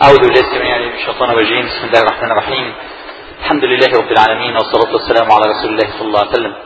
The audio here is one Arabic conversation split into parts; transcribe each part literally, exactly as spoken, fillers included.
أعوذ بالله السميع العليم من الشيطان الرجيم. بسم الله الرحمن الرحيم. الحمد لله رب العالمين، والصلاة والسلام على رسول الله صلى الله عليه وسلم.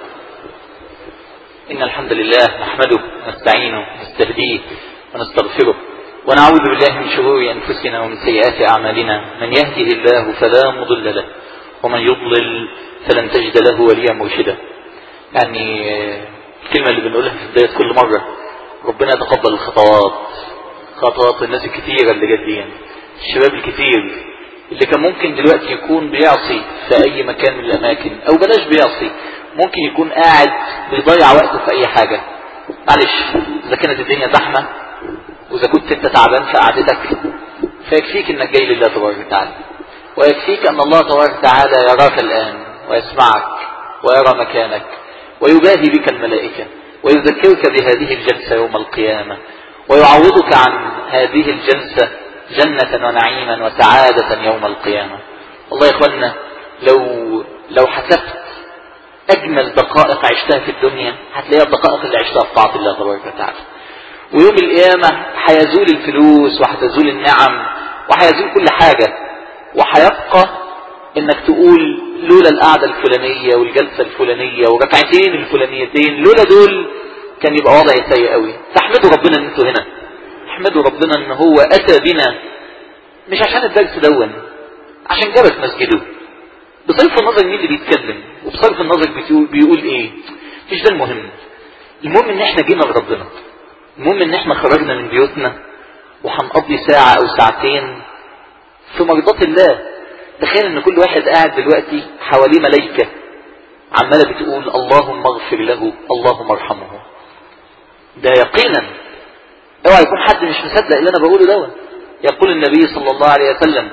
إن الحمد لله نحمده ونستعينه ونستهديه ونستغفره ونعوذ بالله من شرور أنفسنا ومن سيئات أعمالنا. من يهده الله فلا مضل له ومن يضلل فلن تجد له وليا مرشدا. يعني الكلمة اللي بنقولها في بداية كل مرة، ربنا يتقبل الخطوات، خطوات الناس الكثيرة اللي جت دي، الشباب الكثير اللي كان ممكن دلوقتي يكون بيعصي في اي مكان من الاماكن، او بلاش بيعصي، ممكن يكون قاعد بيضيع وقته في اي حاجة. معلش، اذا كانت الدنيا زحمة واذا كنت انت تعبان في قعدتك، فيكفيك انك جاي لله تبارك وتعالى، ويكفيك ان الله تبارك وتعالى يراك الان ويسمعك ويرى مكانك ويباهي بك الملائكة ويذكرك بهذه الجلسة يوم القيامة، ويعوضك عن هذه الجلسة جنة ونعيما وسعادة يوم القيامة. والله يا اخوانا، لو لو حسبت اجمل دقائق عشتها في الدنيا هتلاقيها الدقائق اللي عشتها في طاعة الله تبارك وتعالى. ويوم القيامة هيزول الفلوس وهتزول النعم وهيزول كل حاجة، وهيبقى انك تقول لولا القعدة الفلانية والجلسة الفلانية وركعتين الفلانيتين، لولا دول كان يبقى وضعي سيء قوي. فاحمدوا ربنا ان انتوا هنا، احمدوا ربنا ان هو اتى بنا مش عشان الدرس دون، عشان جابت مسجده. بصرف النظر مين اللي بيتكلم وبصرف النظر بيقول ايه، مش ده المهم. المهم ان احنا جينا لربنا، المهم ان احنا خرجنا من بيوتنا وهنقضي ساعة او ساعتين في مرضات الله. تخيل ان كل واحد قاعد دلوقتي حواليه ملائكة عمالة بتقول اللهم اغفر له اللهم ارحمه. ده يقينا، اوعى يكون حد مش مصدق اللي انا بقوله ده. يقول النبي صلى الله عليه وسلم: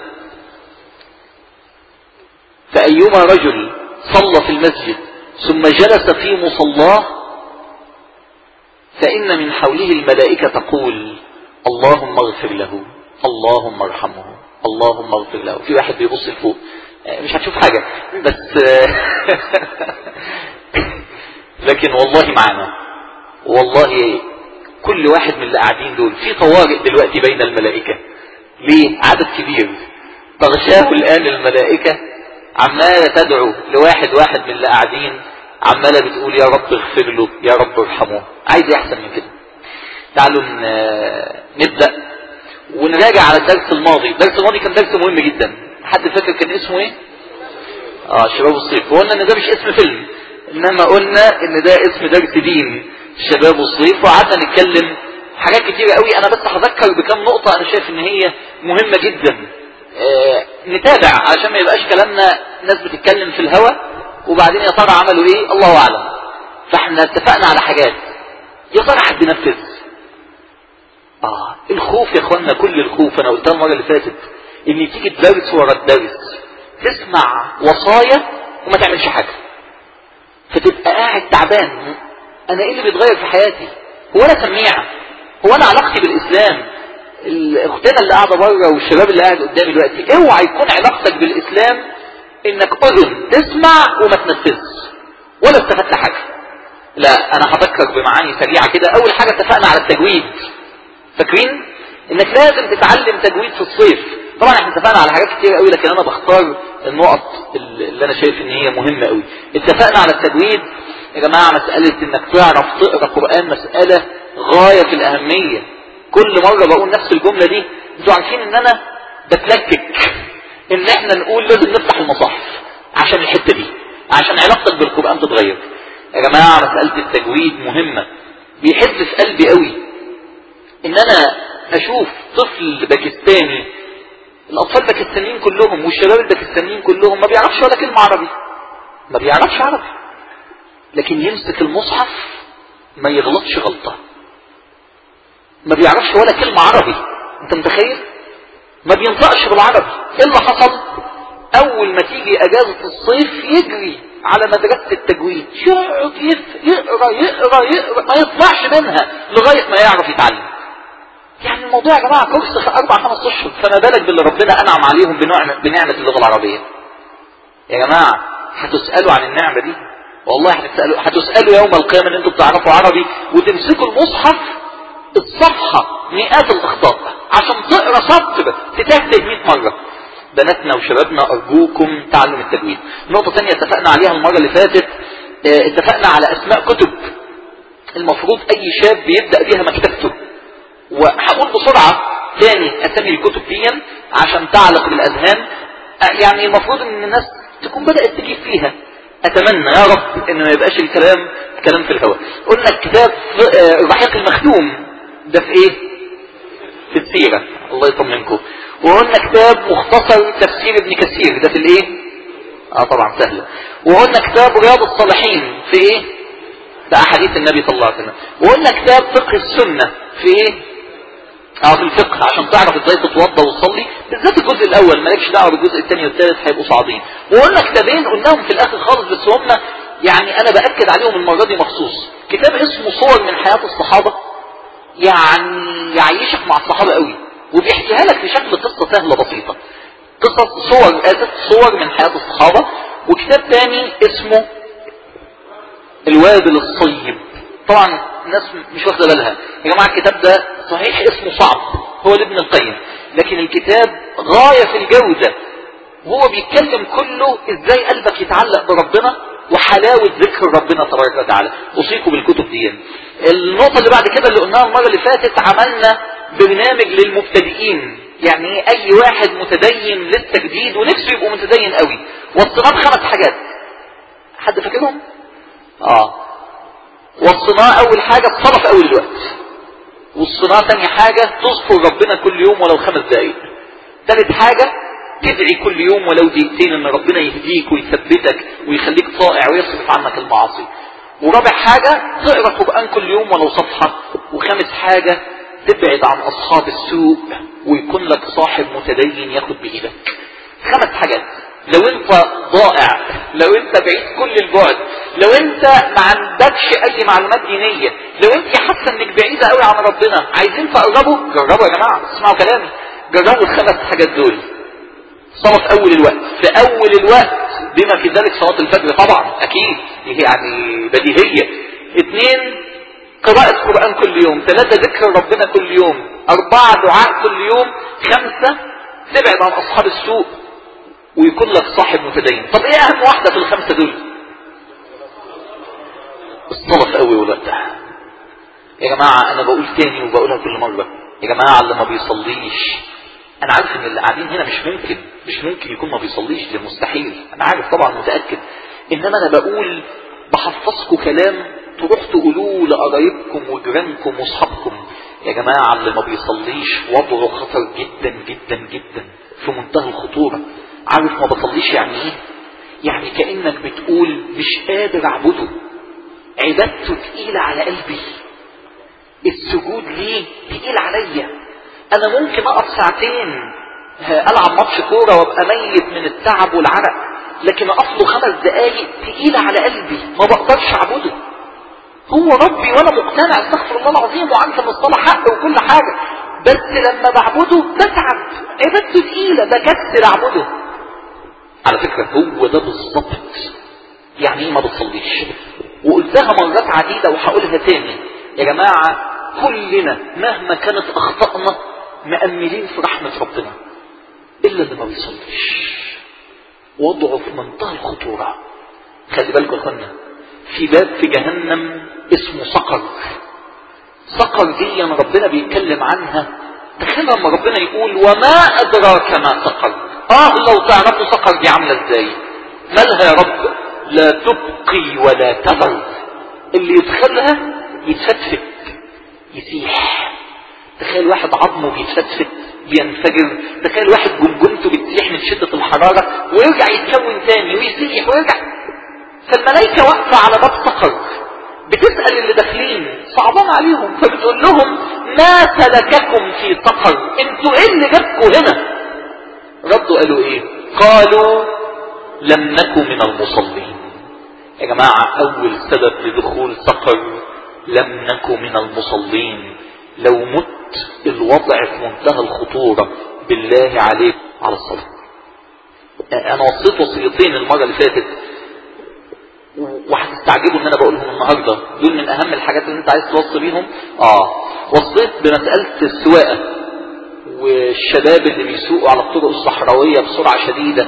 فأيما رجل صلى في المسجد ثم جلس في مصلاه فإن من حوله الملائكة تقول اللهم اغفر له اللهم ارحمه اللهم اغفر له. في واحد بيبص لفوق، مش هتشوف حاجة بس لكن والله معنا، والله كل واحد من اللي قاعدين دول في طوارئ دلوقتي بين الملائكة. ليه؟ عدد كبير تغشاه الآن الملائكة، عمالة تدعو لواحد واحد من اللي قاعدين، عمالة بتقول يا رب اغفر له يا رب ارحمه. عايز يحسن من كده؟ تعالوا نبدأ ونراجع على الدرس الماضي. الدرس الماضي كان درس مهم جدا. حد فاكر كان اسمه ايه؟ اه شباب الصيف. وقلنا ان ده مش اسم فيلم، انما قلنا ان ده اسم درس دين، شباب الصيف. وقعدنا نتكلم حاجات كتيرة قوي. انا بس هذكر بكم نقطة انا شايف ان هي مهمة جدا. آه نتابع عشان ما يبقاش كلامنا ناس بتتكلم في الهوا وبعدين يا ترى عملوا ايه الله اعلم. فاحنا اتفقنا على حاجات، يا ترى حد نفذ؟ اه الخوف يا اخوانا، كل الخوف. انا قلتها المرة اللي فاتت ان تيجي الدرس ورا الدرس تسمع وصايا وما تعملش حاجة، فتبقى قاعد تعبان. انا ايه اللي بيتغير في حياتي؟ هو انا سميع؟ هو انا علاقتي بالاسلام؟ اختنا اللي قاعده بره والشباب اللي قاعد قدامي دلوقتي، اوعى يكون علاقتك بالاسلام انك اذن تسمع وما تنفذش ولا استفدت حاجه. لا، انا هفكر بمعاني سريعه كده. اول حاجه اتفقنا على التجويد، فاكرين انك لازم تتعلم تجويد في الصيف. طبعا احنا اتفقنا على حاجات كتير قوي، لكن انا بختار النقط اللي انا شايف ان هي مهمه قوي. اتفقنا على التجويد يا جماعه. مساله انك تعرف تقرا قران مساله غايه في الاهميه. كل مره بقول نفس الجمله دي. انتوا عارفين ان انا بتلكك ان احنا نقول لازم نفتح المصحف عشان الحته دي، عشان علاقتك بالقران تتغير. يا جماعه مساله التجويد مهمه. بيحس في قلبي قوي ان انا اشوف طفل باكستاني، الاطفال الباكستانيين كلهم والشباب الباكستانيين كلهم ما بيعرفش ولا كلمه عربي، ما بيعرفش عربي، لكن يمسك المصحف ما يغلطش غلطه، ما بيعرفش ولا كلمه عربي. انت متخيل؟ ما بينطقش بالعربي. ايه اللي حصل؟ اول ما تيجي اجازه الصيف يجري على مدرسه التجويد، يقعد يقرا يقرا يقرا ما يطلعش منها لغايه ما يعرف يتعلم. يعني الموضوع يا جماعه كورس في اربع خمس اشهر، فما بالك باللي ربنا انعم عليهم بنعمه اللغه العربيه. يا جماعه هتسالوا عن النعمه دي، والله هتسالوا هتسالوا يوم القيامه ان انتوا بتعرفوا عربي وتمسكوا المصحف الصفحه مئات الاخطاء. عشان تقرا سطر تتهته مئة مرة. بناتنا وشبابنا ارجوكم تعلم التجويد. نقطة ثانية اتفقنا عليها المرة اللي فاتت، اه اتفقنا على اسماء كتب المفروض اي شاب بيبدأ بيها مكتبته. وهقول بسرعة تاني اسامي الكتب دي عشان تعلق بالاذهان. اه يعني المفروض ان الناس تكون بدأت تجيب فيها. اتمنى يا رب ان ما يبقاش الكلام كلام في الهواء. قلنا الكتاب اه الرحيق المختوم ده في ايه؟ في السيرة، الله يطمنكم. وقلنا كتاب مختصر تفسير ابن كثير ده في الايه؟ اه طبعا سهلة. وقلنا كتاب رياض الصالحين في ايه؟ في احاديث النبي صلى الله عليه وسلم. وقلنا كتاب فقه السنة في ايه؟ اه في الفقه عشان تعرف ازاي تتوضى وتصلي، بالذات الجزء الاول مالكش دعوه بالجزء الثاني والثالث هيبقوا صعبين. وقلنا كتابين قلناهم في الاخر خالص بس هم يعني انا باكد عليهم المره دي مخصوص. كتاب اسمه صور من حياه الصحابه، يعني يعيشك مع الصحابه قوي وبيحكيها لك في شكل قصه سهله بسيطه. قصص صور اسف صور من حياه الصحابه. وكتاب ثاني اسمه الوابل الصيب. طبعا الناس مش واخده بالها يا جماعه الكتاب ده صحيح اسمه صعب، هو لابن القيم، لكن الكتاب غايه في الجوده. وهو بيتكلم كله ازاي قلبك يتعلق بربنا وحلاوه ذكر ربنا تبارك وتعالى. اوصيكم بالكتب دي. النقطه اللي بعد كده اللي قلناها المره اللي فاتت، عملنا برنامج للمبتدئين. يعني اي واحد متدين لسه جديد ونفسه يبقى متدين قوي، وصلنا بخمس حاجات. حد فاكرهم؟ اه والصناعة اول حاجة الصلاة في اول الوقت، والصناعة ثاني حاجة تذكر ربنا كل يوم ولو خمس دقائق، ثالث حاجة تدعي كل يوم ولو دقيقتين ان ربنا يهديك ويثبتك ويخليك طائع ويصرف عنك المعاصي، ورابع حاجة تقرأ قرآن كل يوم ولو صفحة، وخامس حاجة تبعد عن اصحاب السوء ويكون لك صاحب متدين ياخد بايدك. خمس حاجات. لو انت ضائع، لو انت بعيد كل البعد، لو انت ما عندكش اي معلومات دينية، لو انت حاسه انك بعيدة قوي عن ربنا عايزين تقربوا، جربوا يا جماعة اسمعوا كلامي، جربوا الخمس حاجات دول. صلاة في اول الوقت، في اول الوقت بما في ذلك صلاة الفجر طبعا اكيد دي يعني بديهية. اثنين قراءة قرآن كل يوم، ثلاثة ذكر ربنا كل يوم، اربعة دعاء كل يوم، خمسة تبعد عن اصحاب السوء ويكون لك صاحب متدين. طب ايه اهم واحدة في الخمسة دول؟ الصلاة في اول الوقت. يا جماعة انا بقول تاني وبقولها كل مرة، يا جماعة اللي ما بيصليش، انا عارف ان اللي قاعدين هنا مش ممكن مش ممكن يكون ما بيصليش، ده مستحيل، انا عارف طبعا متأكد، انما انا بقول بحفظكم كلام تروح تقولوه لقرايبكم وجيرانكم واصحابكم. يا جماعة اللي ما بيصليش وضعه خطر جدا جدا جدا، في منتهى الخطورة. عارف ما بصليش يعني ايه؟ يعني كأنك بتقول مش قادر اعبده، عبادته تقيلة على قلبي، السجود ليه تقيل عليا، انا ممكن اقف ساعتين العب ماتش كورة وابقى ميت من التعب والعرق، لكن اقف له خمس دقايق تقيلة على قلبي ما بقدرش اعبده. هو ربي وانا مقتنع استغفر الله العظيم وعارف ان الصلاة حق وكل حاجة، بس لما بعبده بتعب، عبادته تقيلة بكسر اعبده. على فكرة هو ده بالظبط يعني ايه ما بتصليش. وقلتها مرات عديدة وهقولها تاني، يا جماعة كلنا مهما كانت اخطائنا مأملين في رحمة ربنا، الا اللي ما بيصليش وضعه في منتهى الخطورة. خلي بالكم يا اخوانا، في باب في جهنم اسمه سقر. سقر دي ربنا بيتكلم عنها، تخيل لما ربنا يقول وما ادراك ما سقر. اه لو تعرفوا سقر دي عامله ازاي، مالها يا رب؟ لا تبقي ولا تذر، اللي يدخلها يتفتفت يسيح. تخيل واحد عظمه بيتفتفت بينفجر، تخيل واحد جمجمته بتسيح من شدة الحرارة ويرجع يتكون تاني ويسيح ويرجع. فالملائكة واقفة على باب سقر بتسأل اللي داخلين صعبان عليهم، فبتقول لهم ما سلككم في سقر، انتوا ايه اللي جابكم هنا؟ ردوا قالوا ايه؟ قالوا لم نكن من المصلين. يا جماعة اول سبب لدخول سقر لم نكن من المصلين. لو مت الوضع في منتهى الخطورة، بالله عليك على الصلاة. انا وصيت وصيتين المرة اللي فاتت وهتستعجبوا ان انا بقولهم النهاردة، دول من اهم الحاجات اللي انت عايز توصي بيهم. اه وصيت بمسألة السواقة، والشباب اللي بيسوقوا على الطرق الصحراوية بسرعة شديدة،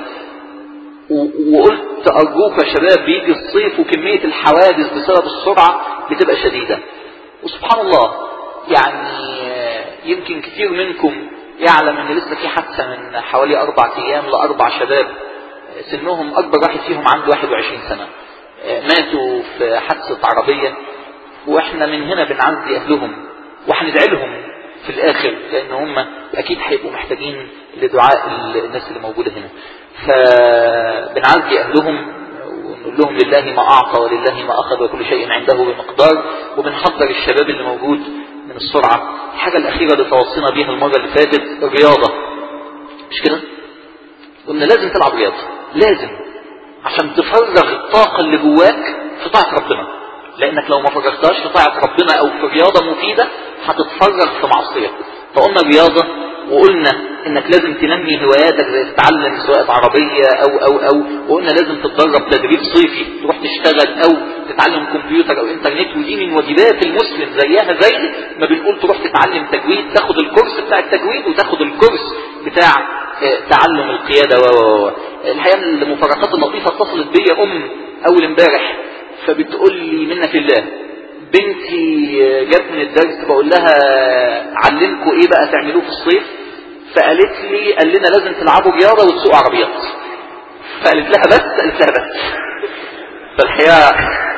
وقلت أرجوك يا شباب بيجي الصيف وكمية الحوادث بسبب السرعة بتبقى شديدة. وسبحان الله يعني يمكن كتير منكم يعلم ان لسه في حادثة من حوالي اربع ايام لاربع شباب سنهم اكبر واحد فيهم عنده واحد وعشرين سنة ماتوا في حادثة عربية، واحنا من هنا بنعزي اهلهم وهندعي لهم في الاخر لان هم اكيد هيبقوا محتاجين لدعاء الناس اللي موجودة هنا. فبنعزي اهلهم ونقول لهم لله ما اعطى ولله ما اخذ وكل شيء عنده بمقدار، وبنحضر الشباب اللي موجود من السرعة. الحاجة الاخيرة اللي توصينا بيها المرة اللي فاتت الرياضة، مش كده؟ قلنا لازم تلعب رياضة، لازم عشان تفرغ الطاقة اللي جواك في طاعة ربنا، لانك لو ما فرغتهاش في طاعة ربنا او في رياضة مفيدة هتتفرغ في معصية. فقلنا رياضة، وقلنا انك لازم تنمي هواياتك زي تتعلم سواقة عربية او او او وقلنا لازم تتدرب تدريب صيفي تروح تشتغل او تتعلم كمبيوتر او انترنت، ودي من واجبات المسلم زيها زي ما بنقول تروح تتعلم تجويد، تاخد الكورس بتاع التجويد وتاخد الكورس بتاع تعلم القيادة. و الحقيقة المفارقات اللطيفة اتصلت بيا ام اول امبارح فبتقول لي منك لله بنتي جت من الدرس بقول لها علمكم ايه بقى تعملوه في الصيف، فقالت لي قال لنا لازم تلعبوا رياضة وتسوقوا عربيات. فقالت لها بس قالت لها بس فالحقيقة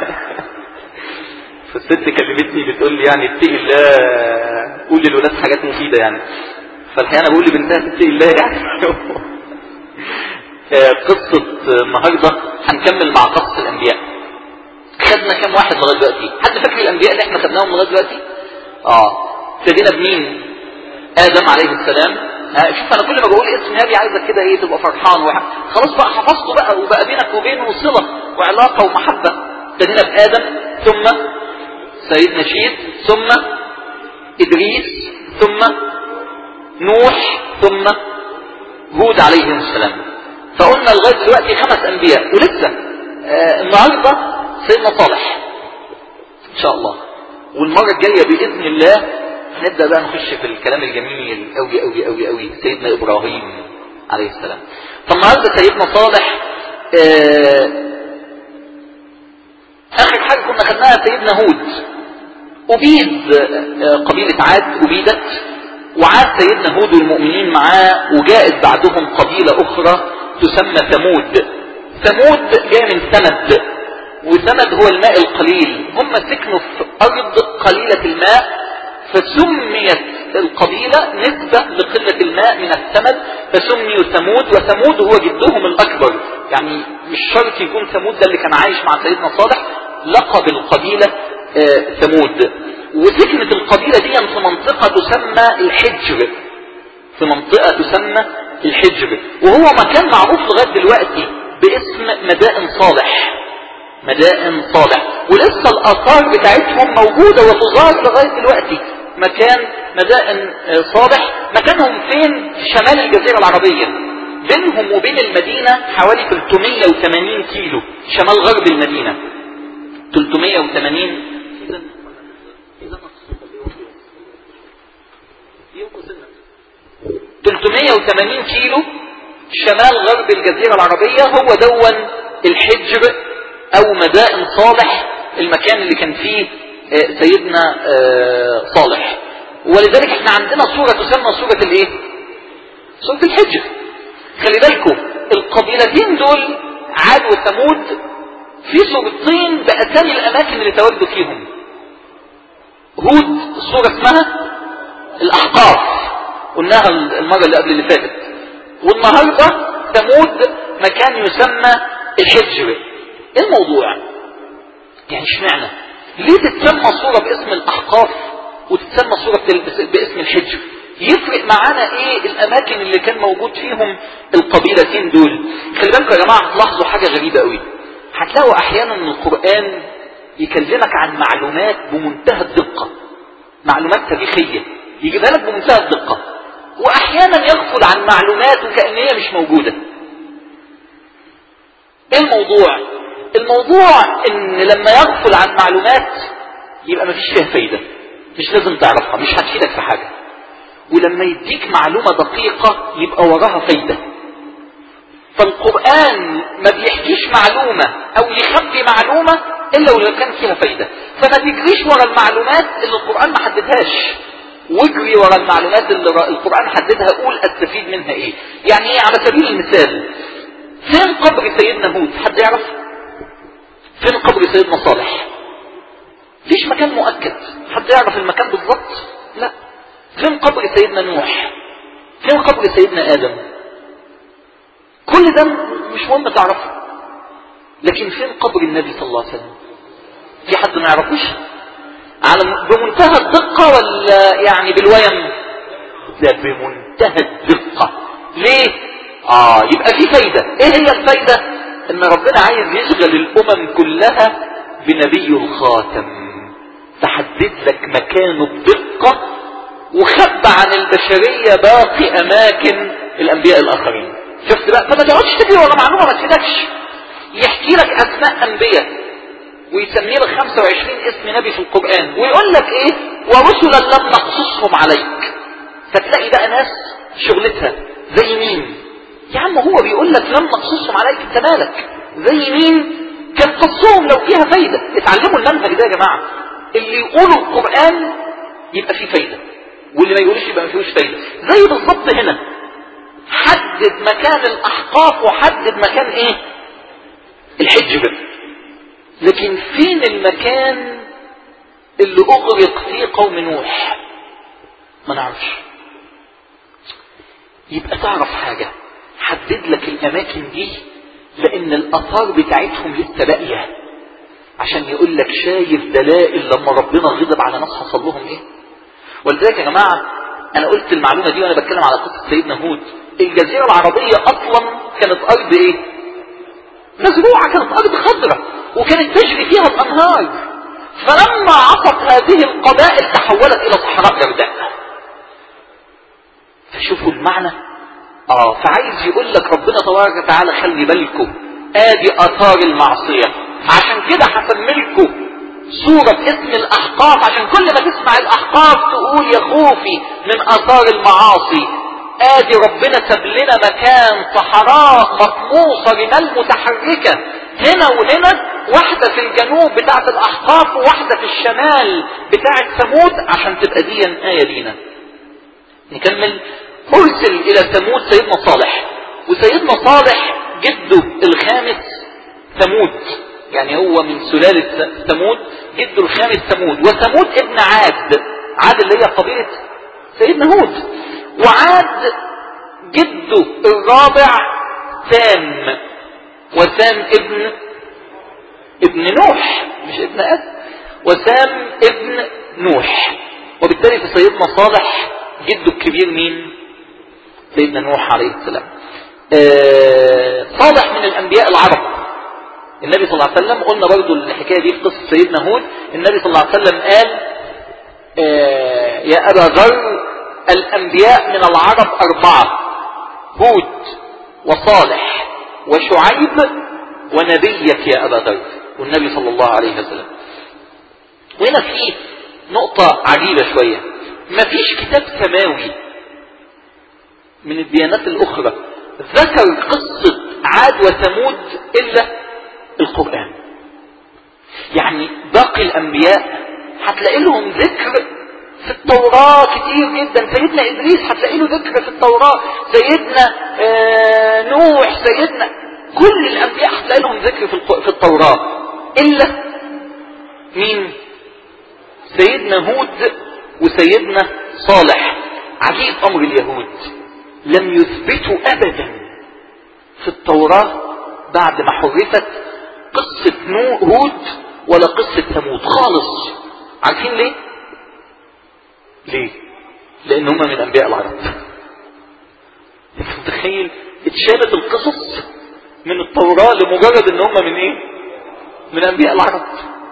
فالست كلمتني بتقول لي يعني اتقي الله قول للولاد حاجات مفيدة يعني. فالحقيقة انا بقول لبنتها اتقي الله يعني. قصة النهاردة هنكمل مع قصة الانبياء. خدنا كم واحد لغايه دلوقتي؟ حد فاكر الانبياء اللي احنا خدناهم لغايه دلوقتي؟ اه ابتدينا بمين؟ ادم عليه السلام. آه شوف انا كل ما بقول اسم نبي عايزك كده ايه تبقى فرحان وح... خلاص بقى حفظته بقى وبقى بينك وبينه صله وعلاقه ومحبه. ابتدينا بادم ثم سيدنا شيث ثم ادريس ثم نوح ثم هود عليه السلام. فقلنا لغايه دلوقتي خمس انبياء ولسه آه النهارده سيدنا صالح ان شاء الله، والمرة الجاية بإذن الله هنبدأ بقى نخش في الكلام الجميل قوي قوي قوي قوي سيدنا إبراهيم عليه السلام. فالنهارده سيدنا صالح آه آخر حاجة كنا خدناها سيدنا هود. أبيد آه قبيلة عاد أبيدت، وعاد سيدنا هود والمؤمنين معاه، وجاءت بعدهم قبيلة أخرى تسمى ثمود. ثمود جاء من ثمد، وثمد هو الماء القليل. هم سكنوا في أرض قليلة الماء فسميت القبيلة نسبة لقلة الماء من الثمد فسميوا ثمود. وثمود هو جدهم الأكبر، يعني مش شرط يكون ثمود ده اللي كان عايش مع سيدنا صالح، لقب القبيلة آه ثمود. وسكنت القبيلة دي في منطقة تسمى الحجر، في منطقة تسمى الحجر، وهو مكان معروف لغاية دلوقتي باسم مدائن صالح، مدائن صالح، ولسه الآثار بتاعتهم موجودة وتزار لغاية دلوقتي. مكان مدائن صالح مكانهم فين؟ في شمال الجزيرة العربية، بينهم وبين المدينة حوالي ثلاثمائة وثمانين كيلو، شمال غرب المدينة ثلاثمائة وثمانين ثلاثمائة وثمانين كيلو شمال غرب الجزيرة العربية. هو دون الحجر او مدائن صالح، المكان اللي كان فيه سيدنا صالح. ولذلك احنا عندنا سورة تسمى سورة الايه؟ سورة الحجر. خلي بالكم القبيلتين دول عاد وثمود في سورتين بأسامي الاماكن اللي تواجدوا فيهم. هود السورة اسمها الاحقاف قلناها المرة اللي قبل اللي فاتت، والنهاردة ثمود مكان يسمى الحجر. ايه الموضوع؟ يعني اشمعنى ليه تتسمى صورة باسم الاحقاف وتتسمى صورة باسم الحجر؟ يفرق معانا ايه الاماكن اللي كان موجود فيهم القبيلتين دول؟ خلي بالكم يا جماعة هتلاحظوا حاجة غريبة قوي. هتلاقوا احيانا ان القرآن يكلمك عن معلومات بمنتهى الدقة، معلومات تاريخية يجيبها لك بمنتهى الدقة، واحيانا يغفل عن معلومات وكأن هي مش موجودة. ايه الموضوع؟ الموضوع ان لما يغفل عن معلومات يبقى مفيش فيها فايدة، مش لازم تعرفها، مش هتفيدك في حاجة. ولما يديك معلومة دقيقة يبقى وراها فايدة. فالقرآن ما بيحكيش معلومة او يخبي معلومة الا ولو كان فيها فايدة. فما تجريش ورا المعلومات اللي القرآن ما حددهاش، واجري ورا المعلومات اللي القرآن حددها، قول استفيد منها ايه. يعني ايه؟ على سبيل المثال، فين قبر سيدنا هود؟ حد يعرف؟ فين قبر سيدنا صالح؟ فيش مكان مؤكد. حد يعرف المكان بالضبط؟ لا. فين قبر سيدنا نوح؟ فين قبر سيدنا آدم؟ كل ده مش مهم تعرفه. لكن فين قبر النبي صلى الله عليه وسلم؟ في حد ما يعرفوش؟ على بمنتهى الدقة ولا يعني بالويم؟ ده بمنتهى الدقة. ليه؟ اه يبقى في فايدة. ايه هي الفايدة؟ ان ربنا عايز يشغل الامم كلها بنبي الخاتم، تحدد لك مكانه بدقة، وخب عن البشرية باقي اماكن الانبياء الاخرين. شفت بقى؟ فما تقعدش تجري ورا معلومة ما تفيدكش. يحكي لك اسماء انبياء ويسمي لك خمسة وعشرين اسم نبي في القرآن ويقول لك ايه؟ ورسلا لم نقصصهم عليك. فتلاقي بقى ناس شغلتها زي مين؟ يا عم هو بيقول لك لم نقصصهم عليك، انت مالك؟ زي مين؟ كان قصهم لو فيها فايدة. اتعلموا المنهج ده يا جماعة، اللي يقولوا القرآن يبقى فيه فايدة، واللي ما يقولش يبقى ما فيهوش فايدة. زي بالظبط هنا حدد مكان الاحقاف وحدد مكان ايه؟ الحجب. لكن فين المكان اللي اغرق فيه قوم نوح؟ ما نعرفش. يبقى تعرف حاجة، حدد لك الاماكن دي لان الاثار بتاعتهم لسه باقيه، عشان يقول لك شايف دلائل لما ربنا غضب على ناس حصل لهم ايه. ولذلك يا جماعه انا قلت المعلومه دي وانا بتكلم على قصه سيدنا هود. الجزيره العربيه اصلا كانت ارض ايه؟ مزروعه، كانت ارض خضراء وكانت تجري فيها الانهار. فلما عصت هذه القبائل تحولت الى صحراء جرداء. فشوفوا المعنى. اه فعايز يقول لك ربنا تبارك وتعالى خلي بالكم ادي اثار المعصيه. عشان كده هسملكم سورة اسم الاحقاف، عشان كل ما تسمع الاحقاف تقول يا خوفي من اثار المعاصي. ادي ربنا ساب لنا مكان صحراء مطموسه رمال متحركه هنا وهنا، واحده في الجنوب بتاعه الاحقاف وواحده في الشمال بتاعه ثمود، عشان تبقى دي ايه لينا. نكمل. ارسل الى ثمود سيدنا صالح، وسيدنا صالح جده الخامس ثمود، يعني هو من سلالة ثمود، جده الخامس ثمود. وثمود ابن عاد، عاد اللي هي قبيلة سيدنا هود. وعاد جده الرابع سام، وسام ابن ابن نوح مش ابن آدم، وسام ابن نوح. وبالتالي في سيدنا صالح جده الكبير مين؟ سيدنا نوح عليه السلام. آه صالح من الانبياء العرب. النبي صلى الله عليه وسلم، قلنا برضو الحكايه دي في قصه سيدنا هود، النبي صلى الله عليه وسلم قال آه يا ابا ذر الانبياء من العرب اربعه: هود وصالح وشعيب ونبيك يا ابا ذر. والنبي صلى الله عليه وسلم. وهنا في نقطه عجيبه شويه، مفيش كتاب سماوي من الديانات الاخرى ذكر قصة عاد وثمود الا القرآن. يعني باقي الانبياء هتلاقي لهم ذكر في التوراة كتير جدا. سيدنا ادريس هتلاقي له ذكر في التوراة، سيدنا آه نوح، سيدنا كل الانبياء هتلاقي لهم ذكر في, في التوراة الا مين؟ سيدنا هود وسيدنا صالح. عجيب امر اليهود، لم يثبتوا ابدا في التوراة بعد ما حرفت قصة هود ولا قصة ثمود خالص. عارفين ليه؟ ليه؟ لان هم من انبياء العرب. انت متخيل؟ اتشالت القصص من التوراة لمجرد ان هم من ايه؟ من انبياء العرب.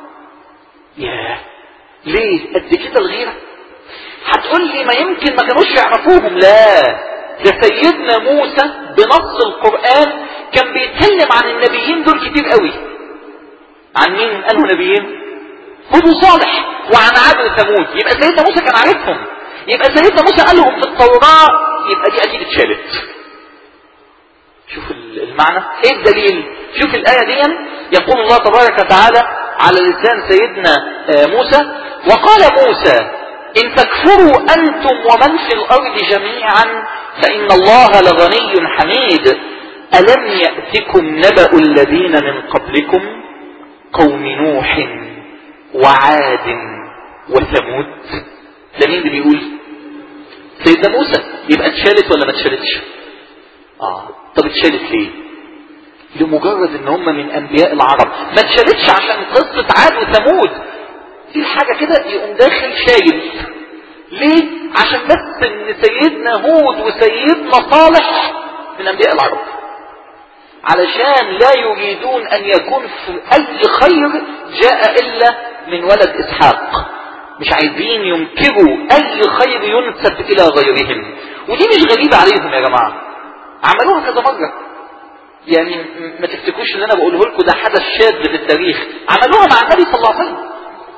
ياه ليه قد كده الغيرة؟ هتقول لي ما يمكن ما كانوش يعرفوهم. لا، ده سيدنا موسى بنص القرآن كان بيتكلم عن النبيين دول كتير قوي. عن مين قالوا نبيين؟ هود وصالح، وعن عاد وثمود. يبقى سيدنا موسى كان عارفهم. يبقى سيدنا موسى قال لهم في التوراة، يبقى دي اكيد اتشالت. شوف المعنى ايه الدليل. شوف الآية دي، يقول الله تبارك وتعالى على لسان سيدنا موسى: وقال موسى إن تكفروا أنتم ومن في الأرض جميعا فإن الله لغني حميد ألم يأتكم نبأ الذين من قبلكم قوم نوح وعاد وثمود. ده مين اللي بيقول؟ سيدنا موسى. يبقى اتشالت ولا ما اتشالتش؟ اه طب اتشالت ليه؟ لمجرد ان هم من انبياء العرب. ما اتشالتش عشان قصة عاد وثمود دي حاجة كده يقوم داخل شايل. ليه؟ عشان بس ان سيدنا هود وسيدنا صالح من انبياء العرب، علشان لا يريدون ان يكون في اي خير جاء الا من ولد اسحاق. مش عايزين ينكروا اي خير ينسب الى غيرهم. ودي مش غريبة عليهم يا جماعة، عملوها كذا مرة. يعني ما تفتكروش ان انا بقوله لكم ده حدث شاذ في التاريخ، عملوها مع النبي صلى الله عليه وسلم.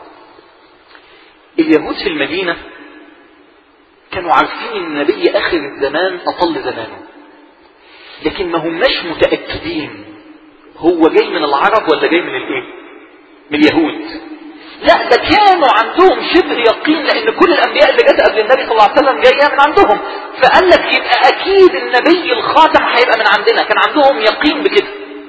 اليهود في المدينة كانوا عارفين ان النبي اخر الزمان اطل زمانه، لكن ما هماش متأكدين هو جاي من العرب ولا جاي من الايه؟ من اليهود. لا، ده كانوا عندهم شبه يقين، لان كل الانبياء اللي جت قبل النبي صلى الله عليه وسلم جايه من عندهم. فقال لك يبقى اكيد النبي الخاتم هيبقى من عندنا، كان عندهم يقين بكده.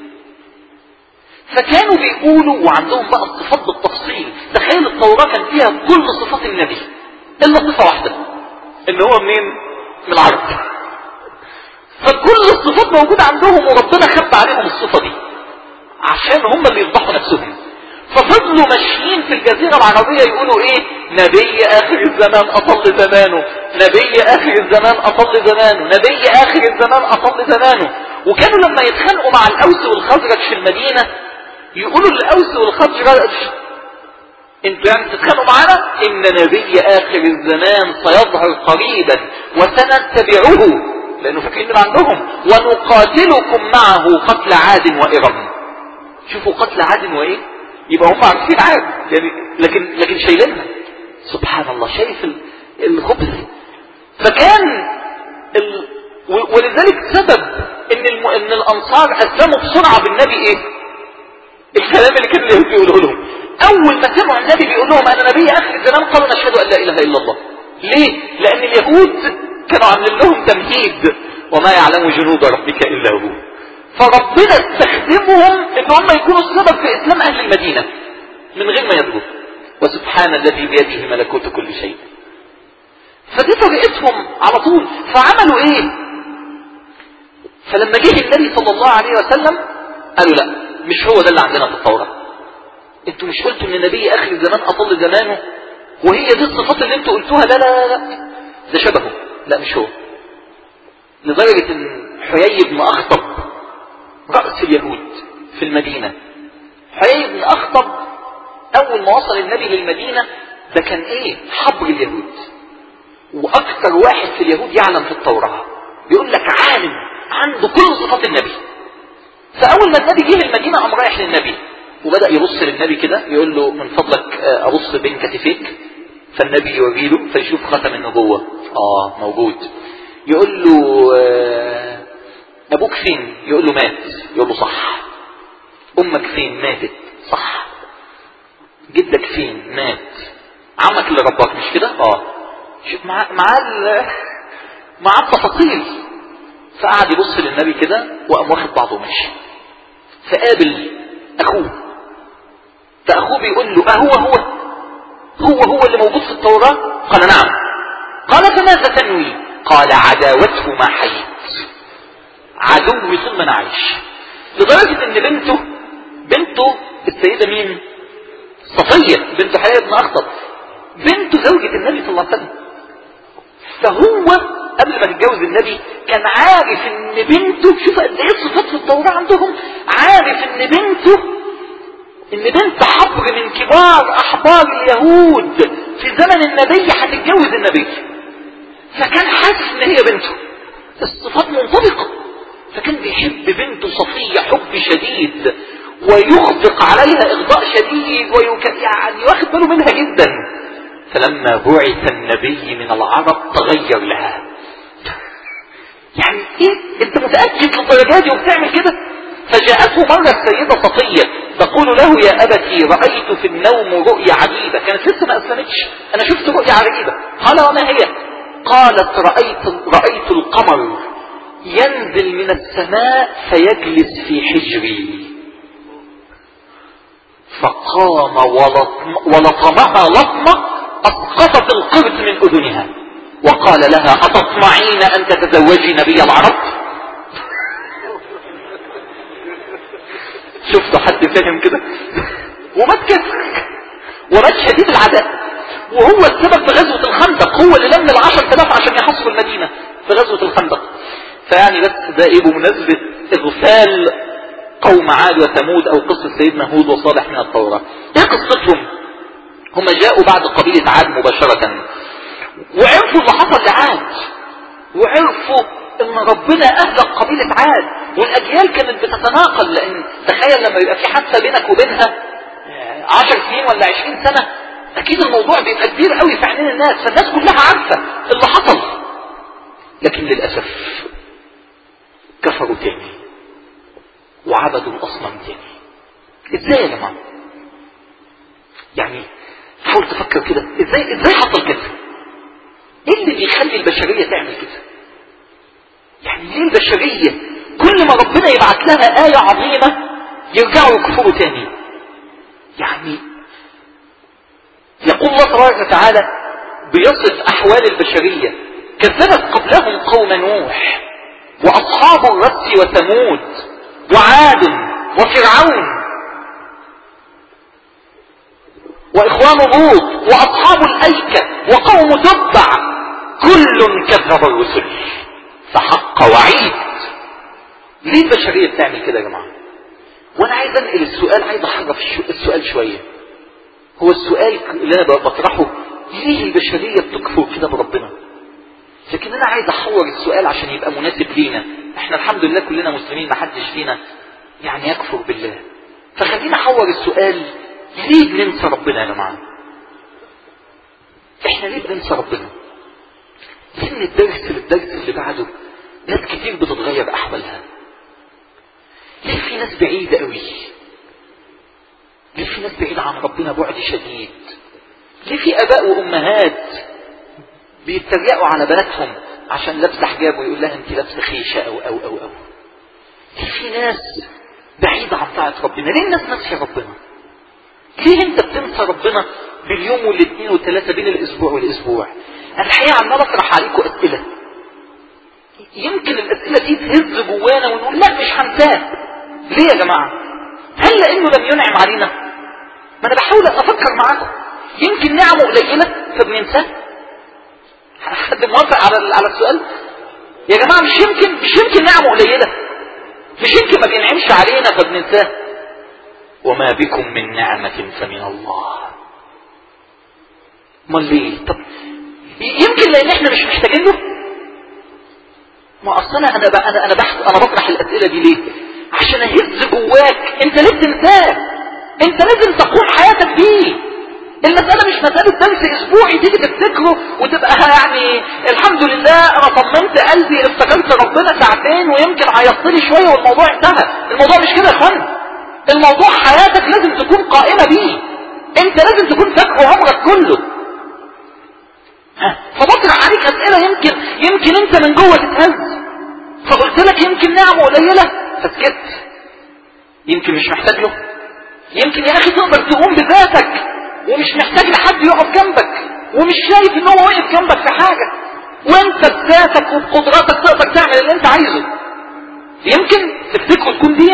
فكانوا بيقولوا، وعندهم بقى الصفات بالتفصيل. تخيل التوراة كان فيها كل صفات النبي الا صفة واحدة، ان هو منين؟ من العرب. فكل الصفات موجودة عندهم، وربنا خبى عليهم الصفة دي عشان هم اللي يفضحوا نفسهم. ففضلوا ماشيين في الجزيرة العربية يقولوا ايه؟ نبي اخر الزمان اطل زمانه، نبي اخر الزمان اطل زمانه، نبي اخر الزمان اطل زمانه. وكانوا لما يتخانقوا مع الاوس والخزرج في المدينة يقولوا للاوس والخزرج: انتوا يعني تتخانقوا معانا؟ ان نبي اخر الزمان سيظهر قريبا وسنتبعه، لانه فاكرين من عندهم، ونقاتلكم معه قتل عاد وإرم. شوفوا قتل عاد وايه؟ يبقى هم عارفين عاد يعني، لكن لكن شايلينها. سبحان الله، شايف الخبث. فكان ال... ولذلك سبب ان الم... ان الانصار اسلموا بسرعه بالنبي ايه؟ الكلام اللي كان اليهود بيقولوا لهم. اول ما سمعوا النبي بيقول لهم انا نبي اخر الزمان قالوا نشهد ان لا اله الا الله. ليه؟ لان اليهود كانوا عاملين لهم تمهيد: وما يعلم جنود ربك الا هو. فربنا استخدمهم ان هم يكونوا السبب في اسلام اهل المدينة من غير ما يدروا. وسبحان الذي بيده ملكوت كل شيء. فدي طريقتهم على طول. فعملوا ايه؟ فلما جه النبي صلى الله عليه وسلم قالوا لا، مش هو ده اللي عندنا في التوراة. انتوا مش قلتوا ان النبي اخر الزمان اطل زمانه وهي دي الصفات اللي انتوا قلتوها؟ لا لا لا لا، ده شبهه. لا مش هو. لدرجة ان حيي بن اخطب رأس اليهود في المدينة، حيي بن اخطب اول ما وصل النبي للمدينة ده كان ايه؟ حبر اليهود، واكثر واحد في اليهود يعلم في التوراة. بيقول لك عالم عنده كل صفات النبي. فاول ما النبي جه المدينة قام رايح للنبي وبدأ يبص للنبي كده يقول له من فضلك ابص بين كتفيك. فالنبي يوري له فيشوف ختم النبوة، اه موجود. يقول له ابوك فين؟ يقول له مات. يقول له صح. امك فين؟ ماتت. صح. جدك فين؟ مات. عمك اللي رباك مش كده؟ اه. شوف مع مع مع التفاصيل. فقعد يبص للنبي كده وقام واخد بعضه وماشي. فقابل اخوه، فاخوه بيقول له اهو هو هو هو اللي موجود في التوراة؟ قال نعم. قال فماذا تنوي؟ قال عداوته ما حييت، عدوي طول ما انا عايش. لدرجة ان بنته بنته السيدة مين؟ صفية بنت حيي بن اخطب، بنته زوجة النبي صلى الله عليه وسلم. فهو قبل ما تتجوز النبي كان عارف ان بنته، شوف قد ايه الصفات في التوراة عندهم، عارف ان بنته ان بنت حبر من كبار احبار اليهود في زمن النبي هتتجوز النبي. فكان حاسس ان هي بنته، الصفات منطبقة. فكان بيحب بنته صفية حب شديد ويغدق عليها اغضاء شديد ويك... يعني واخد باله منها جدا. فلما بعث النبي من العرب تغير لها. يعني ايه انت متأكد للدرجة دي وبتعمل كده؟ فجاءته مرة السيدة صفية تقول له يا أبتي رأيت في النوم رؤيا عجيبة. كانت لسه ما أسلمتش. أنا شفت رؤيا عجيبة. قال وما هي؟ قالت رأيت, رأيت القمر ينزل من السماء فيجلس في حجري، فقام ولطمها لطمة أسقطت القرد من أذنها وقال لها أتطمعين أن تتزوجي نبي العرب؟ شفتوا حد فاهم كده؟ ومات كفر ومات شديد العداء، وهو السبب في غزوة الخندق، هو اللي لم العشر تلاف عشان يحصروا المدينة في غزوة الخندق. فيعني بس ده ايه بمناسبة اغفال قوم عاد وثمود او قصة سيدنا هود وصالح من التوراة. ايه قصتهم؟ هم جاءوا بعد قبيلة عاد مباشرة وعرفوا اللي حصل لعاد، وعرفوا ان ربنا اهلك قبيلة عاد، والاجيال كانت بتتناقل. لان تخيل لما يبقى في حادثة بينك وبينها عشر سنين ولا عشرين سنة، اكيد الموضوع بيبقى كبير قوي في عينين الناس، فالناس كلها عارفة اللي حصل. لكن للأسف كفروا تاني وعبدوا الاصنام تاني. ازاي يا جماعة؟ يعني حاول تفكر كده، ازاي ازاي حصل كده؟ ايه اللي بيخلي البشرية تعمل كده؟ يعني ليه البشرية كل ما ربنا يبعت لها آية عظيمة يرجعوا يكفروا تاني؟ يعني يقول الله تبارك وتعالى بيصف أحوال البشرية: كذبت قبلهم قوم نوح وأصحاب الرس وثمود وعاد وفرعون وإخوان لوط وأصحاب الأيكة وقوم تبع، كل كذب الرسل فحق وعيد. ليه البشرية بتعمل كده يا جماعة؟ وانا عايز انقل السؤال، عايز احرف السؤال شوية. هو السؤال اللي انا بطرحه: ليه البشرية بتكفر كده بربنا؟ لكن انا عايز احور السؤال عشان يبقى مناسب لينا. احنا الحمد لله كلنا مسلمين، ما حدش فينا يعني يكفر بالله. فخلينا احور السؤال: ليه بننسى ربنا يا جماعة؟ احنا ليه بننسى ربنا؟ لان الدرس للدرس اللي بعده ناس كتير بتتغير احوالها. ليه في ناس بعيدة قوي؟ ليه في ناس بعيدة عن ربنا بعد شديد؟ ليه في اباء وامهات بيتريقوا على بناتهم عشان لابسه حجاب ويقول لها انت لابسه خيشه او او او او ليه في ناس بعيدة عن طاعة ربنا؟ ليه الناس ناسيه ربنا؟ ليه انت بتنسى ربنا باليوم والاثنين والثلاثة بين الاسبوع والاسبوع؟ انا الحقيقة عمال اطرح عليكم اسئلة، يمكن الاسئلة دي تهز جوانا ونقول لا مش هنساه. ليه يا جماعة؟ هل لانه لم ينعم علينا؟ ما انا بحاول افكر معاكم. يمكن نعمه قليلة فبننساه. حد موافق على على السؤال يا جماعة؟ مش يمكن مش يمكن نعمه قليلة، مش يمكن ما بينعمش علينا فبننساه. وما بكم من نعمة فمن الله. امال ليه؟ طب يمكن لان احنا مش محتاجين له. ما اصلا انا انا انا انا بحث انا بطرح الاسئله دي ليه؟ عشان اهز جواك انت ليه بتنساه؟ انت لازم تقوم حياتك بيه. المساله مش مساله درس اسبوعي تيجي تفتكره وتبقى يعني الحمد لله انا طمنت قلبي افتكرت ربنا ساعتين ويمكن عيطت لي شويه والموضوع انتهى. الموضوع مش كده يا اخوان. الموضوع حياتك لازم تكون قائمه بيه. انت لازم تكون فاكره عمرك كله. فبطرح عليك اسئله يمكن يمكن انت من جوه تتهز. فقلت لك يمكن نعمه قليله فسكت. يمكن مش محتاج له. يمكن يا اخي تقدر تقوم بذاتك ومش محتاج لحد يقف جنبك، ومش شايف ان هو واقف جنبك في حاجه، وانت بذاتك وبقدراتك تقدر تعمل اللي انت عايزه. يمكن تفتكروا تكون دي.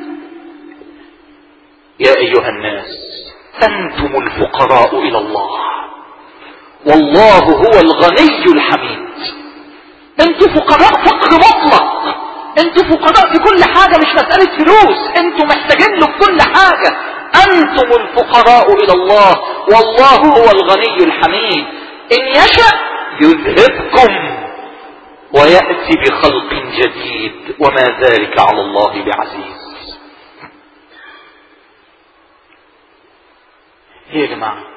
يا ايها الناس انتم الفقراء الى الله والله هو الغني الحميد. انتوا فقراء فقر مطلق. انتوا فقراء في كل حاجة، مش مسألة فلوس. انتوا محتاجين له في كل حاجة. انتم الفقراء الى الله والله هو الغني الحميد. ان يشأ يذهبكم ويأتي بخلق جديد وما ذلك على الله بعزيز. ايه يا جماعة؟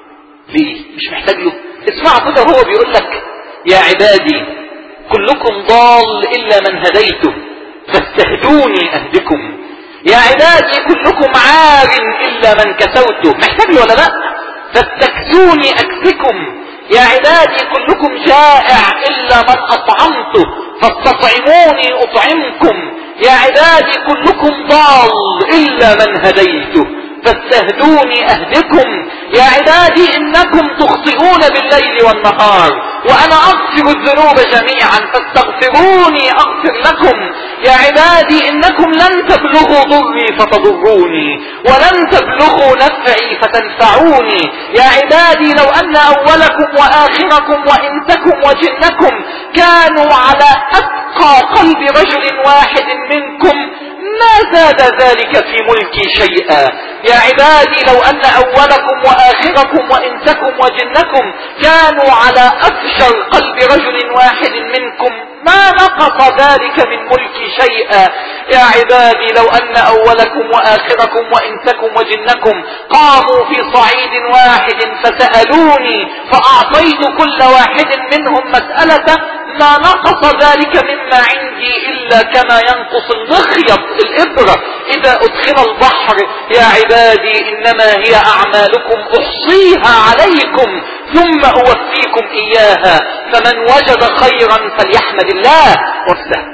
ليه؟ مش محتاج له. اسمعوا كده هو بيقول لك يا عبادي كلكم ضال إلا من هديته فاستهدوني أهدكم. يا عبادي كلكم عار إلا من كسوته. محتاج له ولا لا؟ فاستكسوني أكسكم. يا عبادي كلكم جائع إلا من أطعمته فاستطعموني أطعمكم. يا عبادي كلكم ضال إلا من هديته فاستهدوني أهدكم. يا عبادي إنكم تخطئون بالليل والنهار وأنا أغفر الذنوب جميعا فاستغفروني أغفر لكم. يا عبادي إنكم لن تبلغوا ضري فتضروني ولن تبلغوا نفعي فتنفعوني. يا عبادي لو أن أولكم وآخركم وإنسكم وجنكم كانوا على أتقى قلب رجل واحد منكم ما زاد ذلك في ملكي شيئا. يا عبادي لو أن أولكم وآخركم وإنسكم وجنكم كانوا على أفجر قلب رجل واحد منكم ما نقص ذلك من ملكي شيئا. يا عبادي لو أن أولكم وآخركم وإنسكم وجنكم قاموا في صعيد واحد فسألوني فأعطيت كل واحد منهم مسألة ما نقص ذلك مما عندي إلا كما ينقص المخيط الإبرة إذا أدخل البحر. يا عبادي إنما هي أعمالكم أحصيها عليكم ثم أوفيكم إياها فمن وجد خيرا فليحمد الله وحده.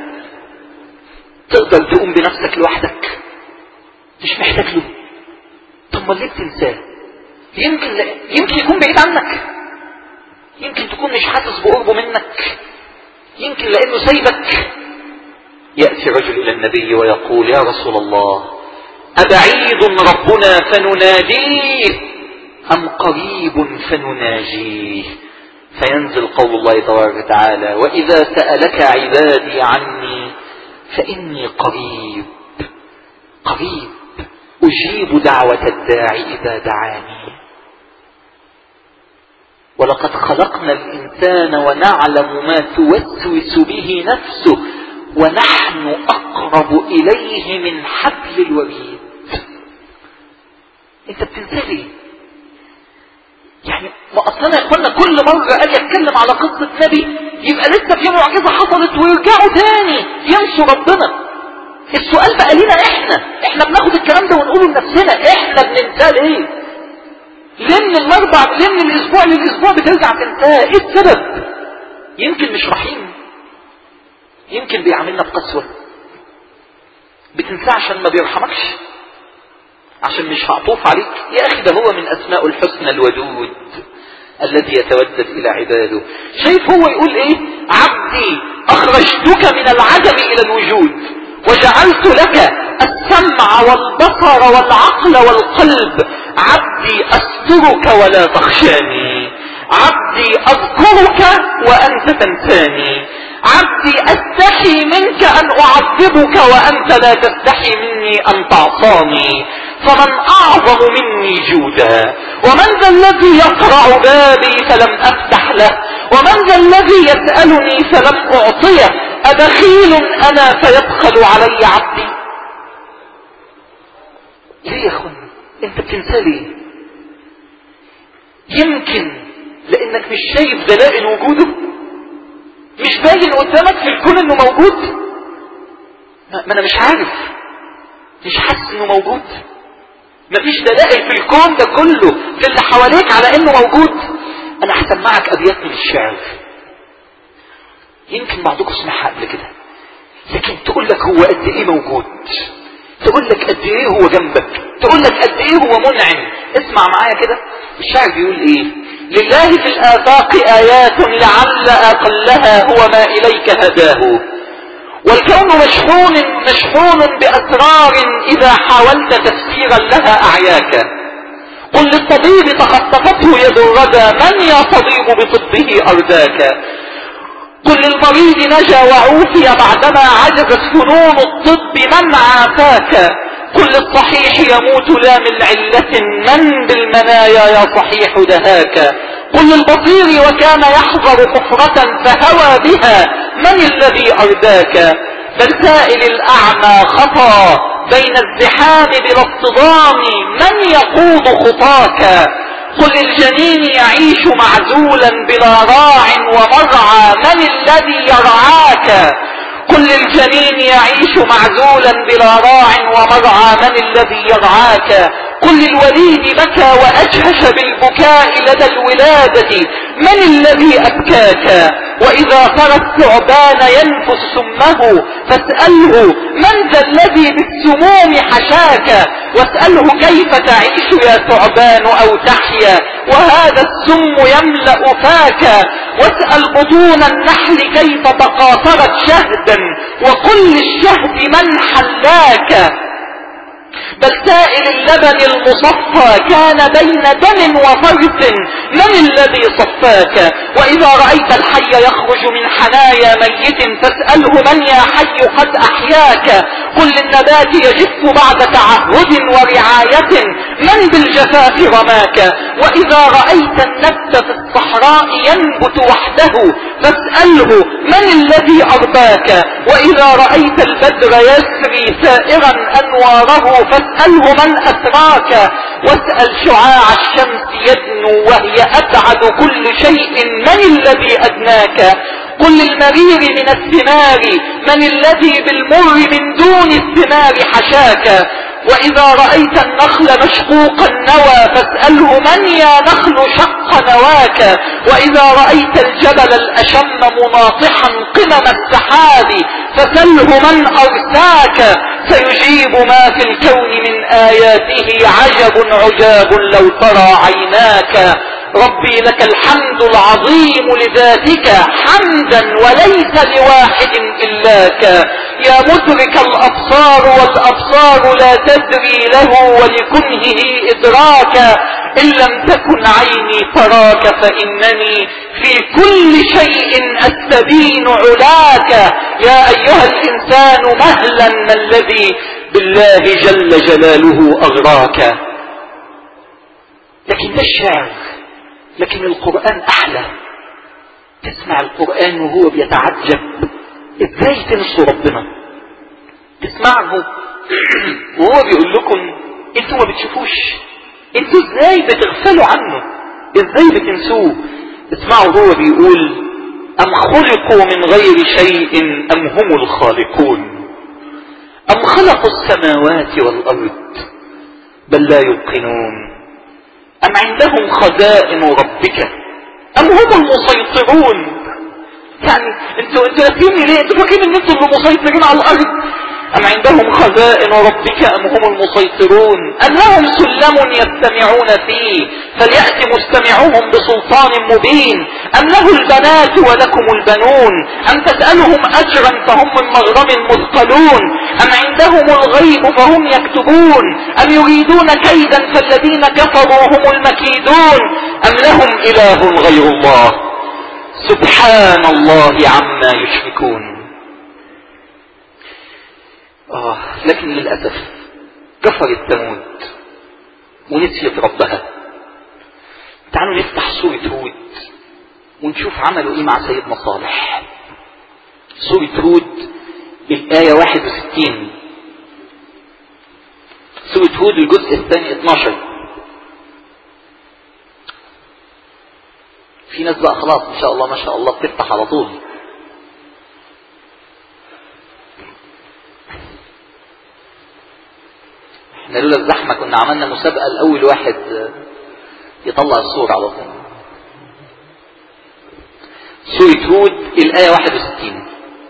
تقدر تقوم بنفسك لوحدك مش محتاج له. طب ما ليه بتنساه؟ يمكن لا. يمكن يكون بعيد عنك، يمكن تكون مش حاسس بقربه منك، يمكن لأنه سايبك. يأتي رجل إلى النبي ويقول يا رسول الله أبعيد ربنا فنناديه أم قريب فنناجيه؟ فينزل قول الله تبارك وتعالى وإذا سألك عبادي عني فإني قريب قريب أجيب دعوة الداعي إذا دعاني. ولقد خلقنا الإنسان ونعلم ما توسوس به نفسه ونحن أقرب إليه من حبل الوريد. انت بتنسى ليه؟ يعني ما اصلا يا اخوانا كل مرة قال يتكلم على قصة نبي يبقى لسه في معجزة حصلت ويرجعوا تاني ينسوا ربنا. السؤال بقى لنا احنا احنا بناخد الكلام ده ونقوله لنفسنا احنا بننساه ليه؟ ليه من الاربع ليه من الاسبوع للاسبوع بترجع تنساه؟ ايه السبب؟ يمكن مش رحيم، يمكن بيعاملنا بقسوة. بتنساه عشان ما بيرحمكش، عشان مش هعطوف عليك. يا اخي ده هو من اسماء الحسنى الودود الذي يتودد الى عباده. شايف هو يقول ايه؟ عبدي اخرجتك من العدم الى الوجود وجعلت لك السمع والبصر والعقل والقلب. عبدي استرك ولا تخشاني، عبدي اذكرك وانت تنساني، عبدي استحي منك ان اعذبك وانت لا تستحي مني ان تعصاني. فمن اعظم مني جودا؟ ومن ذا الذي يقرع بابي فلم افتح له؟ ومن ذا الذي يسألني فلم اعطيه؟ أبخيل انا فيبخل علي عبدي؟ ليه يا اخوانا انت بتنسى ليه؟ يمكن لانك مش شايف دلائل وجوده، مش باين قدامك في الكون انه موجود. ما انا مش عارف، مش حاسس انه موجود. مفيش دلائل في الكون ده كله في اللي حواليك على انه موجود. انا هسمعك ابيات من الشعر يمكن بعضكم سمعها قبل كده، لكن تقول لك هو قد ايه موجود، تقول لك قد ايه هو جنبك، تقول لك قد ايه هو منعم. اسمع معايا كده الشعر بيقول ايه؟ لله في الآفاق آيات لعل أقلها هو ما إليك هداه، والكون مشحون مشحون بأسرار إذا حاولت تفسيرا لها أعياك. قل للطبيب تخطفته يد الردى من يا طبيب بطبه أرداك. قل للمريض نجا وعوفي بعدما عجزت فنون الطب من عافاك. قل للصحيح يموت لا من علة من بالمنايا يا صحيح دهاك. قل للبصير وكان يحذر حفرة فهوى بها من الذي أرداك. بل سائل الأعمى خطى بين الزحام بلا اصطدام من يقود خطاك. قل للجنين يعيش معزولا بلا راع ومرعى من الذي يرعاك. قل للجنين يعيش معزولا بلا راع ومرعى من الذي يرعاك. قل للوليد بكى وأجهش بالبكاء لدى الولادة من الذي أبكاك. وإذا ترى الثعبان ينفس سمه فاسأله من ذا الذي بالسموم حشاك. واسأله كيف تعيش يا ثعبان أو تحيا وهذا السم يملأ فاك. واسأل بطون النحل كيف تقاطرت شهدا وقل للشهد من حلاك. بل سائل اللبن المصفى كان بين دم وفرث من الذي صفاك. وإذا رأيت الحي يخرج من حنايا ميت فاسأله من يا حي قد أحياك. قل للنبات يجف بعد تعهد ورعاية من بالجفاف رماك. وإذا رأيت النبت في الصحراء ينبت وحده فاسأله من الذي أرباك. وإذا رأيت البدر يسري سائرا أنواره فاسأله من أسراك. واسأل شعاع الشمس يدنو وهي أبعد كل شيء من الذي أدناك. قل للمرير من الثمار من الذي بالمر من دون الثمار حشاك. وإذا رأيت النخل مشقوق النوى فاسأله من يا نخل شق نواك. وإذا رأيت الجبل الأشم مناطحا قمم السحاب فسله من أرساك. سيجيب ما في الكون من آياته عجب عجاب لو ترى عيناك. ربي لك الحمد العظيم لذاتك حمدا وليس لواحد إلاك. يا مدرك الأبصار والأبصار لا تدري له ولكنهه إدراكا. إن لم تكن عيني تراك فإنني في كل شيء أستبين علاك. يا أيها الإنسان مهلا ما الذي بالله جل جلاله أغراك. لكن ده الشعر، لكن القرآن أحلى. تسمع القرآن وهو بيتعجب ازاي تنسوا ربنا. تسمعه وهو بيقول لكم انتوا ما بتشوفوش، انتوا ازاي بتغفلوا عنه، ازاي بتنسوه. اسمعوا هو بيقول أم خلقوا من غير شيء أم هم الخالقون أم خلقوا السماوات والأرض بل لا يوقنون أم عندهم خزائن ربك أم هم المسيطرون. يعني انتوا انتوا ناسيني ليه؟ انتوا فاكرين ان انتوا اللي مسيطرين على الارض؟ ام عندهم خزائن ربك ام هم المسيطرون ام لهم سلم يستمعون فيه فليأتي مستمعوهم بسلطان مبين ام له البنات ولكم البنون ام تسألهم اجرا فهم من مغرم مثقلون ام عندهم الغيب فهم يكتبون ام يريدون كيدا فالذين كفروا هم المكيدون ام لهم اله غير الله سبحان الله عما يشركون. آه لكن للأسف كفرت ثمود ونسيت ربها. تعالوا نفتح سورة هود ونشوف عملوا ايه مع سيدنا صالح. سورة هود الآية واحد وستين، سورة هود الجزء الثاني اثناشر. في ناس بقى خلاص ان شاء الله ما شاء الله بتفتح على طول. احنا لولا الزحمة كنا عملنا مسابقة لأول واحد يطلع الصورة على طول. سورة هود الآية واحد وستين.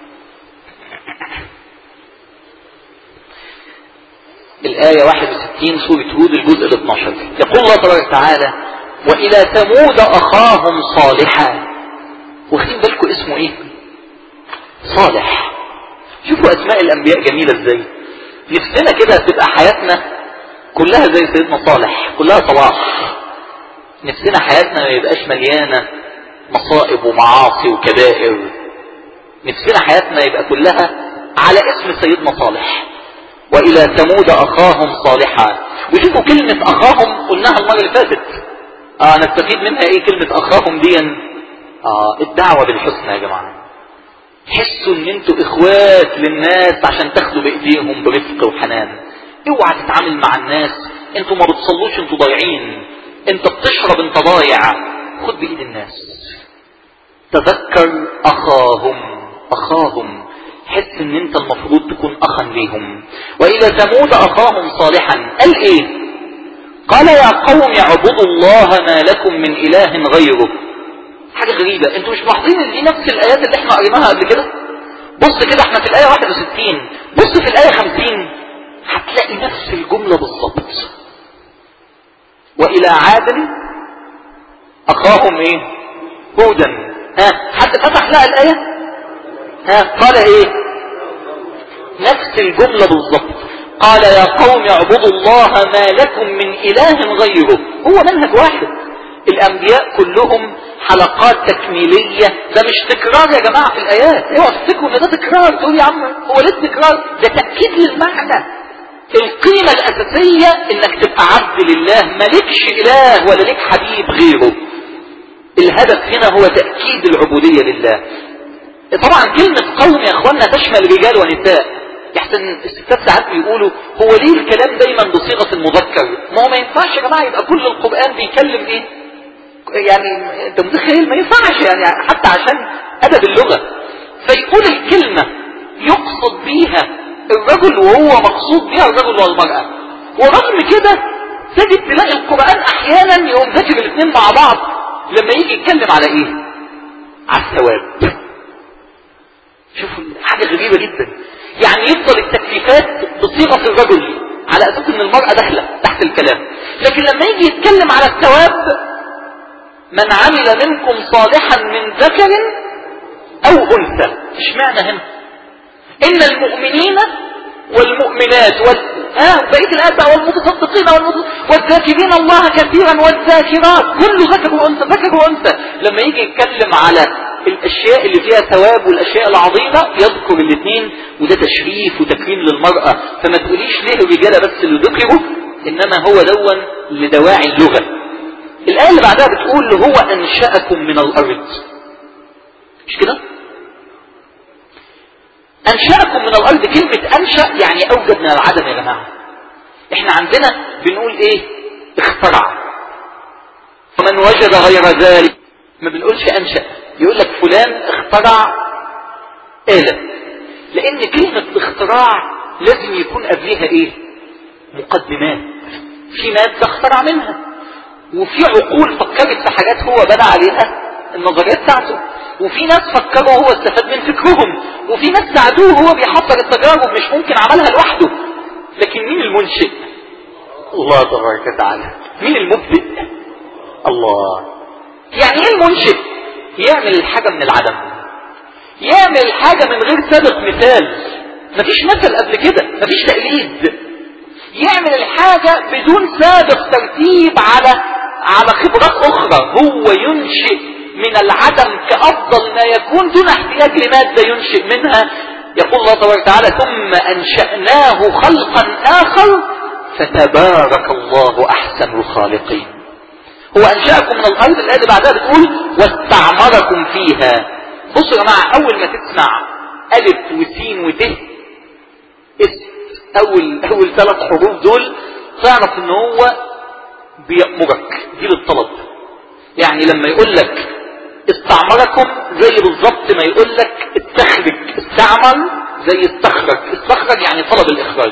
الآية واحد وستين سورة هود الجزء الاثناشر. يقول الله تبارك وتعالى وإلى ثمود أخاهم صالحا. واخدين بالكم اسمه ايه؟ صالح. شوفوا اسماء الانبياء جميلة ازاي. نفسنا كده تبقى حياتنا كلها زي سيدنا صالح، كلها صلاح. نفسنا حياتنا ما يبقاش مليانة مصائب ومعاصي وكبائر. نفسنا حياتنا يبقى كلها على اسم سيدنا صالح. وإلى ثمود أخاهم صالحا. وشوفوا كلمة أخاهم قلناها المرة اللي فاتت. آه نستفيد منها ايه كلمة أخاهم دي؟ آه الدعوة بالحسنى يا جماعة. حسوا ان انتوا اخوات للناس عشان تاخدوا بايديهم برفق وحنان. اوعى تتعامل مع الناس انتوا ما بتصلوش انتوا ضايعين. انت بتشرب انت ضايع، خد بايد الناس. تذكر اخاهم اخاهم حس ان انت المفروض تكون اخا ليهم. والى ثمود اخاهم صالحا قال ايه؟ قال يا قوم اعبدوا الله ما لكم من اله غيره. حاجة غريبة، انتوا مش ملاحظين ان دي نفس الايات اللي احنا قريناها قبل كده؟ بص كده احنا في الايه واحد وستين، بص في الايه خمسين هتلاقي نفس الجملة بالظبط. والى عاد اخاهم ايه؟ هودا. ها حد فتح لها الايه؟ ها قال ايه؟ نفس الجملة بالظبط. قال يا قوم اعبدوا الله ما لكم من اله غيره. هو منهج واحد. الانبياء كلهم حلقات تكميلية، ده مش تكرار يا جماعة في الايات. اوعوا تفتكروا ان ده تكرار تقول يا عم هو ليه تكرار؟ ده تأكيد للمعنى. القيمة الاساسية انك تبقى عبد لله، مالكش اله ولا لك حبيب غيره. الهدف هنا هو تأكيد العبودية لله. طبعا كلمة قوم يا اخوانا تشمل رجال ونساء. يحسن الستات ساعات بيقولوا هو ليه الكلام دايما بصيغة المذكر؟ ما هو ما ينفعش يا جماعة يبقى كل القرآن بيكلم ايه؟ يعني انت متخيل؟ ما ينفعش يعني حتى عشان ادب اللغة. فيقول الكلمة يقصد بيها الرجل وهو مقصود بيها الرجل والمرأة. ورغم كده تجد تلاقي القرآن احيانا يقوم ذكر الاثنين مع بعض لما يجي يتكلم على ايه؟ على الثواب. شوفوا حاجة غريبة جدا، يعني يفضل التكليفات بصيغة الرجل على اساس ان المرأة داخلة تحت الكلام، لكن لما يجي يتكلم على الثواب من عمل منكم صالحا من ذكر او انثى. اشمعنى هنا؟ ان المؤمنين والمؤمنات وال... ها بقية الآيات والمتصدقين والمتص... والذاكرين الله كثيرا والذاكرات، كله ذكر وانثى ذكر وانثى. لما يجي يتكلم على الاشياء اللي فيها ثواب والاشياء العظيمة يذكر الاثنين، وده تشريف وتكريم للمرأة. فما تقوليش ليه الرجالة بس اللي ذكروا، انما هو دون لدواعي اللغة. الآية اللي بعدها بتقول هو انشأكم من الارض، مش كده؟ انشأكم من الارض، كلمة انشأ يعني اوجد من العدم يا جماعة. احنا عندنا بنقول ايه؟ اخترع. ومن وجد غير ذلك، ما بنقولش انشأ. يقول لك فلان اخترع آلة، لان كلمة اختراع لازم يكون قبلها ايه؟ مقدمات. في مادة اخترع منها، وفي عقول فكرت في حاجات هو بنى عليها النظريات بتاعته، وفي ناس فكروا هو استفاد من فكرهم، وفي ناس ساعدوه هو بيحضر التجارب مش ممكن عملها لوحده. لكن مين المنشئ؟ الله تبارك وتعالى. مين المبدئ؟ الله. يعني ايه المنشئ؟ يعمل الحاجة من العدم، يعمل الحاجة من غير سابق مثال، مفيش مثل قبل كده، مفيش تقليد. يعمل الحاجة بدون سابق ترتيب على على خبرات اخرى. هو ينشئ من العدم كأفضل ما يكون دون احتياج لمادة ينشئ منها. يقول الله تبارك وتعالى ثم أنشأناه خلقا آخر فتبارك الله أحسن الخالقين. هو أنشأكم من الأرض. الآية اللي بعدها بتقول واستعمركم فيها. بصوا يا جماعة، أول ما تسمع ألف وسين وت أول أول ثلاث حروف دول تعرف إن هو بيأمرك، دي للطلب. يعني لما يقول لك استعمركم زي بالضبط ما يقول لك استخرج. استعمر زي استخرج. استخرج يعني طلب الإخراج.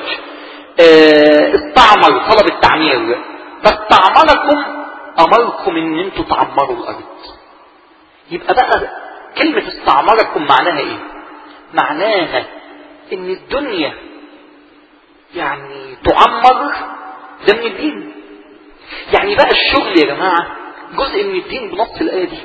استعمر طلب التعمير. فاستعمركم أمركم إن أنتوا تعمروا الأرض. يبقى بقى كلمة استعمركم معناها إيه؟ معناها إن الدنيا يعني تعمر، ده من الدين. يعني بقى الشغل يا جماعة جزء من الدين بنص الآية دي.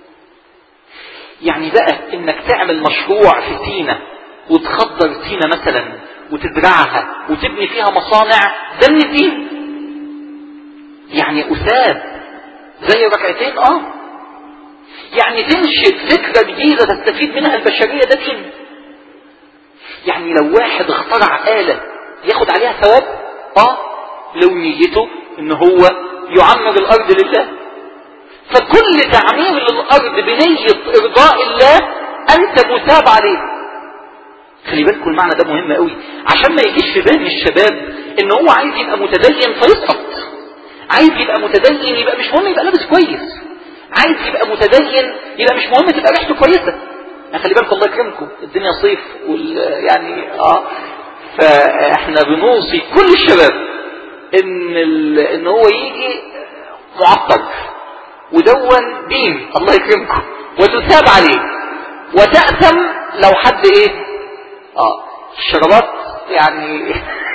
يعني بقى انك تعمل مشروع في سينا وتخضر سينا مثلا وتزرعها وتبني فيها مصانع، ده من الدين. يعني أثاب زي ركعتين اه يعني تنشئ فكرة جديدة تستفيد منها البشرية، ده دين. يعني لو واحد اخترع آلة ياخد عليها ثواب اه لو نيته ان هو يعمر الارض لله. فكل تعمير للارض بنية ارضاء الله انت مثاب عليه. خلي بالكم المعنى ده مهم قوي عشان ما يجيش في ذهن الشباب ان هو عايز يبقى متدين فيسقط. عايز يبقى متدين يبقى مش مهم يبقى لابس كويس، عايز يبقى متدين يبقى مش مهم تبقى ريحته كويسه. خلي بالكم الله يكرمكم الدنيا صيف وال يعني اه فاحنا بنوصي كل الشباب ان ال... ان هو يجي معطر ودون دين الله يكرمكم وتثاب عليه وتأثم لو حد ايه اه الشرابات يعني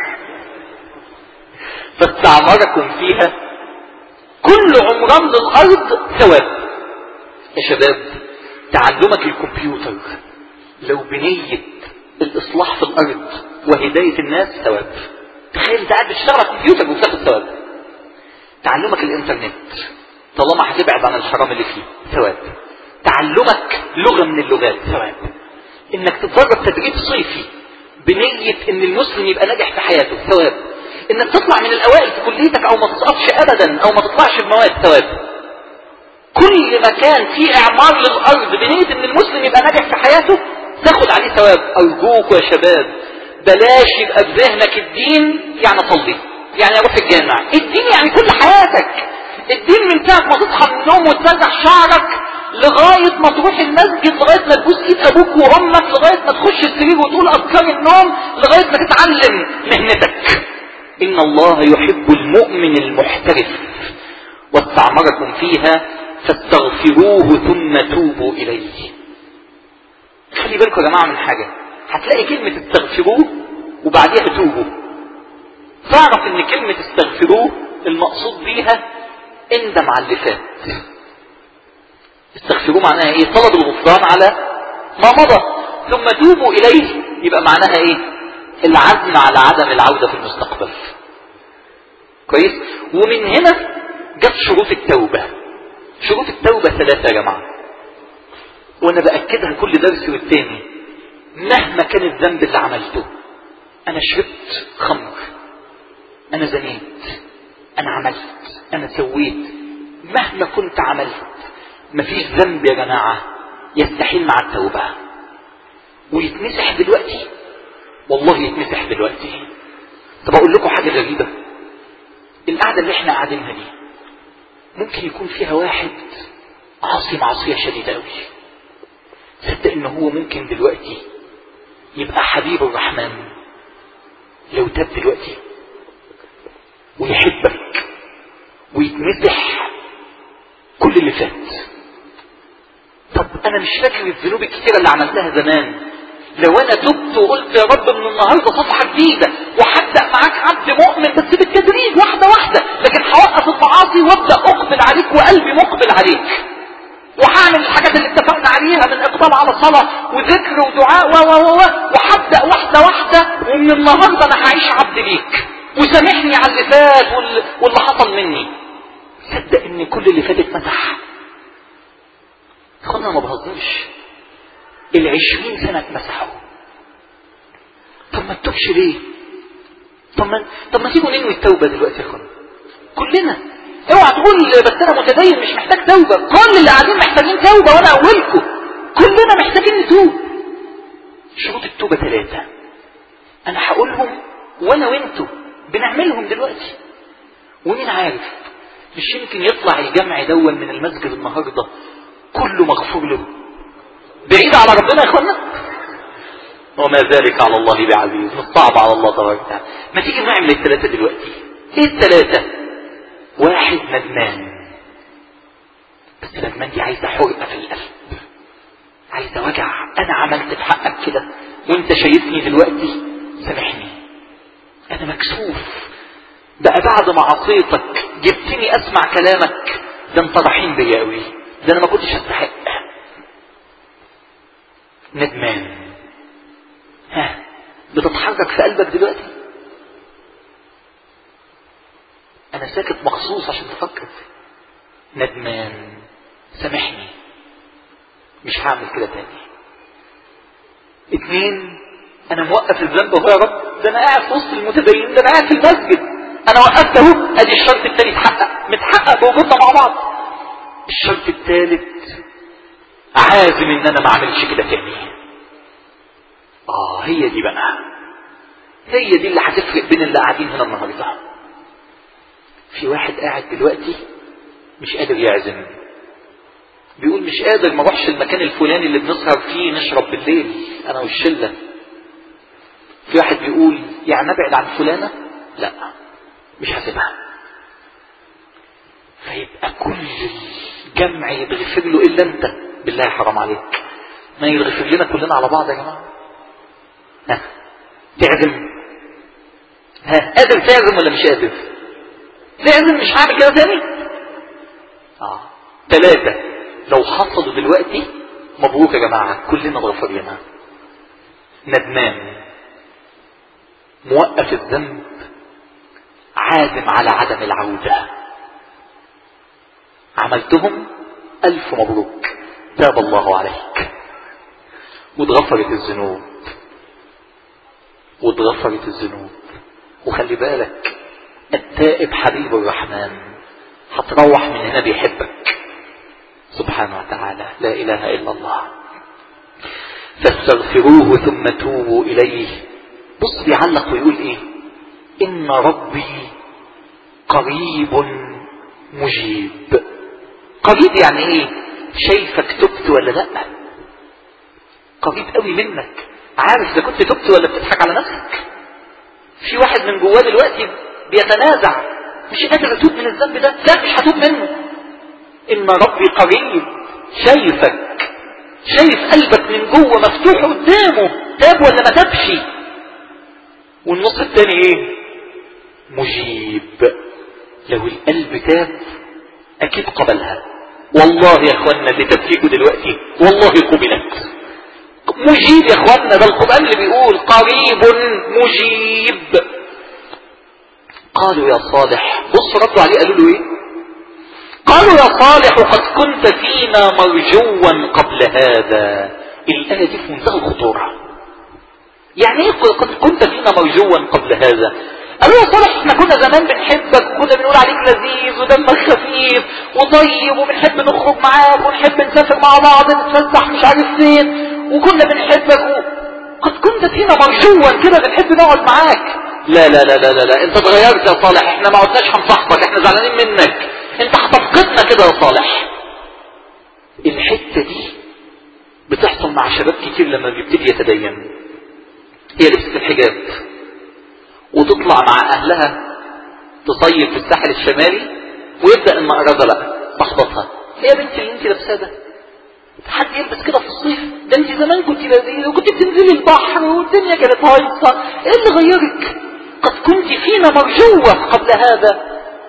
فاستعمركم فيها كل عمران للارض ثواب. يا شباب تعلمك الكمبيوتر لو بنية الاصلاح في الارض وهداية الناس ثواب. تخيل انت قاعد بتشتغل على الكمبيوتر وبتاخد ثواب. تعلمك الانترنت طالما هتبعد عن الحرام اللي فيه ثواب. تعلمك لغة من اللغات ثواب. انك تتدرب تدريب صيفي بنية ان المسلم يبقى ناجح في حياته ثواب. انك تطلع من الاوائل في كليتك او ما تسقطش ابدا او ما تطلعش بمواد ثواب. كل مكان فيه اعمار للارض بنية ان المسلم يبقى ناجح في حياته تاخد عليه ثواب. ارجوك يا شباب بلاش يبقى بذهنك الدين يعني صلي يعني اروح الجامع. الدين يعني كل حياتك. الدين من ساعة ما تصحى من النوم وتسرح شعرك لغاية ما تروح المسجد، لغاية ما تبوس ايد ابوك وامك، لغاية ما تخش السرير وتقول اذكار النوم، لغاية ما تتعلم مهنتك. ان الله يحب المؤمن المحترف واستعمركم فيها فاستغفروه ثم توبوا اليه. خلي بالكم يا جماعة من حاجة، هتلاقي كلمة استغفروه وبعديها توبوا. تعرف ان كلمة استغفروه المقصود بيها اندم على اللي فات. استغفروه معناها ايه؟ طلب الغفران على ما مضى. ثم توبوا اليه يبقى معناها ايه؟ العزم على عدم العودة في المستقبل. كويس؟ ومن هنا جت شروط التوبة. شروط التوبة ثلاثة يا جماعة وانا بأكدها كل درس والتاني. مهما كان الذنب اللي عملته، انا شربت خمر، انا زنيت، انا عملت، انا سويت، مهما كنت عملت مفيش ذنب يا جماعة يستحيل مع التوبة ويتمسح دلوقتي. والله يتمسح دلوقتي. طب اقول لكم حاجة غريبة، القعدة اللي احنا قاعدينها دي ممكن يكون فيها واحد عاصي معصية شديدة قوي. صدق ان هو ممكن دلوقتي يبقى حبيب الرحمن لو تاب دلوقتي ويحبك ويتمسح كل اللي فات. طب انا مش فاكر الذنوب الكتيرة اللي عملتها زمان. لو انا تبت وقلت يا رب من النهاردة صفحة جديدة وهبدأ معاك عبد مؤمن بس بالتدريج واحدة واحدة، لكن هوقف المعاصي وابدأ اقبل عليك وقلبي مقبل عليك، وهعمل الحاجات اللي اتفقنا عليها من اقبال على صلاة وذكر ودعاء و و و وهبدأ واحدة واحدة، ومن النهاردة انا هعيش عبد ليك وسامحني على اللي فات واللي حصل مني. صدق ان كل اللي فات اتمسح. اخوانا ما بهزرش، العشرين سنة اتمسحوا. طب ما تتوبش ليه؟ طب ما طب ما تيجوا ننوي التوبة دلوقتي يا اخوانا كلنا. اوعى تقول بس انا متدين مش محتاج توبة. كل اللي قاعدين محتاجين توبة وانا اولكم. كلنا محتاجين نتوب. شروط التوبة ثلاثة انا هقولهم وانا وانتوا بنعملهم دلوقتي. ومين عارف مش يمكن يطلع الجمع دول من المسجد النهاردة كله مغفور له بعيد على ربنا يا اخوانا. وما ذلك على الله بعزيز، مش صعب على الله تبارك وتعالى. ما تيجي نعمل الثلاثة دلوقتي. ايه الثلاثة؟ واحد ندمان، بس الندمان دي عايزة حرقة في القلب، عايزة وجع. انا عملت في حقك كده وانت شايفني دلوقتي، سامحني انا مكسوف بقى بعد ما عصيتك جبتني اسمع كلامك، ده انت رحيم بيا قوي، ده انا ما كنتش استحق. ندمان. ها بتتحرك في قلبك دلوقتي؟ انا ساكت مخصوص عشان تفكر. ندمان، سامحني مش هعمل كده تاني. اتنين، انا موقف الذنب اهو يا رب، ده انا قاعد في وسط المتدينين، ده انا قاعد في المسجد، انا وقفت اهو، ادي الشرط التاني اتحقق، متحقق بوجودنا مع بعض. الشرط التالت عازم ان انا ما اعملش كده تاني. اه هي دي بقى، هي دي اللي هتفرق بين اللي قاعدين هنا النهارده. في واحد قاعد دلوقتي مش قادر يعزم، بيقول مش قادر ما اروحش المكان الفلاني اللي بنسهر فيه نشرب بالليل انا والشله. في واحد بيقول يعني ابعد عن فلانه، لا مش هسيبها. فيبقى كل الجمع يتغفر له الا انت. بالله حرام عليك، ما يتغفر لنا كلنا على بعض يا جماعه. ها تعزم؟ ها قادر تعزم ولا مش قادر؟ تعزم مش هعمل كده تاني. اه ثلاثه لو حصلوا دلوقتي مبروك يا جماعه، كلنا اتغفر لنا. ندمان، موقف الذنب، عازم على عدم العودة. عملتهم ألف مبروك، تاب الله عليك واتغفرت الذنوب، واتغفرت الذنوب. وخلي بالك التائب حبيب الرحمن، هتروح من هنا بيحبك سبحانه وتعالى. لا إله إلا الله. فاستغفروه ثم توبوا إليه. بص بيعلق ويقول ايه؟ ان ربي قريب مجيب. قريب يعني ايه؟ شايفك تبت ولا لا؟ قريب قوي منك، عارف اذا كنت تبت ولا بتضحك على نفسك. في واحد من جواه دلوقتي بيتنازع، مش قادر اتوب من الذنب ده، لا مش هتوب منه. ان ربي قريب، شايفك، شايف قلبك من جوه مفتوح قدامه، تاب ولا ما تابش. والنص الثاني ايه؟ مجيب. لو القلب تاب اكيد قبلها. والله يا اخوانا اللي تبكيكوا دلوقتي والله قبلت. مجيب يا اخوانا، ده القرآن اللي بيقول قريب مجيب. قالوا يا صالح، بص ردوا عليه قالوا له ايه؟ قالوا يا صالح قد كنت فينا مرجوا قبل هذا. الآية دي في منتهى الخطورة. يعني ايه قد كنت فينا مرجوا قبل هذا؟ قالوا يا صالح احنا كنا زمان بنحبك وكنا بنقول عليك لذيذ ودمك خفيف وطيب وبنحب نخرج معاك ونحب نسافر مع بعض نتفسح مش عارف فين، وكنا بنحبك و... قد كنت فينا مرجوا كده بنحب نقعد معاك. لا لا لا لا لا, لا. انت اتغيرت يا صالح، احنا ما عدناش هنصاحبك، احنا زعلانين منك، انت هتفقدنا كده يا صالح. الحتة دي بتحصل مع شباب كتير لما بيبتدي يتدين. هي لبست الحجاب وتطلع مع اهلها تصيف في الساحل الشمالي، ويبدأ المقرزة بقى صاحبتها، ايه يا بنتي اللي انت لابساه ده؟ حد يلبس كده في الصيف؟ ده انت زمان كنت لذيذة وكنت بتنزلي البحر والدنيا كانت هايصة، ايه اللي غيرك؟ قد كنت فينا مرجوة قبل هذا.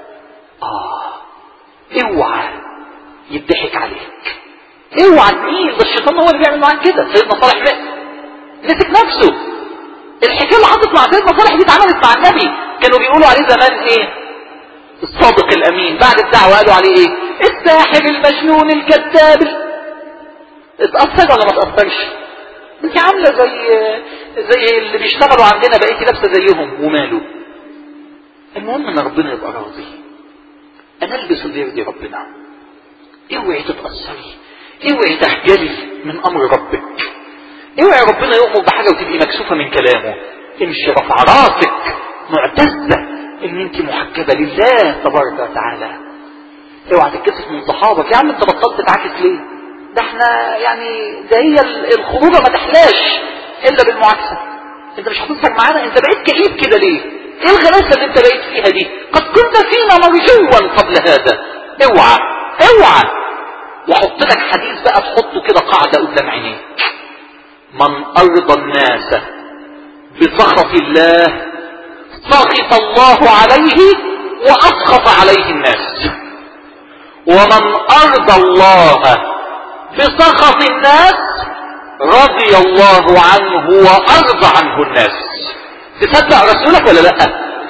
اه اوعى يضحك عليك، اوعى تميل، ده الشيطان هو اللي بيعمل معاك كده. سيدنا صالح مسك نفسه. الحكايه اللي حصلت مع سيدنا صالح دي اتعملت مع النبي، كانوا بيقولوا عليه زمان ايه؟ الصادق الامين. بعد الدعوه قالوا عليه ايه؟ الساحر المجنون الكذاب. اتأثر ولا ما اتأثرش؟ انت عامله زي زي اللي بيشتغلوا عندنا، بقيتي لابسه زيهم وماله. المهم ان ربنا يبقى راضي، انا البس اللي يرضي ربنا. اوعي تتأثري، اوعي تخجلي من امر ربك، اوعي ربنا يؤمر بحاجه وتبقي مكسوفه من كلامه. امشي رفع راسك معتزه ان انت محجبه لله تبارك وتعالى. اوعى تتكسف من صحابك. يا عم انت بطلت تعاكس ليه؟ ده احنا يعني ده هي الخروجه ما تحلاش الا بالمعاكسه. انت مش هتسهر معانا؟ انت بقيت كئيب كده ليه؟ ايه الغلاسه اللي انت بقيت فيها دي؟ قد كنت فينا مرجوا قبل هذا. اوعى اوعى. وحط لك حديث بقى تحطه كده قاعده قدام عينيك: من ارضى الناس بسخط الله سخط الله عليه واسخط عليه الناس، ومن ارضى الله بسخط الناس رضي الله عنه وارضى عنه الناس. تصدق رسولك ولا لا؟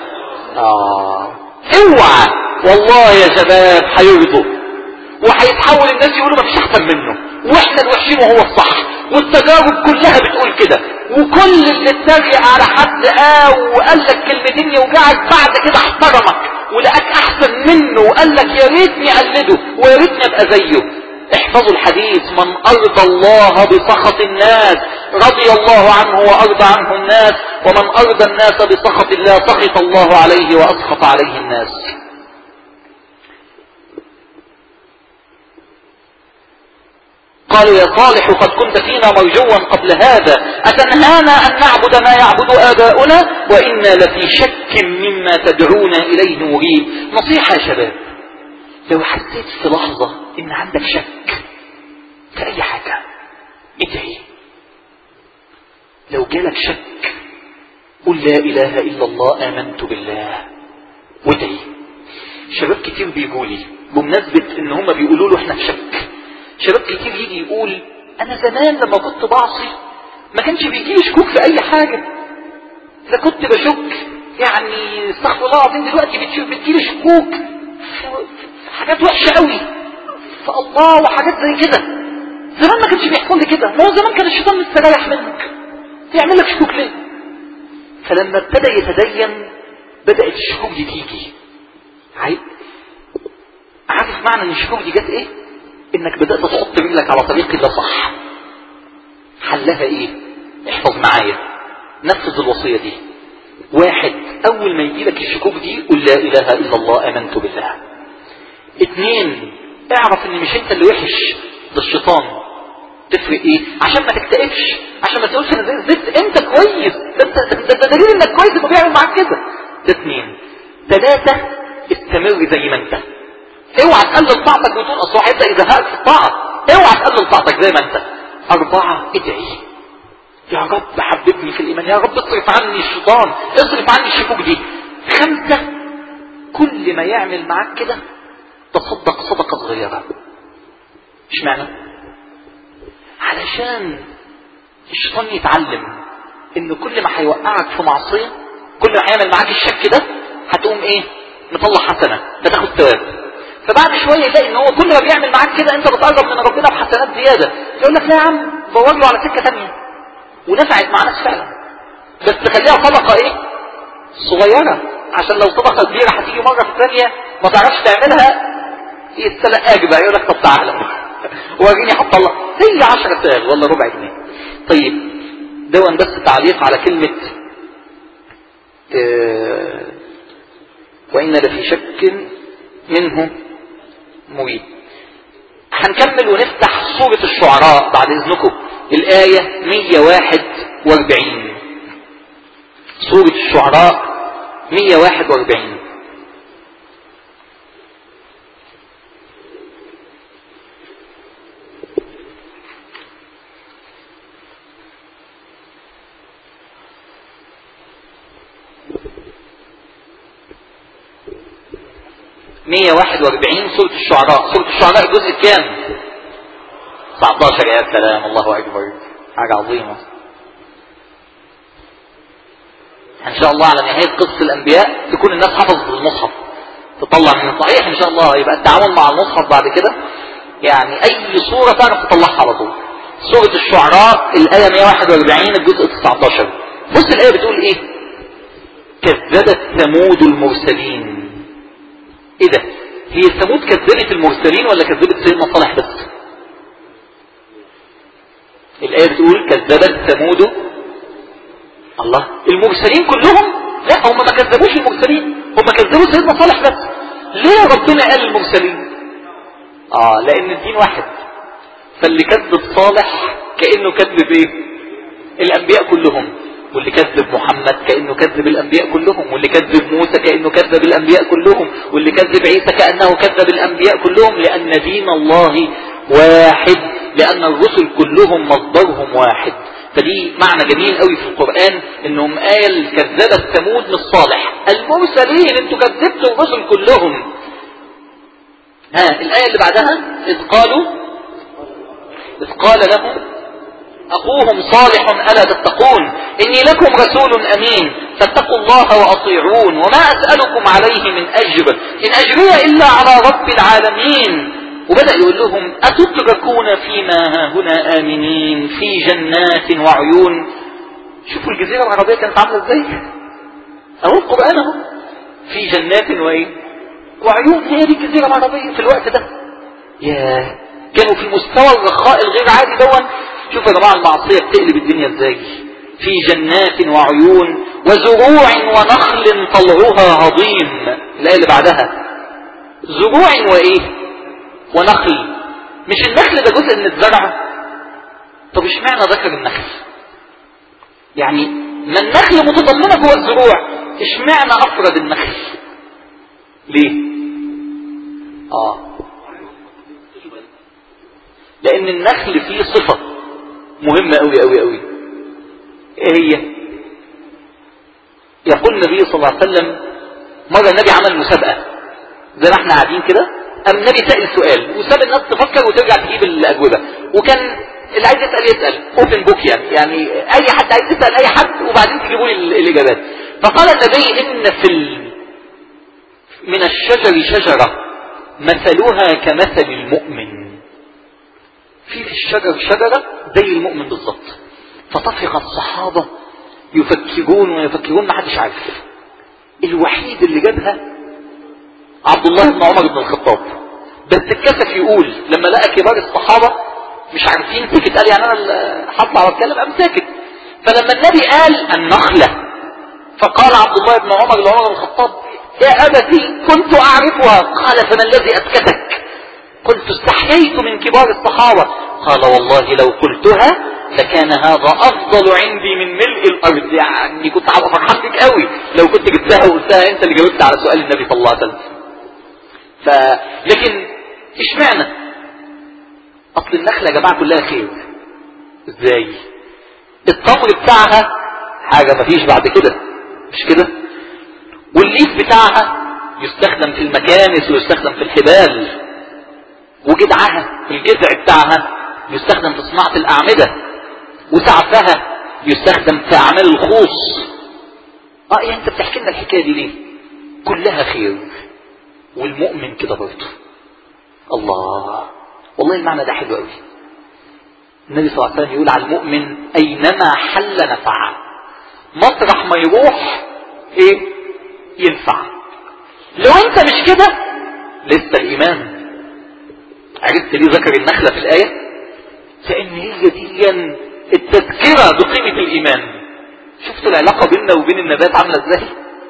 اه اوعى والله يا شباب هيرضوا وهيتحول الناس يقولوا ما فيش احسن منه واحنا الوحشين وهو الصح، والتجارب كلها بتقول كده. وكل اللي اتريق على حد اه وقال لك كلمتين يوجعك بعد كده احترمك ولقاك احسن منه وقال لك يا ريتني اقلده ويا ريتني ابقى زيه. احفظوا الحديث: من ارضى الله بسخط الناس رضي الله عنه وارضى عنه الناس، ومن ارضى الناس بسخط الله سخط الله عليه واسخط عليه الناس. قالوا يا صالح قد كنت فينا مرجوا قبل هذا، أتنهانا أن نعبد ما يعبد آباؤنا وإنا لفي شك مما تدعونا إليه مريب. نصيحة يا شباب، لو حسيت في لحظة إن عندك شك في أي حاجة ادعي. لو جالك شك قل لا إله إلا الله آمنت بالله وادعي. شباب كتير بيقولي بمناسبة إن هم بيقولوا له إحنا في شك، شباب كتير يجي يقول انا زمان لما كنت بعصي ما كانش بيجيلي شكوك في اي حاجة، لا كنت بشك يعني استغفر الله العظيم، دلوقتي بتجيلي شكوك في حاجات وحشة قوي في الله وحاجات زي كده. زمان ما كانش بيحصل لي كده، ما هو زمان كان الشيطان مستريح منك يعمل لك شكوك ليه؟ فلما ابتدى يتدين بدأت الشكوك دي تيجي. عارف معنى ان الشكوك دي جت ايه؟ انك بدأت تحط رجلك على طريق الله صح. حلها ايه؟ احفظ معايا، نفذ الوصية دي. واحد، اول ما يجي لك الشكوك دي قل لا اله الا الله امنت بالله. اتنين، اعرف ان مش انت اللي وحش، ده الشيطان. تفرق ايه؟ عشان ما تكتئبش، عشان ما تقولش انا زي الزفت، انت كويس، ده انت ده دليل انك كويس انه بيعمل معاك كده. ده اتنين. تلاتة، استمر زي ما انت. اوعى تقلل طاعتك وتقول اصل هيبدا يزهقك في الطاعه، اوعى تقلل طاعتك زي ما انت. اربعه، ادعي يا رب حببني في الايمان، يا رب اصرف عني الشيطان، اصرف عني الشكوك دي. خمسه، كل ما يعمل معاك كده تصدق صدقه صغيره. اشمعنى؟ علشان الشيطان يتعلم ان كل ما هيوقعك في معصيه، كل ما هيعمل معاك الشك ده هتقوم ايه؟ مطلع حسنه، فتاخد ثواب. فبعد شويه يلاقي ان هو كل ما بيعمل معاك كده انت بتقرب من ربنا بحسنات زياده، يقول لك لا يا عم دور له على سكه ثانيه. ونفعت مع ناس فعلا، بس تخليها صدقه ايه؟ صغيره، عشان لو صدقه كبيره هتيجي مره في الثانيه ما تعرفش تعملها يتسلقاك بقى، يقول لك طب تعالى وريني حط الله هي عشرة ساغ ولا ربع جنيه. طيب دون بس تعليق على كلمه اه وإن لفي شك منه مريب. هنكمل ونفتح سورة الشعراء بعد إذنكم، الآية مية وواحد واربعين. سورة الشعراء مية وواحد واربعين. مية وواحد واربعين سورة الشعراء. سورة الشعراء الجزء الكام؟ تسعتاشر. يا سلام، الله أكبر، حاجة عظيمة. إن شاء الله على نهاية قصة الأنبياء تكون الناس حفظت المصحف، تطلع من الصحيح إن شاء الله، يبقى التعامل مع المصحف بعد كده يعني أي صورة تعرف تطلعها على طول. سورة الشعراء الآية مية وواحد واربعين الجزء تسعتاشر. بص الآية بتقول إيه؟ كذبت ثمود المرسلين. ايه ده؟ هي ثمود كذبت المرسلين ولا كذبت سيدنا صالح بس؟ الآية بتقول كذبت ثمود الله المرسلين كلهم؟ لا، هم ما كذبوش المرسلين، هم كذبوا سيدنا صالح بس. ليه ربنا قال المرسلين؟ اه لان الدين واحد، فاللي كذب صالح كأنه كذب ايه؟ الانبياء كلهم، واللي كذب محمد كأنه كذب الأنبياء كلهم، واللي كذب موسى كأنه كذب الأنبياء كلهم، واللي كذب عيسى كأنه كذب الأنبياء كلهم، لأن دين الله واحد، لأن الرسل كلهم مصدرهم واحد. فدي معنى جميل قوي في القرآن، انهم قال كذبت ثمود من صالح، المرسلين انتوا كذبتوا الرسل كلهم. ها الآية اللي بعدها، إذ قالوا إذ قال لهم أخوهم صالح ألا تتقون إني لكم رسول أمين فاتقوا الله وأطيعون وما أسألكم عليه من أجر إن أجري إلا على رب العالمين. وبدأ يقول لهم أتتركون فيما هاهنا آمنين في جنات وعيون. شوفوا الجزيرة العربية كانت عاملة ازاي، أهو القرآن أهو، في جنات وإيه وعيون. هي دي الجزيرة العربية في الوقت ده. ياه، كانوا في مستوى الرخاء الغير عادي دون. شوفوا يا جماعة المعصية بتقلب الدنيا ازاي. في جنات وعيون وزروع ونخل طلعها هضيم. الآية اللي بعدها زروع وإيه ونخل. مش النخل ده جزء من الزرع؟ طب اشمعنى ذكر النخل؟ يعني ما النخل متضمنة جوه الزروع، اشمعنى افرد النخل؟ ليه؟ اه لان النخل فيه صفة مهمة قوي قوي قوي. ايه هي؟ يقول النبي صلى الله عليه وسلم مرة النبي عمل مسابقة زي ما احنا قاعدين كده، قام النبي سأل سؤال وساب الناس تفكر وترجع تجيب الأجوبة، وكان اللي عايز يسأل يسأل اوبن بوك، يعني يعني اي حد عايز يسأل اي حد وبعدين تجيبوا لي الإجابات. فقال النبي ان في ال... من الشجر شجرة مثلها كمثل المؤمن، في في الشجر شجرة زي المؤمن بالضبط. فطفق الصحابة يفكرون ويفكرون، ما حدش عارف. الوحيد اللي جابها عبد الله بن عمر بن الخطاب، بس اتكسف يقول لما لقى كبار الصحابة مش عارفين، سكت قال يعني انا اللي هطلع واتكلم، قام ساكت. فلما النبي قال النخلة فقال عبد الله بن عمر لعمر بن الخطاب يا أبتي كنت أعرفها. قال فما الذي أسكتك؟ قلت استحييت من كبار الصحابة. قال والله لو قلتها لكان هذا أفضل عندي من ملء الأرض، يعني كنت عارف فرحان بك قوي لو كنت جبتها وقلتها أنت اللي جاوبت على سؤال النبي صلى الله عليه وسلم. ف لكن اشمعنى؟ أصل النخلة يا جماعة كلها خير. ازاي؟ التمر بتاعها حاجة مفيش بعد كده، مش كده؟ والليف بتاعها يستخدم في المكانس ويستخدم في الحبال، وجدعها الجذع بتاعها يستخدم في صناعة الأعمدة، وسعفها يستخدم في أعمال الخوص. اه يعني انت بتحكي لنا الحكاية دي ليه؟ كلها خير. والمؤمن كده برضه. الله، والله المعنى ده حلو قوي. النبي صلى الله عليه وسلم يقول على المؤمن أينما حل نفع، مطرح ما يروح ايه ينفع. لو انت مش كده لسه الإيمان. عرفت ليه ذكر النخلة في الآية؟ لأن هي دي التذكرة بقيمة الإيمان. شفتوا العلاقة بيننا وبين النبات عاملة ازاي؟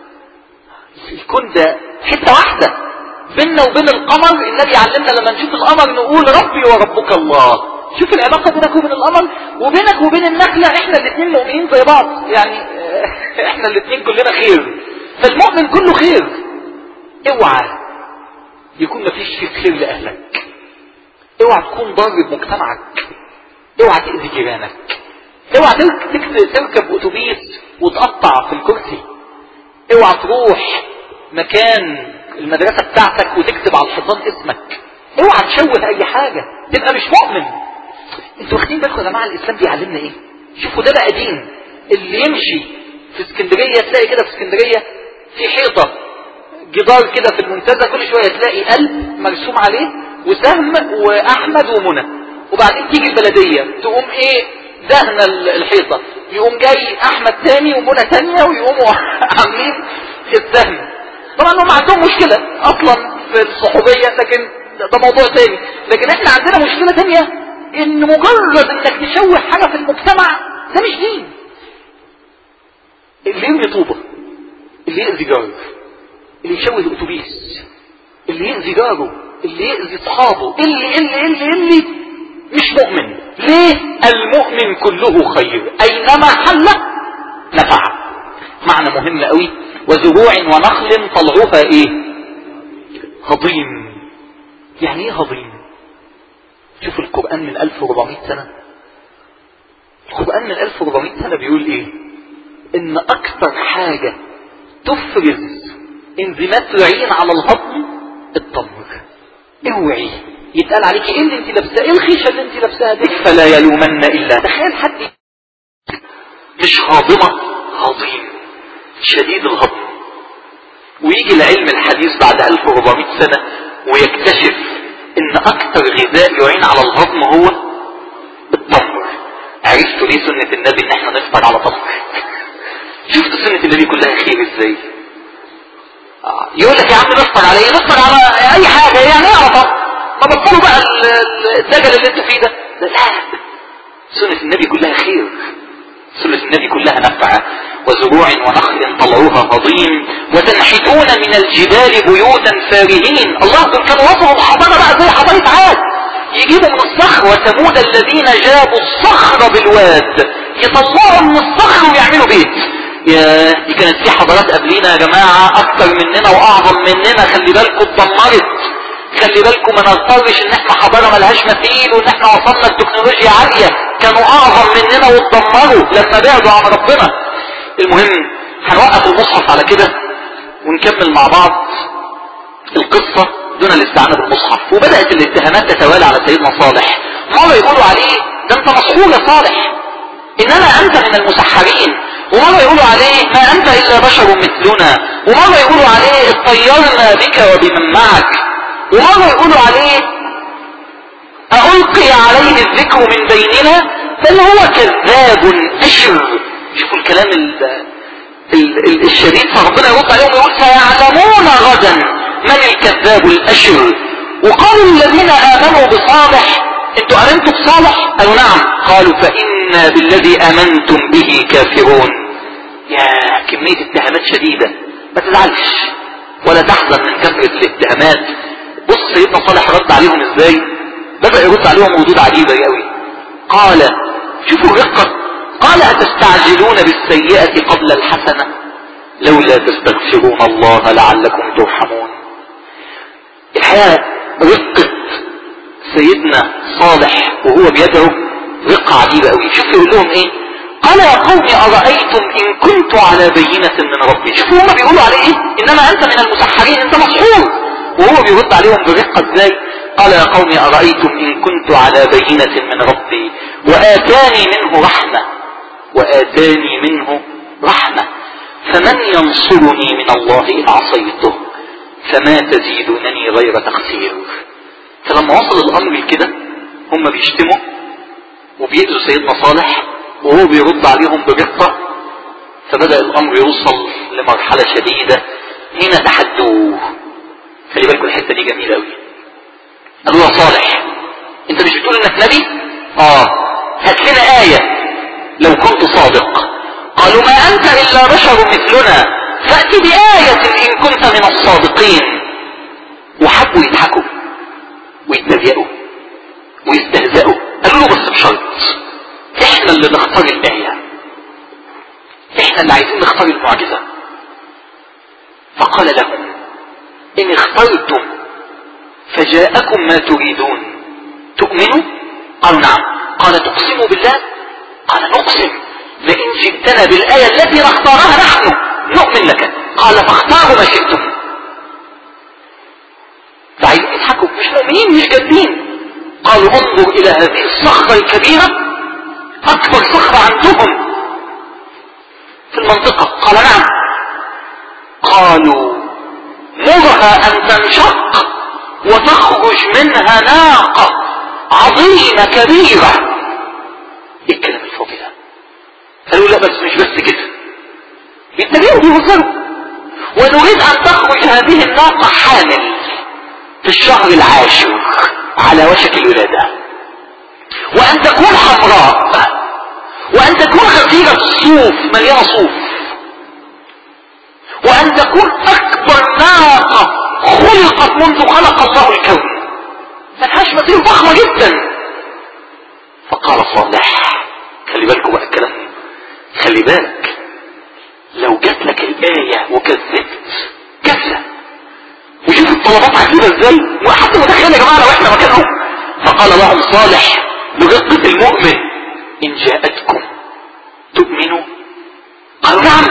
الكون ده حتة واحدة بيننا وبين القمر. النبي علمنا لما نشوف القمر نقول ربي وربك الله. شوف العلاقة بينك وبين القمر، وبينك وبين النخلة احنا الاثنين مؤمنين زي بعض، يعني احنا الاثنين كلنا خير. فالمؤمن كله خير. اوعى يكون مفيش فيك خير لأهلك، اوعى تكون ضار بمجتمعك، اوعى تأذي جيرانك، اوعى تركب اتوبيس وتقطع في الكرسي، اوعى تروح مكان المدرسة بتاعتك وتكتب على الحيطان اسمك، اوعى تشوه اي حاجة، تبقى مش مؤمن. انتوا واخدين بالكم يا جماعة الاسلام بيعلمنا ايه؟ شوفوا ده بقى دين. اللي يمشي في اسكندرية تلاقي كده في اسكندرية في حيطة جدار كده في المنتزه، كل شوية تلاقي قلب مرسوم عليه وسهم واحمد ومنى، وبعدين تيجي البلدية تقوم ايه دهنة الحيطة، يقوم جاي احمد تاني ومنى تانية ويقوموا عاملين السهم. طبعا هم عندهم مشكلة اصلا في الصحوبية، لكن ده موضوع تاني. لكن احنا عندنا مشكلة تانية، ان مجرد انك تشوه حاجة في المجتمع ده مش دين. اللي يرمي طوبة، اللي يأذي جاره، اللي يشوه اتوبيس، اللي يأذي جاره، اللي يأذي اصحابه، اللي اللي اللي اللي مش مؤمن. ليه؟ المؤمن كله خير اينما حل نفع. معنى مهم قوي. وزروع ونخل طلعوها ايه؟ هضيم. يعني ايه هضيم؟ شوف القرآن من ألف وأربعمائة سنة. القرآن من ألف وأربعمائة سنة بيقول ايه؟ ان اكتر حاجة تفرز انزيمات العين على الهضم التمر. اوعي يتقال عليك ايه اللي انت لابساه، ايه الخيشه اللي انت لابساها دي، فلا يلومن الا. تخيل حد مش هاضمه، هضيم شديد الهضم، ويجي العلم الحديث بعد ألف وأربعمائة سنه ويكتشف ان اكتر غذاء يعين على الهضم هو التمر. عرفتوا ليه سنه النبي ان احنا نفطر على تمر؟ شفتوا سنه النبي كلها خير ازاي؟ يقول لك يا عم نفطر على ايه؟ نفطر على اي حاجه، يعني ايه عرفه؟ ما بطلوا بقى الدجل اللي انتوا فيه ده. لا، سنه النبي كلها خير، سنه النبي كلها نفع. وزروع ونخل طلعوها هضيم وتنحتون من الجبال بيوتا فارهين. الله دول كانوا وصلوا الحضاره بقى زي حضاره عاد. يجيبوا من الصخر، وثمود الذين جابوا الصخر بالواد، يطلعوا من الصخر ويعملوا بيت. يا دي كانت في حضارات قبلينا يا جماعة اكتر مننا واعظم مننا، خلي بالكم اتدمرت. خلي بالكم ما نضطرش ان احنا حضارة ملهاش مثيل وان احنا وصلنا التكنولوجيا عالية، كانوا اعظم مننا واتدمروا لما بعدوا عن ربنا. المهم هنوقف المصحف على كده ونكمل مع بعض القصة دون الاستعانة بالمصحف. وبدأت الاتهامات تتوالى على سيدنا صالح. مرة يقولوا عليه ده انت مسحور يا صالح، انما انت من المسحرين، ومرة يقولوا عليه ما انت الا بشر مثلنا، ومرة يقولوا عليه اطيرنا بك وبمن معك، ومرة يقولوا عليه ألقي عليه الذكر من بيننا بل هو كذاب أشر. شوفوا الكلام ال ال ال الشديد. فربنا يرد عليهم ويقول سيعلمون غدا من الكذاب الأشر. وقالوا الذين آمنوا بصالح انتوا آمنتوا بصالح؟ قالوا نعم. قالوا فإنا بالذي آمنتم به كافرون. يا كمية اتهامات شديدة. ما تزعلش ولا تحزن من كثرة الاتهامات. بص سيدنا صالح رد عليهم ازاي. بدأ يرد عليهم ردود عجيبة قوي. قال شوفوا الرقة، قال أتستعجلون بالسيئة قبل الحسنة لولا تستغفرون الله لعلكم ترحمون. الحقيقة رقة سيدنا صالح وهو بيدعو رقة عجيبة قوي. شوفوا يقول لهم ايه. قال يا قوم أرأيتم إن كنت على بينة من ربي. شوفوا هما بيقولوا عليه ايه، إنما أنت من المسحرين، أنت مسحور، وهو بيرد عليهم برقة ازاي. قال يا قوم أرأيتم إن كنت على بينة من ربي وآتاني منه رحمة وآتاني منه رحمة فمن ينصرني من الله إن عصيته فما تزيدونني غير تخسير. فلما وصل الأمر لكده هم بيشتموا وبيأذوا سيدنا صالح وهو بيرد عليهم برقة، فبدأ الأمر يوصل لمرحلة شديدة. هنا تحدوه. خلي بالكم الحتة دي جميلة قوي. قالوا يا صالح انت مش بتقول انك نبي؟ اه هات لنا آية لو كنت صادق. قالوا ما انت الا بشر مثلنا فأتي بآية ان كنت من الصادقين. وحبوا يضحكوا ويتبيئوا ويستهزئوا. قالوا له بس بشرط احنا اللي نختار الآية، احنا اللي عايزين نختار المعجزة. فقال لهم ان اخترتم فجاءكم ما تريدون تؤمنوا؟ قالوا نعم. قال تقسموا بالله؟ قال نقسم لئن جئتنا بالآية التي نختارها نحن نؤمن لك. قال فاختاروا ما شئتم. فعايزين يضحكوا، مش مؤمنين مش جادين. قالوا انظر الى هذه الصخرة الكبيرة، اكبر صخرة عندهم في المنطقة. قال نعم. قالوا مرها ان تنشق وتخرج منها ناقة عظيمة كبيرة. ايه الكلام الفاضي ده؟ قالوا لا بس مش بس كده، بيتبعوا بيهزروا. ونريد ان تخرج هذه الناقة حامل في الشهر العاشر على وشك الولادة، وان تكون حمراء، وان تكون خفيفة الصوف مليانة صوف، وان تكون اكبر ناقة خلقت منذ خلق الله الكون، ملهاش مثيل، ضخمة جدا. فقال صالح خلي بالكم بقى الكلام، خلي بالك لو جات لك الآية وكذبت كذبة. وشوف الطلبات عجيبة ازاي، وحتى متخيل يا جماعة لو احنا مكانهم. فقال لهم صالح برقة المؤمن ان جاءتكم تؤمنوا؟ قالوا نعم.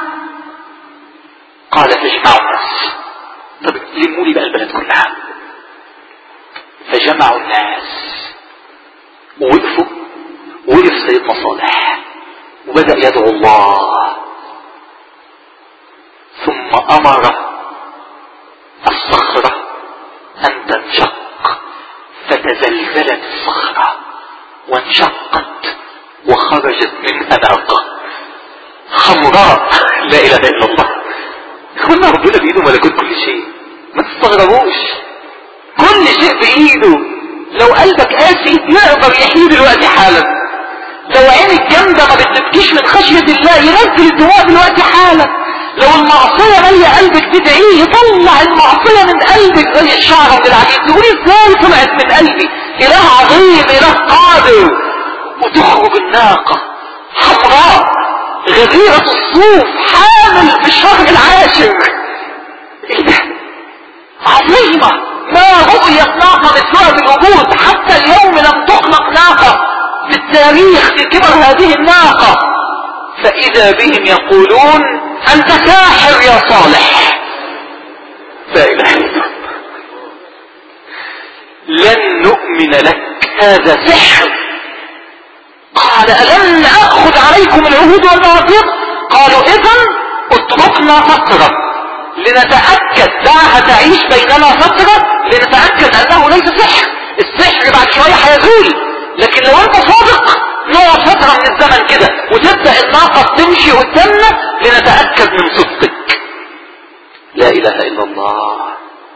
قال فاجمعوا الناس. طب لموا لي بقى البلد كلها. فجمعوا الناس ووقفوا، ووقف سيدنا صالح وبدأ يدعو الله. ثم امر الصخرة ان تنشق، فتزلزلت الصخرة وانشقت وخرجت منها ناقة حمراء لا اله الا الله. اخوانا ربنا بايده ملكوت كل شيء، ما تستغربوش، كل شيء بايده. لو قلبك قاسي يقدر يحيي دلوقتي حالا. لو عينك جامدة ما بتبكيش من خشية الله ينزل الدموع دلوقتي حالا. لو المعصية مالية قلبك تدعيه يطلع المعصية من قلبك زي الشعرة من العجيب. تقولي ازاي طلعت من قلبي؟ اله عظيم، اله قادر. وتخرج الناقة حمراء غزيرة الصوف حامل في الشهر العاشر. ايه ده؟ عظيمة، ما رؤيت ناقة مثلها في الوجود، حتى اليوم لم تخلق ناقة في التاريخ في كبر هذه الناقة. فاذا بهم يقولون انت ساحر يا صالح. لا اله الا الله. لن نؤمن لك، هذا سحر. قال الم اخذ عليكم العهود والمواثيق؟ قالوا اذن اتركنا فترة لنتأكد، دعها تعيش بيننا فترة لنتأكد انه ليس سحر. السحر بعد شوية هيزول، لكن لو انت صادق نقعد فترة من الزمن كده وتبدأ الناقة تمشي قدامنا لنتأكد من صدقك. لا اله الا الله.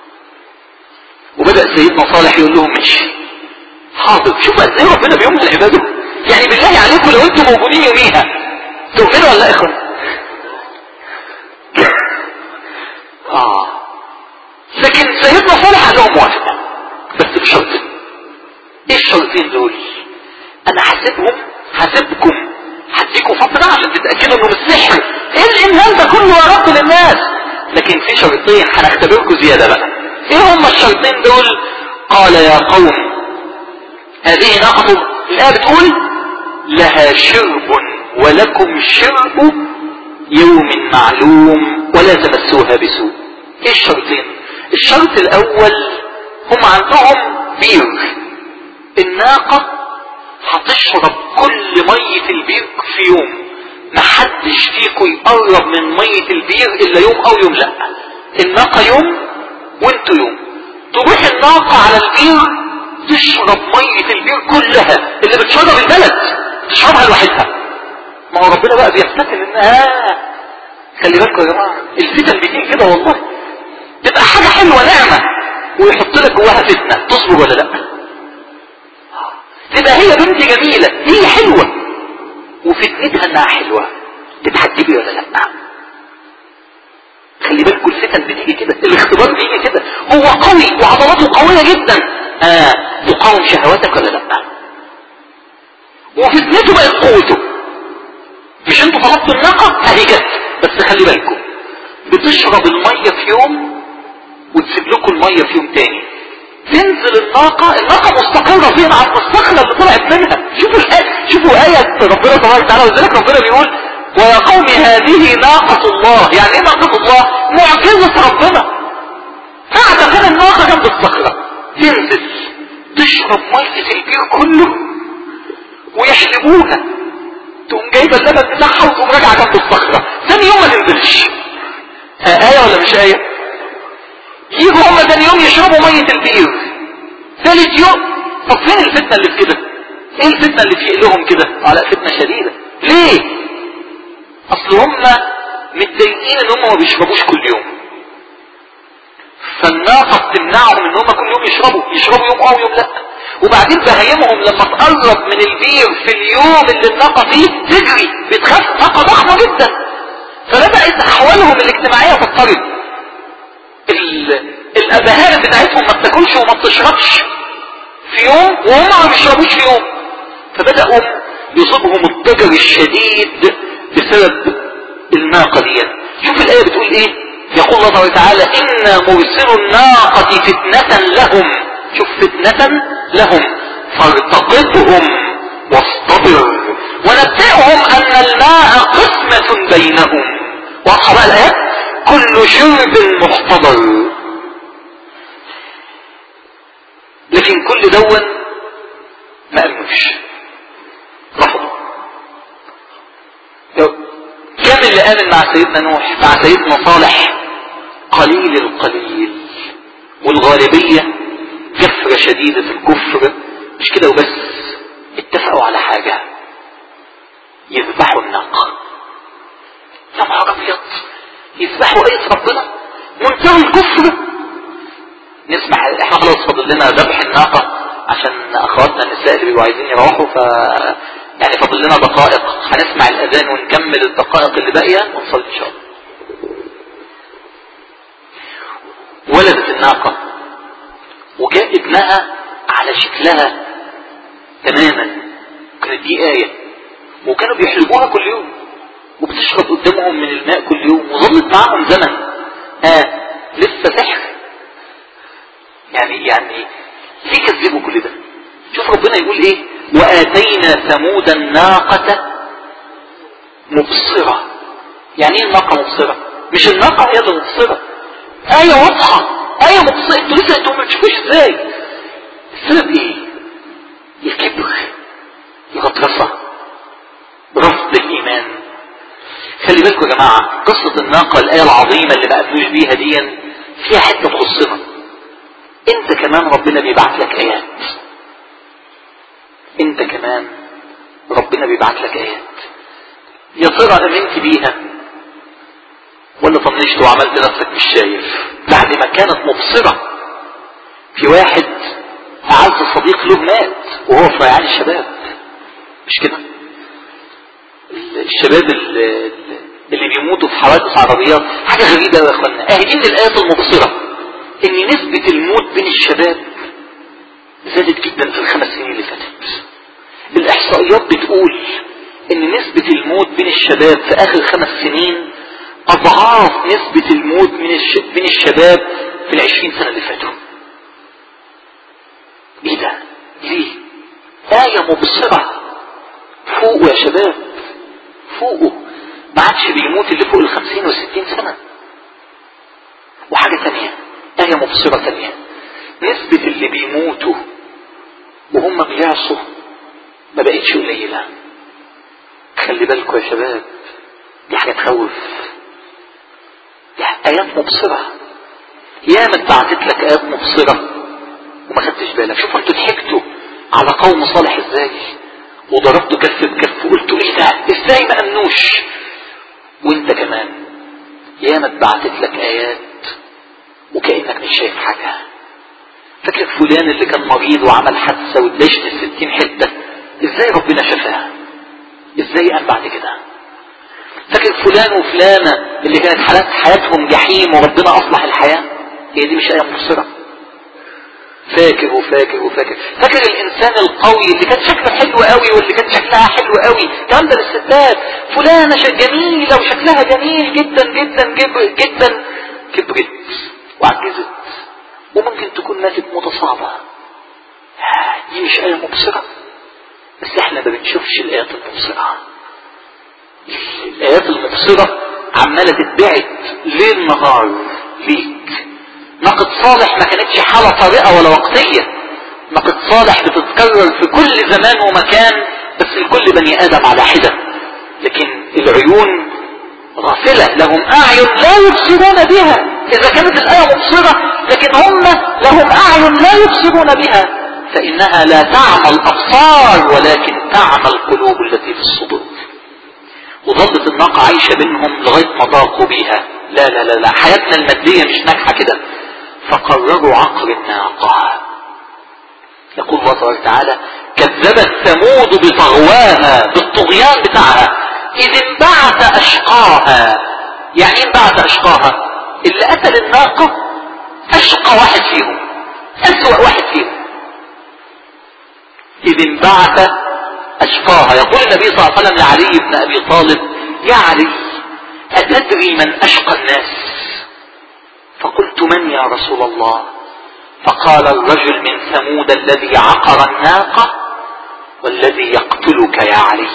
وبدأ سيدنا صالح يقول لهم ماشي حاضر. شوف قد ايه ربنا بيمضي عباده. يعني بالله عليكم لو انتم موجودين يوميها تؤمنوا ولا لا يا اخوان؟ اه لكن سيدنا صالح قال لهم موافق بس بشرطين. ايه الشرطين دول؟ انا حاسبهم حاسبكم هديكم فترة عشان تتأكدوا انه مش سحر. ايه الامهال ده كله يا رب للناس؟ لكن في شرطين هنختبركم زيادة بقى. ايه هما الشرطين دول؟ قال يا قوم هذه ناقة، الآية بتقول لها شرب ولكم شرب يوم معلوم ولا تمسوها بسوء. ايه الشرطين؟ الشرط الاول هم عندهم بير، الناقة هتشرب كل مية البير في يوم، محدش فيكم يقرب من مية البير الا يوم او يوم لا. الناقة يوم وانتوا يوم. تروح الناقة على البير تشرب مية البير كلها اللي بتشرب البلد تشربها لوحدها. ما هو ربنا بقى بيفتكر ان اه خلي بالكم يا جماعة الفتن بتيجي كده والله، تبقى حاجة حلوة نعمة ويحط لك جواها فتنة، تصبر ولا لا؟ تبقى هي بنت جميلة هي حلوة وفتنتها انها حلوة، تتحجبي ولا لا؟ خلي بالكم الفتن بتيجي كده، الاختبار بيجي كده. هو قوي وعضلاته قوية جدا، اه تقاوم شهواتك ولا لا؟ وفتنته بقت قوته. مش انتوا طلبتوا الناقة اهي جت، بس خلي بالكم بتشرب المية في يوم وتسيب لكم المية في يوم تاني. تنزل الناقة، الناقة مستقرة فين؟ على الصخرة اللي طلعت منها. شوفوا الآية، شوفوا آية ربنا تبارك وتعالى. وذلك ربنا بيقول ويا قوم هذه ناقة الله. يعني ايه ناقة الله؟ معجزة ربنا. قاعدة كده الناقة جنب الصخرة، تنزل تشرب مية البير كله ويحلبوها، تقوم جايبة اللبن بتاعها وتقوم راجعة جنب الصخرة. ثاني يوم ما تنزلش. آية ولا مش آية؟ يجوا هم ثاني يوم يشربوا مية البير. ثالث يوم طب فين الفتنة اللي في كده؟ ايه الفتنة اللي في لهم كده؟ على فتنة شديدة. ليه؟ اصل هم متضايقين ان هم ما بيشربوش كل يوم، فالناقة بتمنعهم ان هم كل يوم يشربوا يشربوا يوم او يوم لا. وبعدين بهايمهم لما تقرب من البير في اليوم اللي الناقة فيه تجري، بتخاف، ناقة ضخمة جدا. فبدأت احوالهم الاجتماعية تضطرب. الابهات بتاعتهم ما بتاكلش وما بتشربش في يوم وهم ما بيشربوش في يوم. فبدأوا يصيبهم الضجر الشديد بسبب الناقة دي. شوف الآية بتقول ايه؟ يقول الله تعالى إنا مرسل الناقة فتنة لهم. شوف فتنة لهم فارتقبهم واصطبر ونبئهم أن الماء قسمة بينهم. واضحة بقى الآية؟ كل شرب محتضر. لكن كل دون ما أمنوش، رفضوا. كم اللي آمن مع سيدنا نوح مع سيدنا صالح؟ قليل القليل. والغالبية كفرة شديدة الكفر. مش كده وبس، اتفقوا على حاجة، يذبحوا الناقة. يا نهار أبيض، يذبحوا آية ربنا؟ منتهى الكفر. نسمع احنا خلاص فاضل لنا ذبح الناقة عشان اخواتنا النساء اللي بيبقوا عايزين يروحوا، ف يعني فاضل لنا دقائق، هنسمع الاذان ونكمل الدقائق اللي باقيه ونصلي ان شاء الله. ولدت الناقة وجاء ابنها على شكلها تماما، كانت دي آية، وكانوا بيحلبوها كل يوم وبتشرب قدامهم من الماء كل يوم، وظلت معهم زمن. اه لسه سحر يعني يعني ليه كذبوا كل ده؟ شوف ربنا يقول ايه: وآتينا ثمود الناقة مبصرة. يعني ايه الناقة مبصرة؟ مش الناقة هي اللي مبصرة، آية واضحة، آية مبصرة. انتوا لسه انتوا ما بتشوفوش ازاي؟ السبب ايه؟ الكبر، الغطرسة، رفض الإيمان. خلي بالكم يا جماعة، قصة الناقة الآية العظيمة اللي ما قبلوش بيها دي فيها حتة تخصنا. انت كمان ربنا بيبعت لك آيات، انت كمان ربنا بيبعت لك آيات. يا ترى امنت بيها ولا طنشت وعملت نفسك مش شايف بعد ما كانت مبصرة؟ في واحد أعز صديق له مات وهو في ريعان الشباب، مش كده؟ الشباب اللي, اللي بيموتوا في حوادث عربيات حاجة غريبة يا اخوانا. اهي دي من الآيات المبصرة، ان نسبة الموت بين الشباب زادت جدا في الخمس سنين اللي فاتت. الاحصائيات بتقول ان نسبة الموت بين الشباب في اخر خمس سنين اضعاف نسبة الموت من الش... بين الشباب في العشرين سنة اللي فاتوا. ايه ده؟ ليه؟ آية مبصرة. فوقوا يا شباب، فوقوا. ما عادش بيموت اللي فوق الخمسين والستين سنة. وحاجة تانية، آية مبصرة تانية، نسبة اللي بيموتوا وهم بيعصوا ما بقتش قليلة. خلي بالكم يا شباب، دي حاجة تخوف. دي آيات مبصرة. يا ما اتبعتت لك آيات مبصرة وما خدتش بالك. شوفوا انتوا ضحكتوا على قوم صالح ازاي، وضربتوا كف بكف وقلتوا ايه ده، ازاي ما امنوش؟ وانت كمان يا ما اتبعتت لك آيات وكأنك مش شايف حاجة. فاكر فلان اللي كان مريض وعمل حادثة واتدشت الستين حتة، ازاي ربنا شفاها؟ ازاي قام بعد كده؟ فاكر فلان وفلانة اللي كانت حالات حياتهم جحيم وربنا اصلح الحياة؟ هي دي مش آية مبصرة؟ فاكر وفاكر وفاكر. فاكر الانسان القوي اللي كان شكله حلو قوي واللي كان شكلها حلو قوي، الكلام ده للستات، فلانة جميلة وشكلها جميل جدا جدا جدا، كبرت وعجزت وممكن تكون ماتت موتة صعبة. دي مش آية مبصرة؟ بس احنا ما بنشوفش الآيات المبصرة. الآيات المبصرة عمالة تتبعت ليل نهار ليك. ناقة صالح ما كانتش حالة طارئة ولا وقتية. ناقة صالح بتتكرر في كل زمان ومكان، بس لكل بني آدم على حدة. لكن العيون غافلة، لهم أعين لا يبصرون بها. إذا كانت الآية مبصرة لكن هم لهم أعين لا يبصرون بها، فإنها لا تعمى الأبصار ولكن تعمى القلوب التي في الصدور. وظلت الناقة عايشة بينهم لغاية ما ضاقوا بيها. لا لا لا لا، حياتنا المادية مش ناجحة كده. فقرروا عقر الناقة. يقول الله تبارك وتعالى: كذبت ثمود بطغواها، بالطغيان بتاعها، إذ انبعث أشقاها. يعني ايه انبعث أشقاها؟ اللي قتل الناقة أشقى واحد فيهم، أسوأ واحد فيهم. إذ انبعث أشقاها. يقول النبي صلى الله عليه وسلم لعلي بن أبي طالب: يا علي، أتدري من أشقى الناس؟ فقلت: من يا رسول الله؟ فقال: الرجل من ثمود الذي عقر الناقة والذي يقتلك يا علي.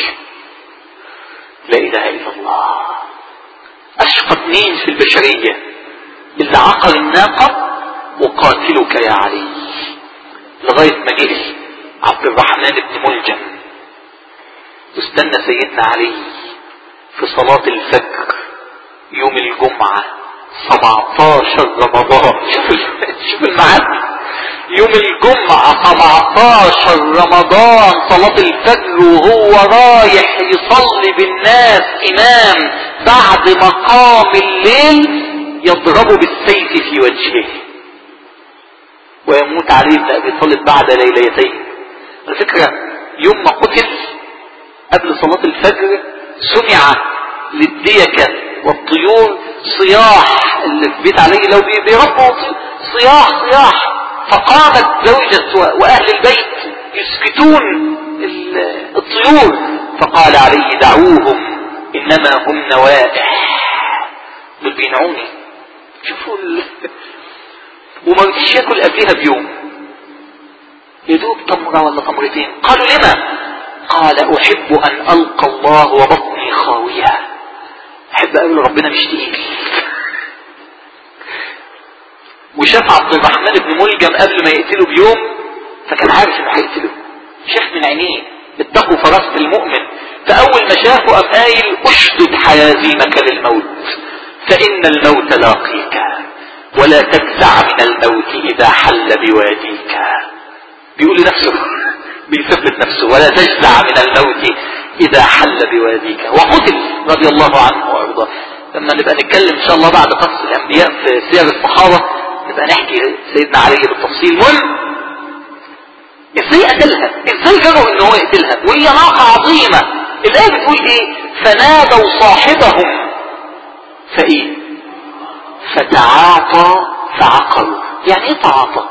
لا إله إلا الله. أشقى اثنين في البشرية، اللي عقر الناقة وقاتلك يا علي. لغاية ما جه عبد الرحمن بن ملجم واستنى سيدنا علي في صلاة الفجر يوم الجمعة سبعتاشر رمضان. شوف شوف المعاد، يوم الجمعة سبعتاشر رمضان صلاة الفجر، وهو رايح يصلي بالناس إمام بعد مقام الليل يضربه بالسيف في وجهه ويموت علي بن أبي طالب بعد ليلتين. على فكرة يوم ما قتل قبل صلاة الفجر سمع للديكة والطيور صياح، اللي في بيت علي لو بيربوا صياح صياح، فقامت زوجة واهل البيت يسكتون الطيور، فقال عليه دعوهم انما هم نوائح، دول بينعوني. شوفوا ال... وما رضيش ياكل قبلها بيوم، يدوب تمرة ولا تمرتين. قالوا لما؟ قال احب ان القى الله وبطني خاوية، احب اقابل ربنا مش تقيل. وشاف عبد الرحمن بن ملجم قبل ما يقتله بيوم، فكان عارف انه هيقتله، شاف من عينيه اتقوا فراسة المؤمن. فاول ما شافه قام قايل اشدد حيازيمك للموت فان الموت لاقيك ولا تجزع من الموت اذا حل بواديك. بيقول لنفسه، بيثبت نفسه، ولا تجزع من الموت اذا حل بواديك. وقتل رضي الله عنه وارضاه. لما نبقى نتكلم ان شاء الله بعد قصص الانبياء في سير الصحابة نبقى نحكي سيدنا علي بالتفصيل. المهم ازاي قتلها، ازاي جروا ان هو يقتلها وهي ناقة عظيمة. الآية بتقول ايه؟ فنادوا صاحبهم فايه فتعاطى فعقر. يعني ايه تعاطى؟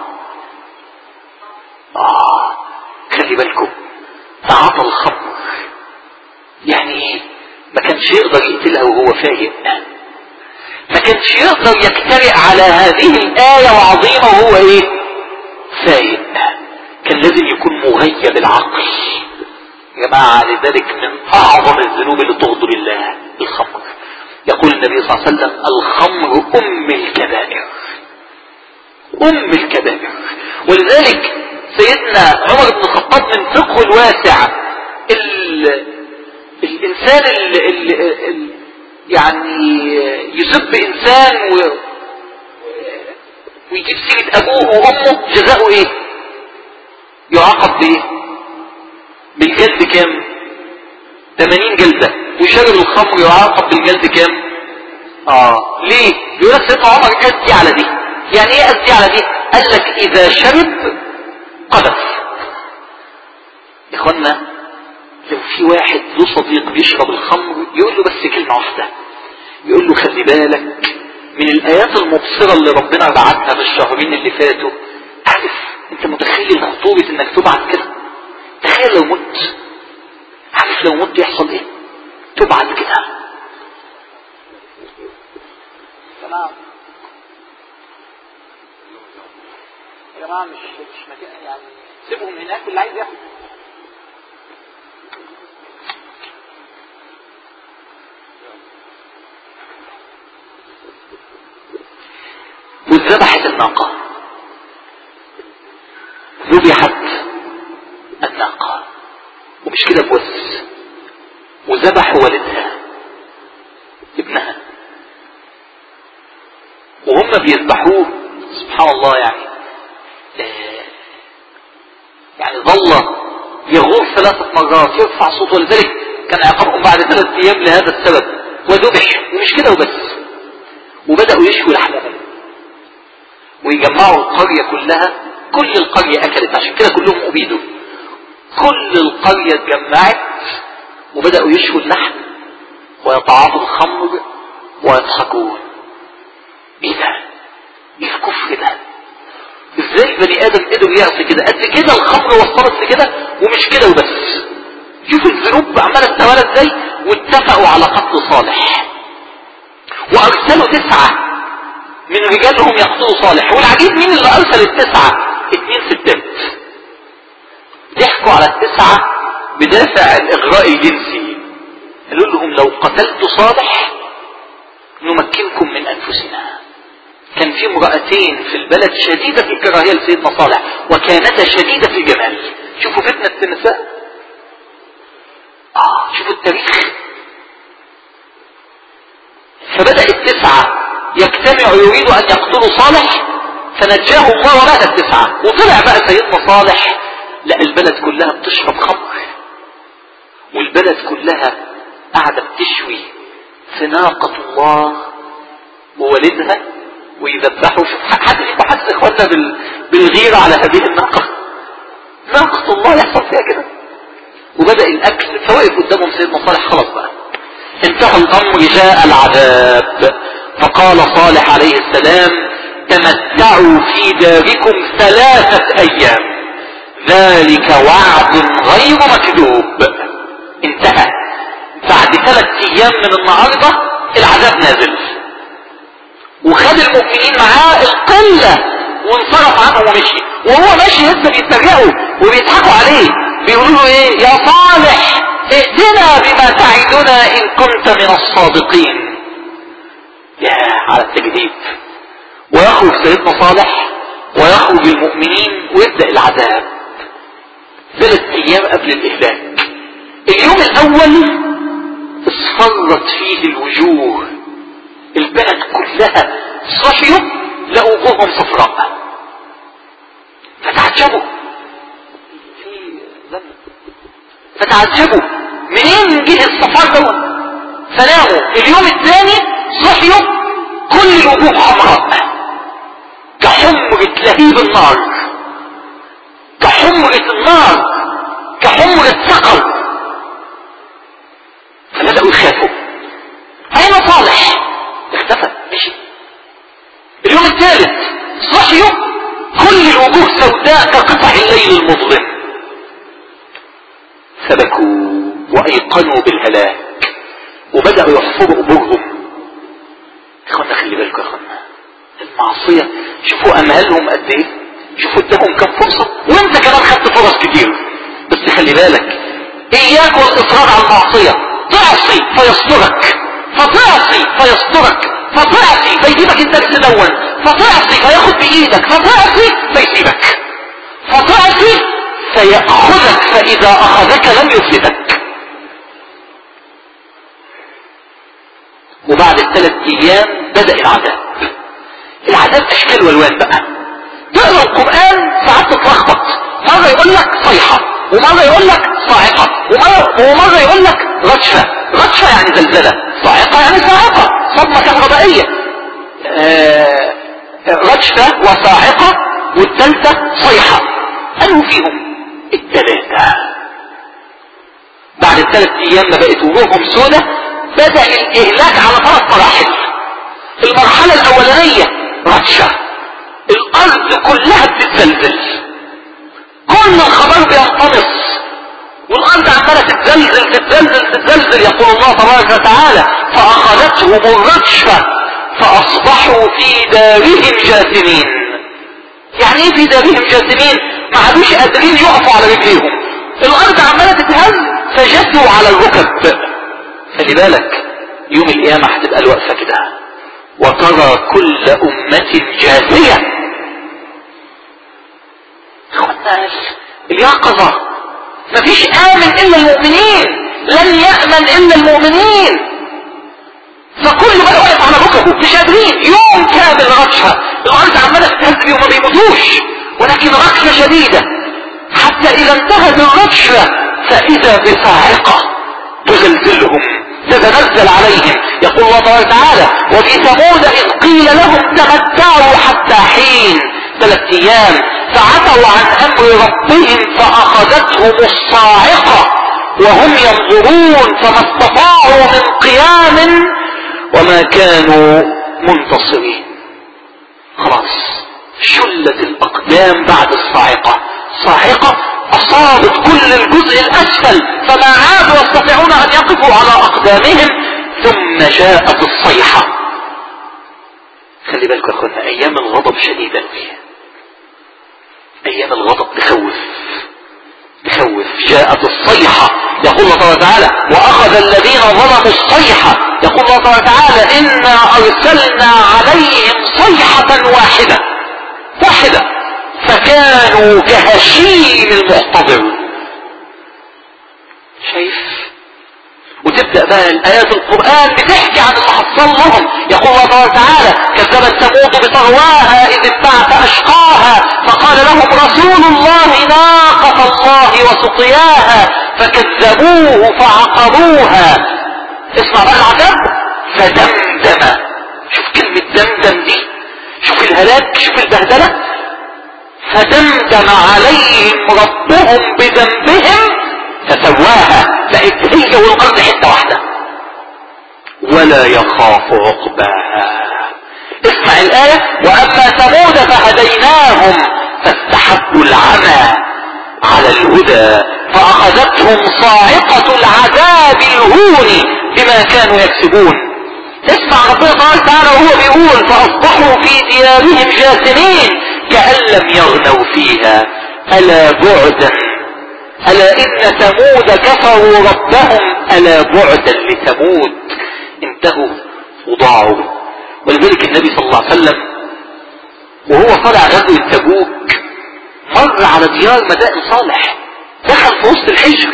اه خلي بالكم، تعاطى الخمر يعني ايه؟ ما كانش يقدر يقتلها وهو فايق، ما كانش يقدر يجترئ على هذه الآية وعظيمة وهو ايه فايق، كان لازم يكون مغيب العقل يا جماعة. لذلك من اعظم الذنوب اللي تغضب الله الخمر. يقول النبي صلى الله عليه وسلم الخمر ام الكبائر، ام الكبائر. ولذلك سيدنا عمر بن الخطاب من فقهه الواسع، ال... الانسان ال... ال... ال... يعني يسب انسان و... ويجيب سيرة ابوه وامه جزاؤه ايه؟ يعاقب بايه؟ بالجلد كام؟ ثمانين جلدة. وشرب الخمر يعاقب بالجلد كام؟ اه ليه؟ يقول لك سيدنا عمر ادي على دي. يعني ايه ادي على دي؟ قال لك اذا شرب قذف. يا اخوانا لو في واحد له صديق بيشرب الخمر يقول له بس كلمة واحدة، يقول له خلي بالك من الايات المبصرة اللي ربنا بعتها في الشهرين اللي فاتوا. عارف انت متخيل خطورة انك تبعت كده؟ تخيل لو مت، عارف لو مت يحصل ايه؟ تبعت كده. تمام يا جماعة، مش مش مكان يعني، سيبهم هناك واللي عايز ياخد. واتذبحت الناقة، ذبحت الناقة، ومش كده بس، وذبح والدها ابنها وهم بيذبحوه. سبحان الله يعني يعني ظل يغور ثلاثة مرات يرفع صوته، ولذلك كان عقابهم بعد ثلاثة ايام لهذا السبب. وذبح، ومش كده وبس، وبدأوا يشوي لحمهم ويجمعوا القرية كلها. كل القرية اكلت، عشان كده كلهم ابيدوا. كل القرية اتجمعت وبدأوا يشوي اللحم ويتعاطوا الخمر ويضحكون. ايه ده؟ ايه الكفر ده؟ ازاي بني ادم قدر يعصي كده؟ قد كده الخمر وصلت لكده، ومش كده وبس. شوفوا الذنوب عماله تتوالى ازاي. واتفقوا على قتل صالح، وارسلوا تسعة من رجالهم يقتلوا صالح. والعجيب مين اللي ارسل التسعة؟ اتنين ستات. ضحكوا على التسعة بدافع الاغراء الجنسي. قالوا لهم لو قتلت صالح نمكنكم من انفسنا. كان في امرأتين في البلد شديدة في الكراهية لسيدنا صالح، وكانتا شديدة في الجمال. شوفوا فتنة النساء. آه شوفوا التاريخ. فبدأ التسعة يجتمعوا يريدوا أن يقتلوا صالح، فنجاه الله ومات التسعة. وطلع بقى سيدنا صالح لقى البلد كلها بتشرب خمر، والبلد كلها قاعدة بتشوي في ناقة الله ووالدها ويذبحوا. حد فيكم حس اخوانا بالغيرة على هذه الناقة؟ ناقة الله يحصل فيها كده. وبدأ الاكل، فوقف قدامهم سيدنا صالح. خلاص بقى انتهى الامر، جاء العذاب. فقال صالح عليه السلام تمتعوا في داركم ثلاثة ايام ذلك وعد غير مكذوب. انتهى. بعد ثلاث ايام من النهاردة العذاب نازل، وخد المؤمنين معاه القلة وانصرف عنهم ومشي، وهو ماشي لسه بيتريقوا وبيضحكوا عليه، بيقولوا له ايه؟ يا صالح ائتنا بما تعدنا ان كنت من الصادقين. يا على التجديد. ويخرج سيدنا صالح ويخرج المؤمنين ويبدأ العذاب ثلاث ايام قبل الاهلاك. اليوم الاول اصفرت فيه الوجوه، البلد كلها صحيوا لقوا وجوههم صفراء فتعجبوا فتعجبوا منين جه الصفار دول، فناموا. اليوم الثاني صحيوا كل الوجوه حمراء كحمرة لهيب النار، كحمرة النار، كحمرة سقر. فبدأوا يخافوا. أين صالح؟ اختفى مشي. اليوم الثالث صحيوا كل الوجوه سوداء كقطع الليل المظلم، فبكوا وأيقنوا بالهلاك وبدأوا يحفروا قبورهم. اخوانا خلي بالكم يا اخوانا، المعصية شوفوا امهلهم قد ايه، شوفوا اداهم كم فرصة، وانت كمان خدت فرص كتير. بس خلي بالك اياك والاصرار على المعصية. تعصي فيسترك، فتعصي فيسترك، فتعصي فيجيبك انت تدون، فتعصي فياخد بايدك، فتعصي فيسيبك، فتعصي فيأخذك، فاذا اخذك لم يفلتك. وبعد الثلاث ايام بدأ العذاب. العذاب اشكال والوان بقى. تقرأ القرآن ساعات تتلخبط، مرة يقول لك صيحة، ومرة يقول لك صاعقة، ومرة, ومرة يقول لك رجفة. رجفة يعني زلزلة، صاعقة يعني صاعقة، صدمة كهربائية. آه رجفة وصاعقة، والثالثة صيحة. قالوا فيهم الثلاثة. بعد الثلاث ايام ما بقت وجوههم سودة، بدأ الاهلاك على ثلاث مراحل. المرحلة الاولانية رجفة، الارض كلها بتتزلزل، كل الخبر بينطمس، والارض عمالة تتزلزل تتزلزل تتزلزل. يقول الله تبارك وتعالى فاخذتهم الرجفة فاصبحوا في دارهم جاثمين. يعني ايه في دارهم جاثمين؟ ما عادوش قادرين يقفوا على رجليهم، الارض عمالة تتهز فجثوا على الركب. خلي بالك يوم القيامة هتبقى الوقفة كده، وترى كل امة جاثية. اخوانا اليقظة، مفيش امن الا المؤمنين، لن يأمن الا المؤمنين. فكل بقى واقف على ركبه مش قادرين، يوم كامل رجفة، الارض عمالة تتهز بيهم ما بيموتوش، ولكن رجفة شديدة، حتى اذا انتهت الرجفة فاذا بصاعقة تزلزلهم تتنزل عليهم. يقول الله تعالى تعالى وفي ثمود اذ قيل لهم تمتعوا حتى حين، ثلاث ايام، فعتوا عن امر ربهم فاخذتهم الصاعقة وهم ينظرون فما استطاعوا من قيام وما كانوا منتصرين. خلاص شلت الاقدام بعد الصاعقة. صاعقة اصابت كل الجزء الاسفل فما عادوا يستطيعون ان يقفوا على اقدامهم. ثم جاءت الصيحة. خلي بالكم يا اخوانا ايام الغضب شديدة فيها، ايام الغضب تخوف تخوف. جاءت الصيحة، يقول الله تعالى واخذ الذين ظلموا الصيحة. يقول الله تعالى انا ارسلنا عليهم صيحة واحدة واحدة فكانوا كهشيم المحتضر. شايف؟ وتبدأ بقى الآيات القرآن بتحكي عن اللي حصل لهم. يقول الله تعالى كذبت ثمود بطغواها إذ انبعث أشقاها فقال لهم رسول الله ناقة الله وسقياها فكذبوه فعقروها. اسمع بقى العذاب. فدمدم. شوف كلمة دمدم دي، شوف الهلاك، شوف البهدلة. فدمدم عليهم ربهم بذنبهم فسواها، بقت هي والارض حته واحده ولا يخاف عقباها. اسمع الآية: وأما ثمود فهديناهم فاستحبوا العمى على الهدى فأخذتهم صاعقة العذاب الهون بما كانوا يكسبون. اسمع ربنا سبحانه وتعالى وهو بيقول: فأصبحوا في ديارهم جاثمين كأن لم يغنوا فيها ألا بعدا ألا إن ثمود كفروا ربهم ألا بعدا لثمود. انتهوا وضاعوا. ولذلك النبي صلى الله عليه وسلم وهو طالع غزوة تبوك مر على ديار مدائن صالح، دخل في وسط الحجر،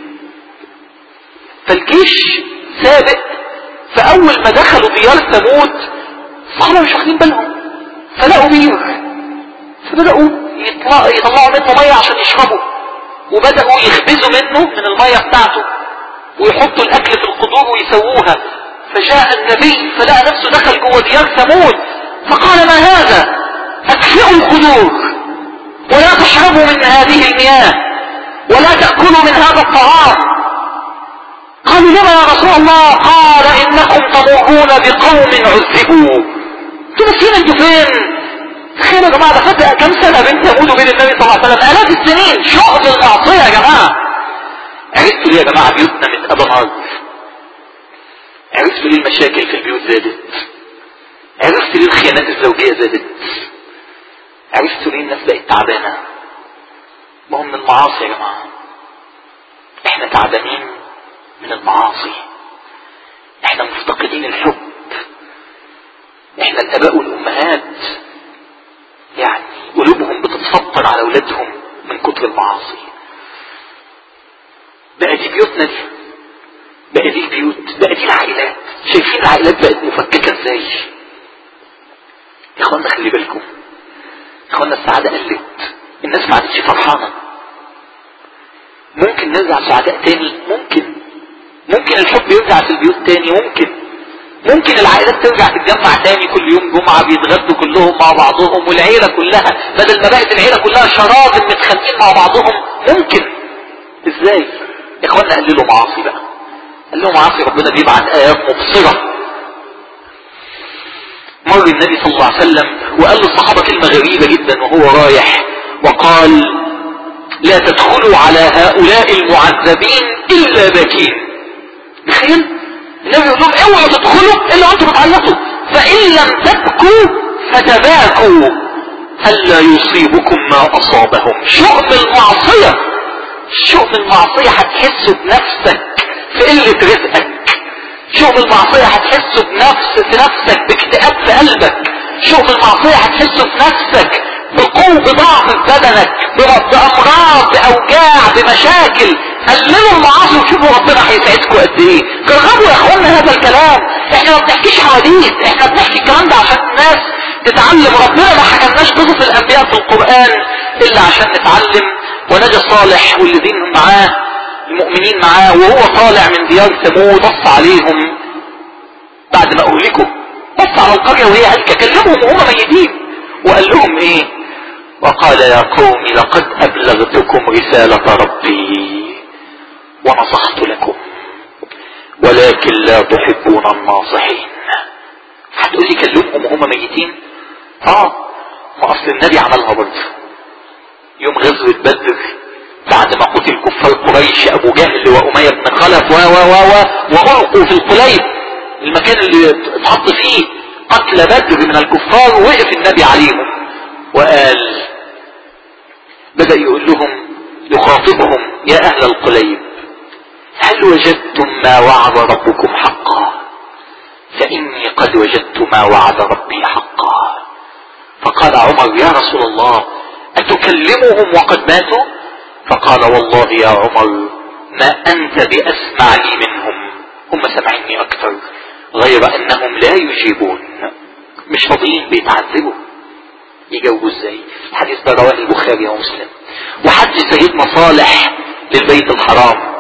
فالجيش سابق، فأول ما دخلوا ديار ثمود الصحابة مش واخدين بالهم، فلقوا بير، فبدأوا يطلعوا منه مية عشان يشربوا، وبدأوا يخبزوا منه من المية بتاعته ويحطوا الأكل في القدور ويسووها. فجاء النبي فلقى نفسه دخل جوه ديار ثمود فقال: ما هذا؟ أكفئوا القدور ولا تشربوا من هذه المياه ولا تأكلوا من هذا الطعام. قالوا: لما يا رسول الله؟ قال: إنكم تمرون بقوم عذبوا. انتوا مسكين، انتوا فين؟ تخيلوا يا جماعة، ده فات كم سنة بين ثمود وبين النبي صلى الله عليه وسلم؟ آلاف السنين، شؤم المعصية يا جماعة. عرفتوا ليه يا جماعة بيوتنا متأبى نار؟ عرفتوا ليه المشاكل في البيوت زادت؟ عرفتوا ليه الخيانات الزوجية زادت؟ عرفتوا ليه الناس بقت تعبانة؟ ما هم من المعاصي يا جماعة. احنا تعبانين من المعاصي، احنا مفتقدين الحب، احنا الاباء والامهات يعني قلوبهم بتتسطر على اولادهم من كتر المعاصي. بقى دي بيوتنا دي، بقى دي البيوت، بقى دي العائلات. شايفين العائلات بقت مفككة ازاي؟ يا اخوانا خلي بالكم، يا اخوانا السعادة قلت، الناس ما عادتش فرحانة. ممكن نرجع سعداء تاني، ممكن ممكن الحب يرجع في البيوت تاني، ممكن ممكن العائلات ترجع تتجمع تاني كل يوم جمعة بيتغدوا كلهم مع بعضهم والعيلة كلها، بدل ما بقت العيلة كلها شراذم متخانقين مع بعضهم. ممكن. ازاي؟ يا اخوانا قللوا معاصي بقى، قللوا معاصي، ربنا بيبعت ايات مبصرة. مر النبي صلى الله عليه وسلم وقال للصحابة كلمة غريبة جدا وهو رايح، وقال: لا تدخلوا على هؤلاء المعذبين الا باكين. تخيل النبي يقول لهم: اوعوا تدخلوا الا وانتم بتعيطوا، فان لم تبكوا فتباكوا الا يصيبكم ما اصابهم. شؤم المعصية، شؤم المعصية هتحسوا بنفسك في قلة رزقك، شؤم المعصية هتحسوا بنفس في نفسك باكتئاب في قلبك، شؤم المعصية هتحسوا في نفسك بقوة بضعف في بدنك، بأمراض، بأوجاع، بمشاكل. قللوا المعاصي وشوفوا ربنا هيسعدكم قد ايه. جربوا يا اخوانا هذا الكلام، احنا ما بنحكيش حواديت، احنا بنحكي الكلام ده عشان الناس تتعلم. ربنا ما حكمناش قصص الانبياء في القرآن الا عشان نتعلم. ونجى صالح والذين معاه المؤمنين معاه وهو طالع من ديار ثمود بص عليهم بعد ما اهلكوا، بص على القرية وهي هلكة، كلمهم وهم ميتين وقال لهم ايه؟ وقال: يا قوم لقد ابلغتكم رسالة ربي ونصحت لكم ولكن لا تحبون الناصحين. هتقول لي كلمهم وهم ميتين؟ اه، ما اصل النبي عملها برضه يوم غزوة بدر بعد ما قتل كفار قريش ابو جهل وامية بن خلف و و و وغرقوا في القليب، المكان اللي اتحط فيه قتل بدر من الكفار، وقف النبي عليهم وقال، بدأ يقول لهم يخاطبهم: يا اهل القليب، هل وجدتم ما وعد ربكم حقا؟ فاني قد وجدت ما وعد ربي حقا. فقال عمر: يا رسول الله اتكلمهم وقد ماتوا؟ فقال: والله يا عمر ما انت باسمع لي منهم، هم سمعيني اكثر، غير انهم لا يجيبون، مش فاضيين، بيتعذبوا، يجاوبوا ازاي؟ الحديث ده رواه البخاري ومسلم. وحج سيدنا صالح للبيت الحرام،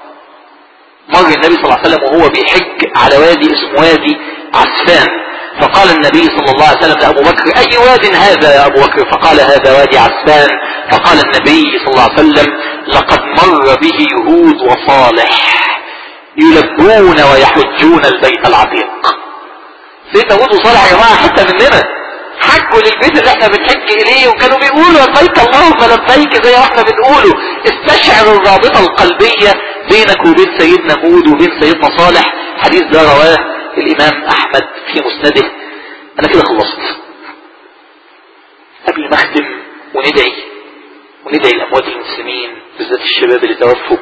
مر النبي صلى الله عليه وسلم وهو بيحج على وادي اسمه وادي عسفان، فقال النبي صلى الله عليه وسلم لأبو بكر: اي واد هذا يا ابو بكر؟ فقال: هذا وادي عسفان. فقال النبي صلى الله عليه وسلم: لقد مر به هود وصالح يلبون ويحجون البيت العتيق. سيدنا هود وصالح يا جماعة حتة مننا، حجوا للبيت اللي احنا بنحج اليه وكانوا بيقولوا لبيك اللهم لبيك زي ما احنا بنقوله. استشعروا الرابطة القلبية بينك وبين سيدنا هود وبين سيدنا صالح. حديث ده رواه الامام احمد في مسنده. انا كده خلصت. قبل ما اختم وندعي وندعي الاموات المسلمين بالذات الشباب اللي توفوا،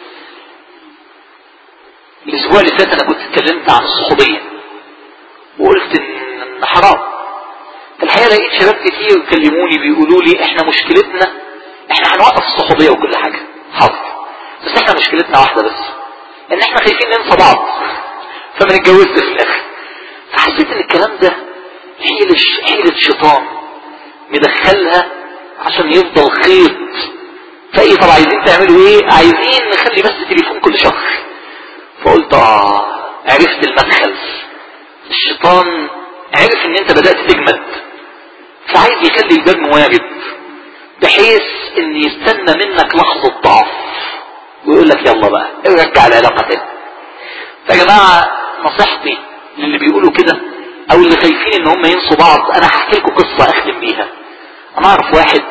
الاسبوع اللي فات انا كنت اتكلمت عن الصحوبية وقلت ان حرام. في الحقيقة لقيت شباب كتير كلموني بيقولوا لي احنا مشكلتنا احنا هنوقف الصحوبية وكل حاجة حاضر، بس احنا مشكلتنا واحدة بس، ان احنا خايفين ننسى بعض فما نتجوزش في الاخر. فحسيت ان الكلام ده حيلة حيلة شيطان مدخلها عشان يفضل خيط. فايه طب عايزين تعملوا ايه؟ عايزين نخلي بس تليفون كل شهر. فقلت اه عرفت المدخل. الشيطان عرف ان انت بدأت تجمد، فعايز يخلي الباب موارد بحيث ان يستنى منك لحظة ضعف ويقول لك يلا بقى ارجع العلاقة تاني. فيا جماعة نصيحتي للي بيقولوا كده او اللي خايفين ان هم ينسوا بعض، انا هحكي لكم قصة اختم بيها. انا اعرف واحد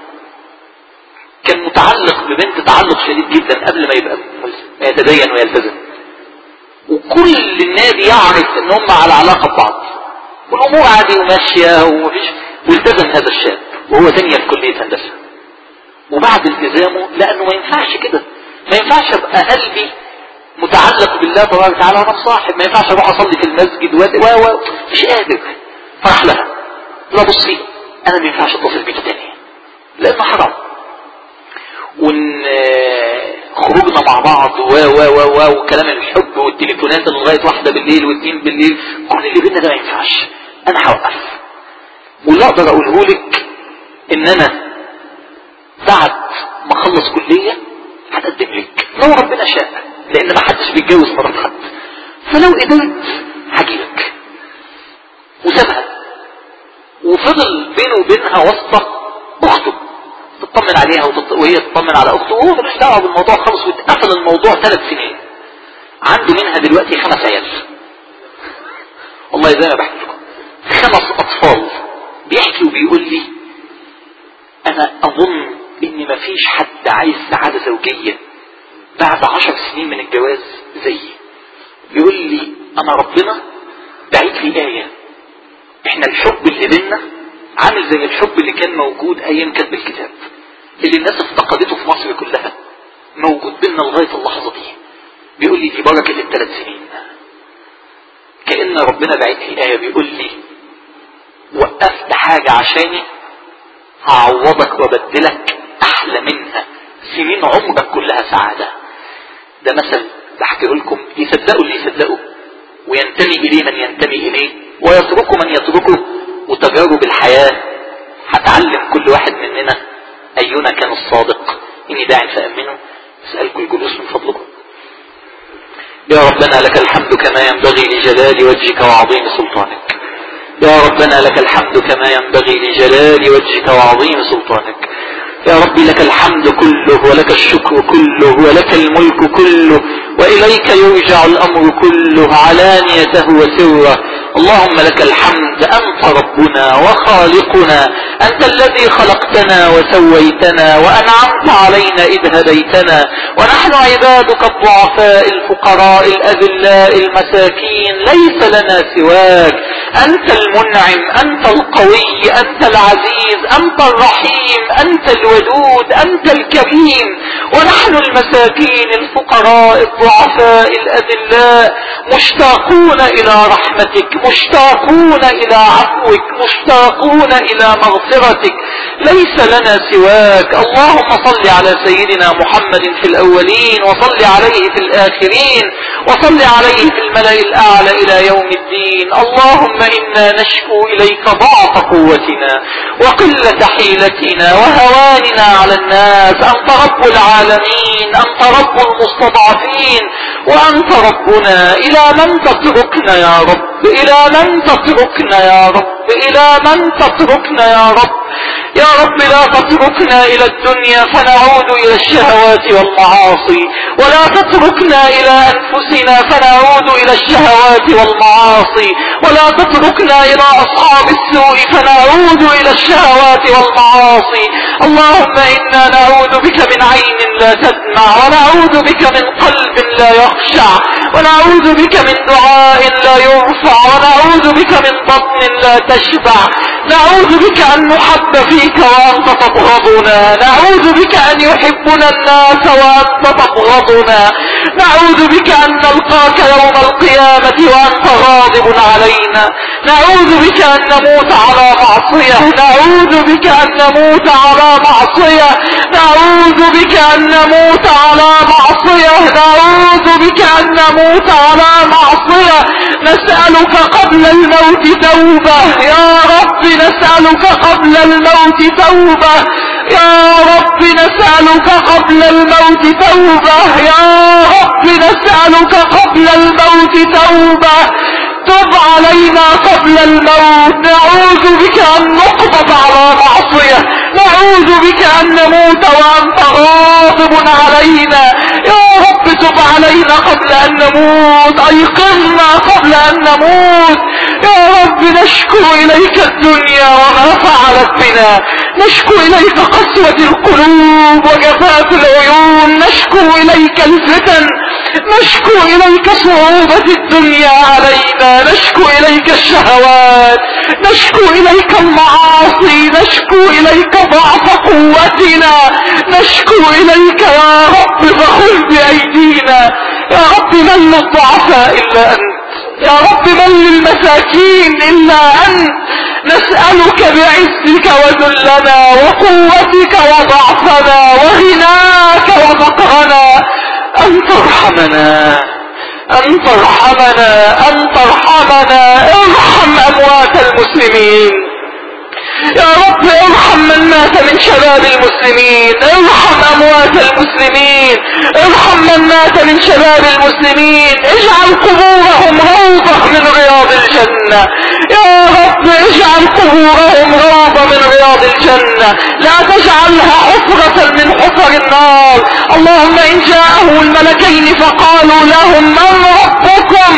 كان متعلق ببنت تعلق شديد جدا قبل ما يبقى يتدين ويلتزم، وكل النادي يعرف ان هم على علاقة ببعض والامور عادي وماشية ومفيش. والتزم هذا الشاب وهو ثانية في كلية هندسة، وبعد التزامه لانه ما ينفعش كده، ما ينفعش ابقى قلبي متعلق بالله تبارك وتعالى وانا مصاحب، ما ينفعش اروح اصلي في المسجد و و مش قادر. فرح لها لا بصي انا ما ينفعش اتصل بيك تاني لانه حرام، وان خروجنا مع بعض و و و و وكلام الحب والتليفونات لغايه واحده بالليل واثنين بالليل، كل اللي بينا ده ما ينفعش. انا هوقف. واللي اقدر اقوله لك ان انا بعد ما اخلص كليه هتقدم لك لو ربنا شاء، لان ما حدش بيتجوز مرات حد، فلو قدرت هجيلك. وسابها وفضل بينه وبينها واسطه اخته تطمن عليها وتط... وهي تطمن على اخته، وهو ملوش دعوه بالموضوع خالص. واتقفل الموضوع ثلاث سنين. عنده منها دلوقتي خمس عيال، والله زي ما بحكي لكم خمس اطفال. بيحكي وبيقول لي انا اظن ان مفيش حد عايز سعاده زوجيه بعد عشر سنين من الجواز زيي. بيقول لي انا ربنا بعت لي ايه، احنا الحب اللي بينا عامل زي الحب اللي كان موجود ايام كتب الكتاب اللي الناس افتقدته في مصر كلها، موجود بينا لغايه اللحظه دي. بيقول لي دي بركه الثلاث سنين. كأن ربنا بعت لي ايه بيقول لي وقفت حاجه عشاني هعوضك وبدلك احلى منها سنين عمرك كلها سعاده. ده مثل بحكيه لكم يصدقوا اللي يصدقوا وينتمي اليه من ينتمي اليه ويتركه من يتركه. وتجارب الحياه هتعلم كل واحد مننا اينا كان الصادق. اني داعي فامنه. اسالكم الجلوس من فضلكم. يا ربنا لك الحمد كما ينبغي لجلال وجهك وعظيم سلطانك. يا ربنا لك الحمد كما ينبغي لجلال وجهك وعظيم سلطانك. يا ربي لك الحمد كله ولك الشكر كله ولك الملك كله وإليك يرجع الأمر كله علانيته وسره. اللهم لك الحمد أنت ربنا وخالقنا، أنت الذي خلقتنا وسويتنا وأنعمت علينا إذ هديتنا، ونحن عبادك الضعفاء الفقراء الأذلاء المساكين ليس لنا سواك. أنت المنعم، أنت القوي، أنت العزيز، أنت الرحيم، أنت الودود، أنت الكريم، ونحن المساكين الفقراء الضعفاء الأذلاء مشتاقون إلى رحمتك، مشتاقون إلى عفوك، مشتاقون إلى مغفرتك، ليس لنا سواك. اللهم صل على سيدنا محمد في الأولين وصل عليه في الآخرين وصل عليه في الملأ الأعلى إلى يوم الدين. اللهم إنا نشكو إليك ضعف قوتنا وقلة حيلتنا وهواننا على الناس. أنت رب العالمين، أنت رب المستضعفين، وأنت ربنا. إلى من تتركنا يا رب؟ إلى من تتركنا يا رب؟ إلى من تتركنا يا رب؟ يا رب لا تتركنا إلى الدنيا فنعود إلى الشهوات والمعاصي، ولا تتركنا إلى أنفسنا فنعود إلى الشهوات والمعاصي، ولا تتركنا إلى أصحاب السوء فنعود إلى الشهوات والمعاصي. اللهم إنا نعوذ بك من عين لا تدمع، ونعوذ بك من قلب لا يخشع، ونعوذ بك من دعاء لا يرفع، ونعوذ بك من بطن لا تشبع. نعوذ بك أن نحب فيك وأنت تبغضنا، نعوذ بك أن يحبنا الناس وأنت تبغضنا، نعوذ بك أن نلقاك يوم القيامة وأنت غاضب علينا، نعوذ بك أن نموت على معصية، نعوذ بك أن نموت على معصية، نعوذ بك أن نموت على معصية، نعوذ بك أن نموت على معصية. نسألك قبل الموت توبة يا رب، نسألك قبل الموت توبة يا رب، نسألك قبل الموت توبة يا رب، نسألك قبل الموت توبة. تب علينا قبل الموت، نعوذ بك أن نقبض على معصية، نعوذ بك أن نموت وأنت غاضب علينا. يا رب تب علينا قبل أن نموت، أيقظنا قبل أن نموت. يا رب نشكو إليك الدنيا وما فعلت بنا، نشكو إليك قسوة القلوب وجفاف العيون، نشكو إليك الفتن، نشكو إليك صعوبة الدنيا علينا، نشكو إليك الشهوات، نشكو إليك المعاصي، نشكو إليك ضعف قوتنا، نشكو إليك يا رب فخذ بأيدينا. يا رب من للضعفاء إلا أنت، يا رب من للمساكين إلا أنت. نسألك بعزك وذلنا وقوتك وضعفنا وغناك وفقرنا أن ترحمنا، أن ترحمنا، أن ترحمنا. ارحم أموات المسلمين يا رب، ارحم من مات من شباب المسلمين، ارحم أموات المسلمين، ارحم من مات من شباب المسلمين. اجعل قبورهم روضة من رياض الجنة يا رب، اجعل قبورهم روضة من رياض الجنة، لا تجعلها حفرة من حفر النار. اللهم إن جاءه الملكين فقالوا لهم من ربكم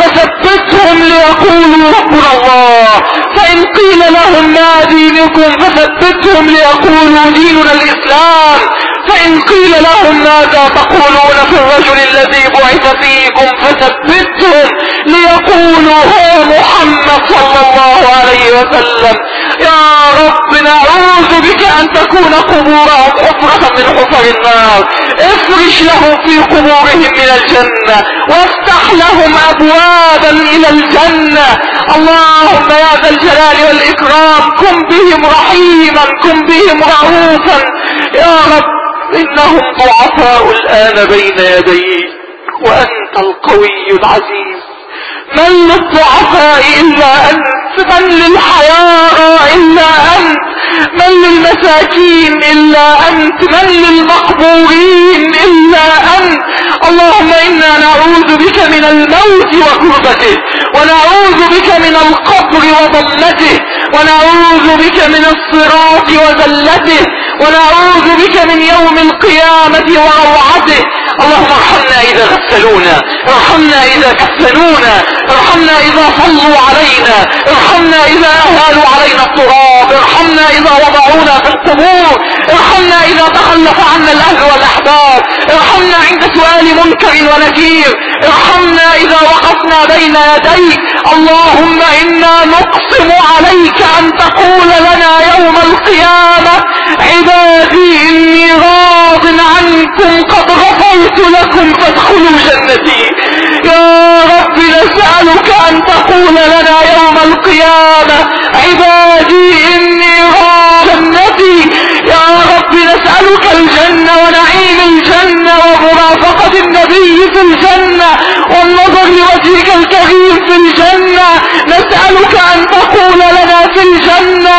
فثبتهم ليقولوا ربنا الله، فإن قيل لهم ما دينكم فثبتهم ليقولوا ديننا الإسلام، فإن قيل لهم ماذا تقولون في الرجل الذي بعث فيكم فثبتهم ليقولوا هو محمد صلى الله عليه وسلم. يا رب نعوذ بك أن تكون قبورهم حفرة من حفر النار. افرش لهم في قبورهم من الجنة، وافتح لهم أبوابا إلى الجنة. اللهم يا ذا الجلال والإكرام كن بهم رحيما، كن بهم رؤوفا يا رب. إنهم ضعفاء الآن بين يديك وأنت القوي العزيز. من للضعفاء إلا أنت، من للحياء إلا أنت، من للمساكين إلا أنت، من للمقبورين إلا أنت. اللهم إنا نعوذ بك من الموت وكربته، ونعوذ بك من القبر وضلته، ونعوذ بك من الصراط وذلته، ونعوذ بك من يوم القيامة وروعته. اللهم ارحمنا إذا غسلونا، ارحمنا إذا كفنونا، ارحمنا إذا صلوا علينا، ارحمنا إذا أهالوا علينا التراب، ارحمنا إذا وضعونا في القبور، ارحمنا إذا تخلف عنا الأهل والأحباب، ارحمنا عند سؤال منكر ونكير، ارحمنا إذا وقفنا بين يديك. اللهم إنا نقسم عليك أن تقول لنا يوم القيامة عبادي إني راض عنكم قد غفرت لكم فادخلوا جنتي. يا رب نسألك أن تقول لنا يوم القيامة عبادي إني راض جنتي. يا رب نسألك الجنة ونعيم الجنة ومرافقة النبي في الجنة والنظر لوجهك الكريم في الجنة. نسألك أن تقول لنا في الجنة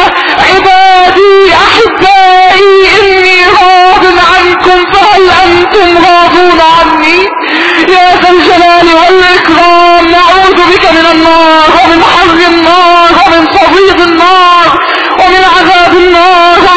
عبادي أحبائي إني راض عنكم فهل أنتم راضون عني. يا ذا الجلال والإكرام نعوذ بك من النار ومن حر النار ومن صديد النار ومن عذاب النار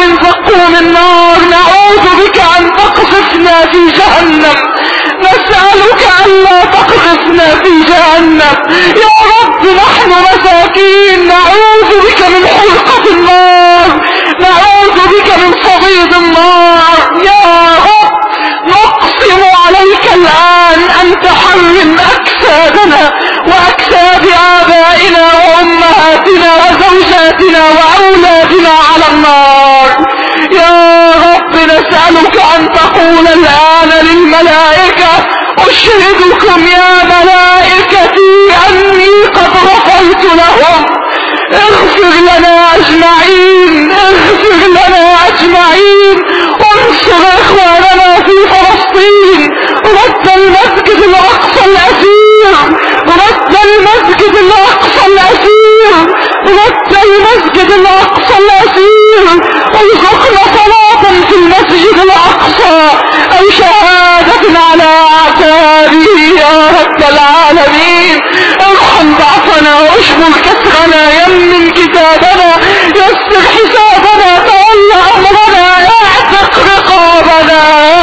من نار، نعوذ بك أن تقذفنا في جهنم، نسألك ألا تقذفنا في جهنم يا رب. نحن مساكين، نعوذ بك من حلقة النار، نعوذ بك من صديد النار يا رب. نقسم عليك الآن أن تحرم أجسادنا وأجساد آبائنا وأمهاتنا وزوجاتنا وأولادنا على النار يا رب. نسألك أن تقول الآن للملائكة أشهدكم يا ملائكتي أني قد غفرت لهم. اغفر لنا أجمعين، اغفر لنا أجمعين، انصر إخواننا في فلسطين، رد المسجد الأقصى الأسير، رد المسجد الأقصى الأسير، رد المسجد الأقصى الأسير. ارزقنا صلاة في المسجد الأقصى أو شهادة على أعتابه يا رب العالمين. ارحم ضعفنا واشمل كسرنا، يمن كتابنا، يسر حسابنا، تولى أمرنا، اعتق رقابنا،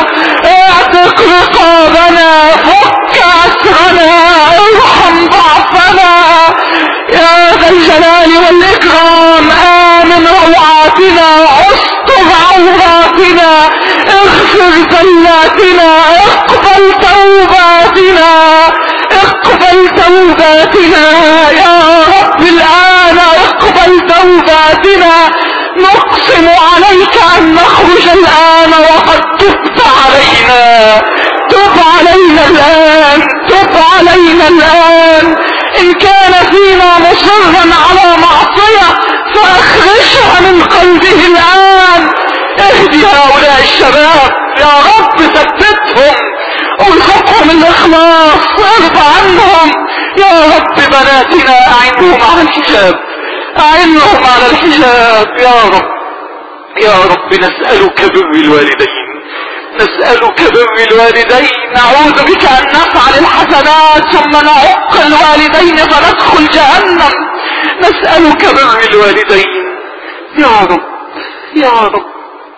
اعتق رقابنا، فك أسرنا، ارحم ضعفنا يا ذا الجلال والإكرام. آمن روعاتنا، استر عوراتنا، اغفر زلاتنا، اقبل توباتنا، اقبل توباتنا يا رب الآن، اقبل توباتنا. نقسم عليك أن نخرج الآن وقد تبت علينا، تب علينا الآن، تب علينا الآن. إن كان فينا مصرا على معصية فأخرجها من قلبه الآن. اهدي هؤلاء الشباب يا رب، ثبتهم، ارزقهم الإخلاص، وارضى عنهم يا رب. بناتنا أعنهم على الحجاب، أعنهم على الحجاب يا رب. يا رب نسألك بر الوالدين، نسألك بر الوالدين، نعوذ بك أن نفعل الحسنات ثم نعق الوالدين فندخل جهنم. نسألك بر الوالدين يا رب يا رب.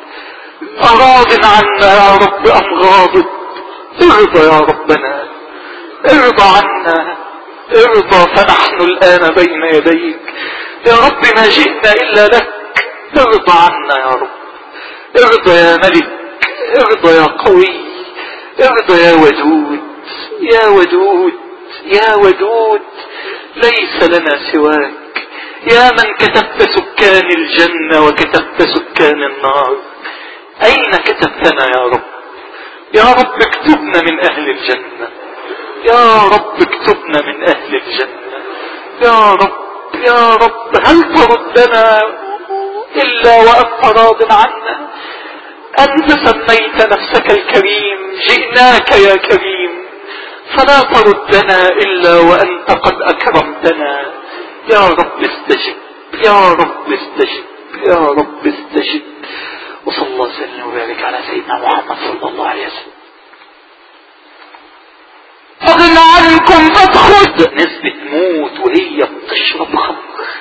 أراض عنا يا رب أم غاضب، ارضى يا ربنا، ارضى عنا، ارضى. فنحن الآن بين يديك يا رب، ما جئنا إلا لك. ارضى عنا يا رب، ارضى يا ملك، ارضى يا قوي، ارضى يا ودود يا ودود يا ودود. ليس لنا سواك يا من كتبت سكان الجنة وكتبت سكان النار. أين كتبتنا يا رب؟ يا رب اكتبنا من أهل الجنة، يا رب اكتبنا من أهل الجنة يا رب يا رب. هل تردنا إلا وأنت راض عنا؟ أنت سميت نفسك الكريم، جئناك يا كريم، فلا تردنا إلا وأنت قد أكرمتنا. يا رب استجب، يا رب استجب، يا رب استجب. وصلى الله وسلم وبارك على سيدنا محمد صلى الله عليه وسلم. أغنى عنكم فادخل. ناس بتموت وهي بتشرب خمر،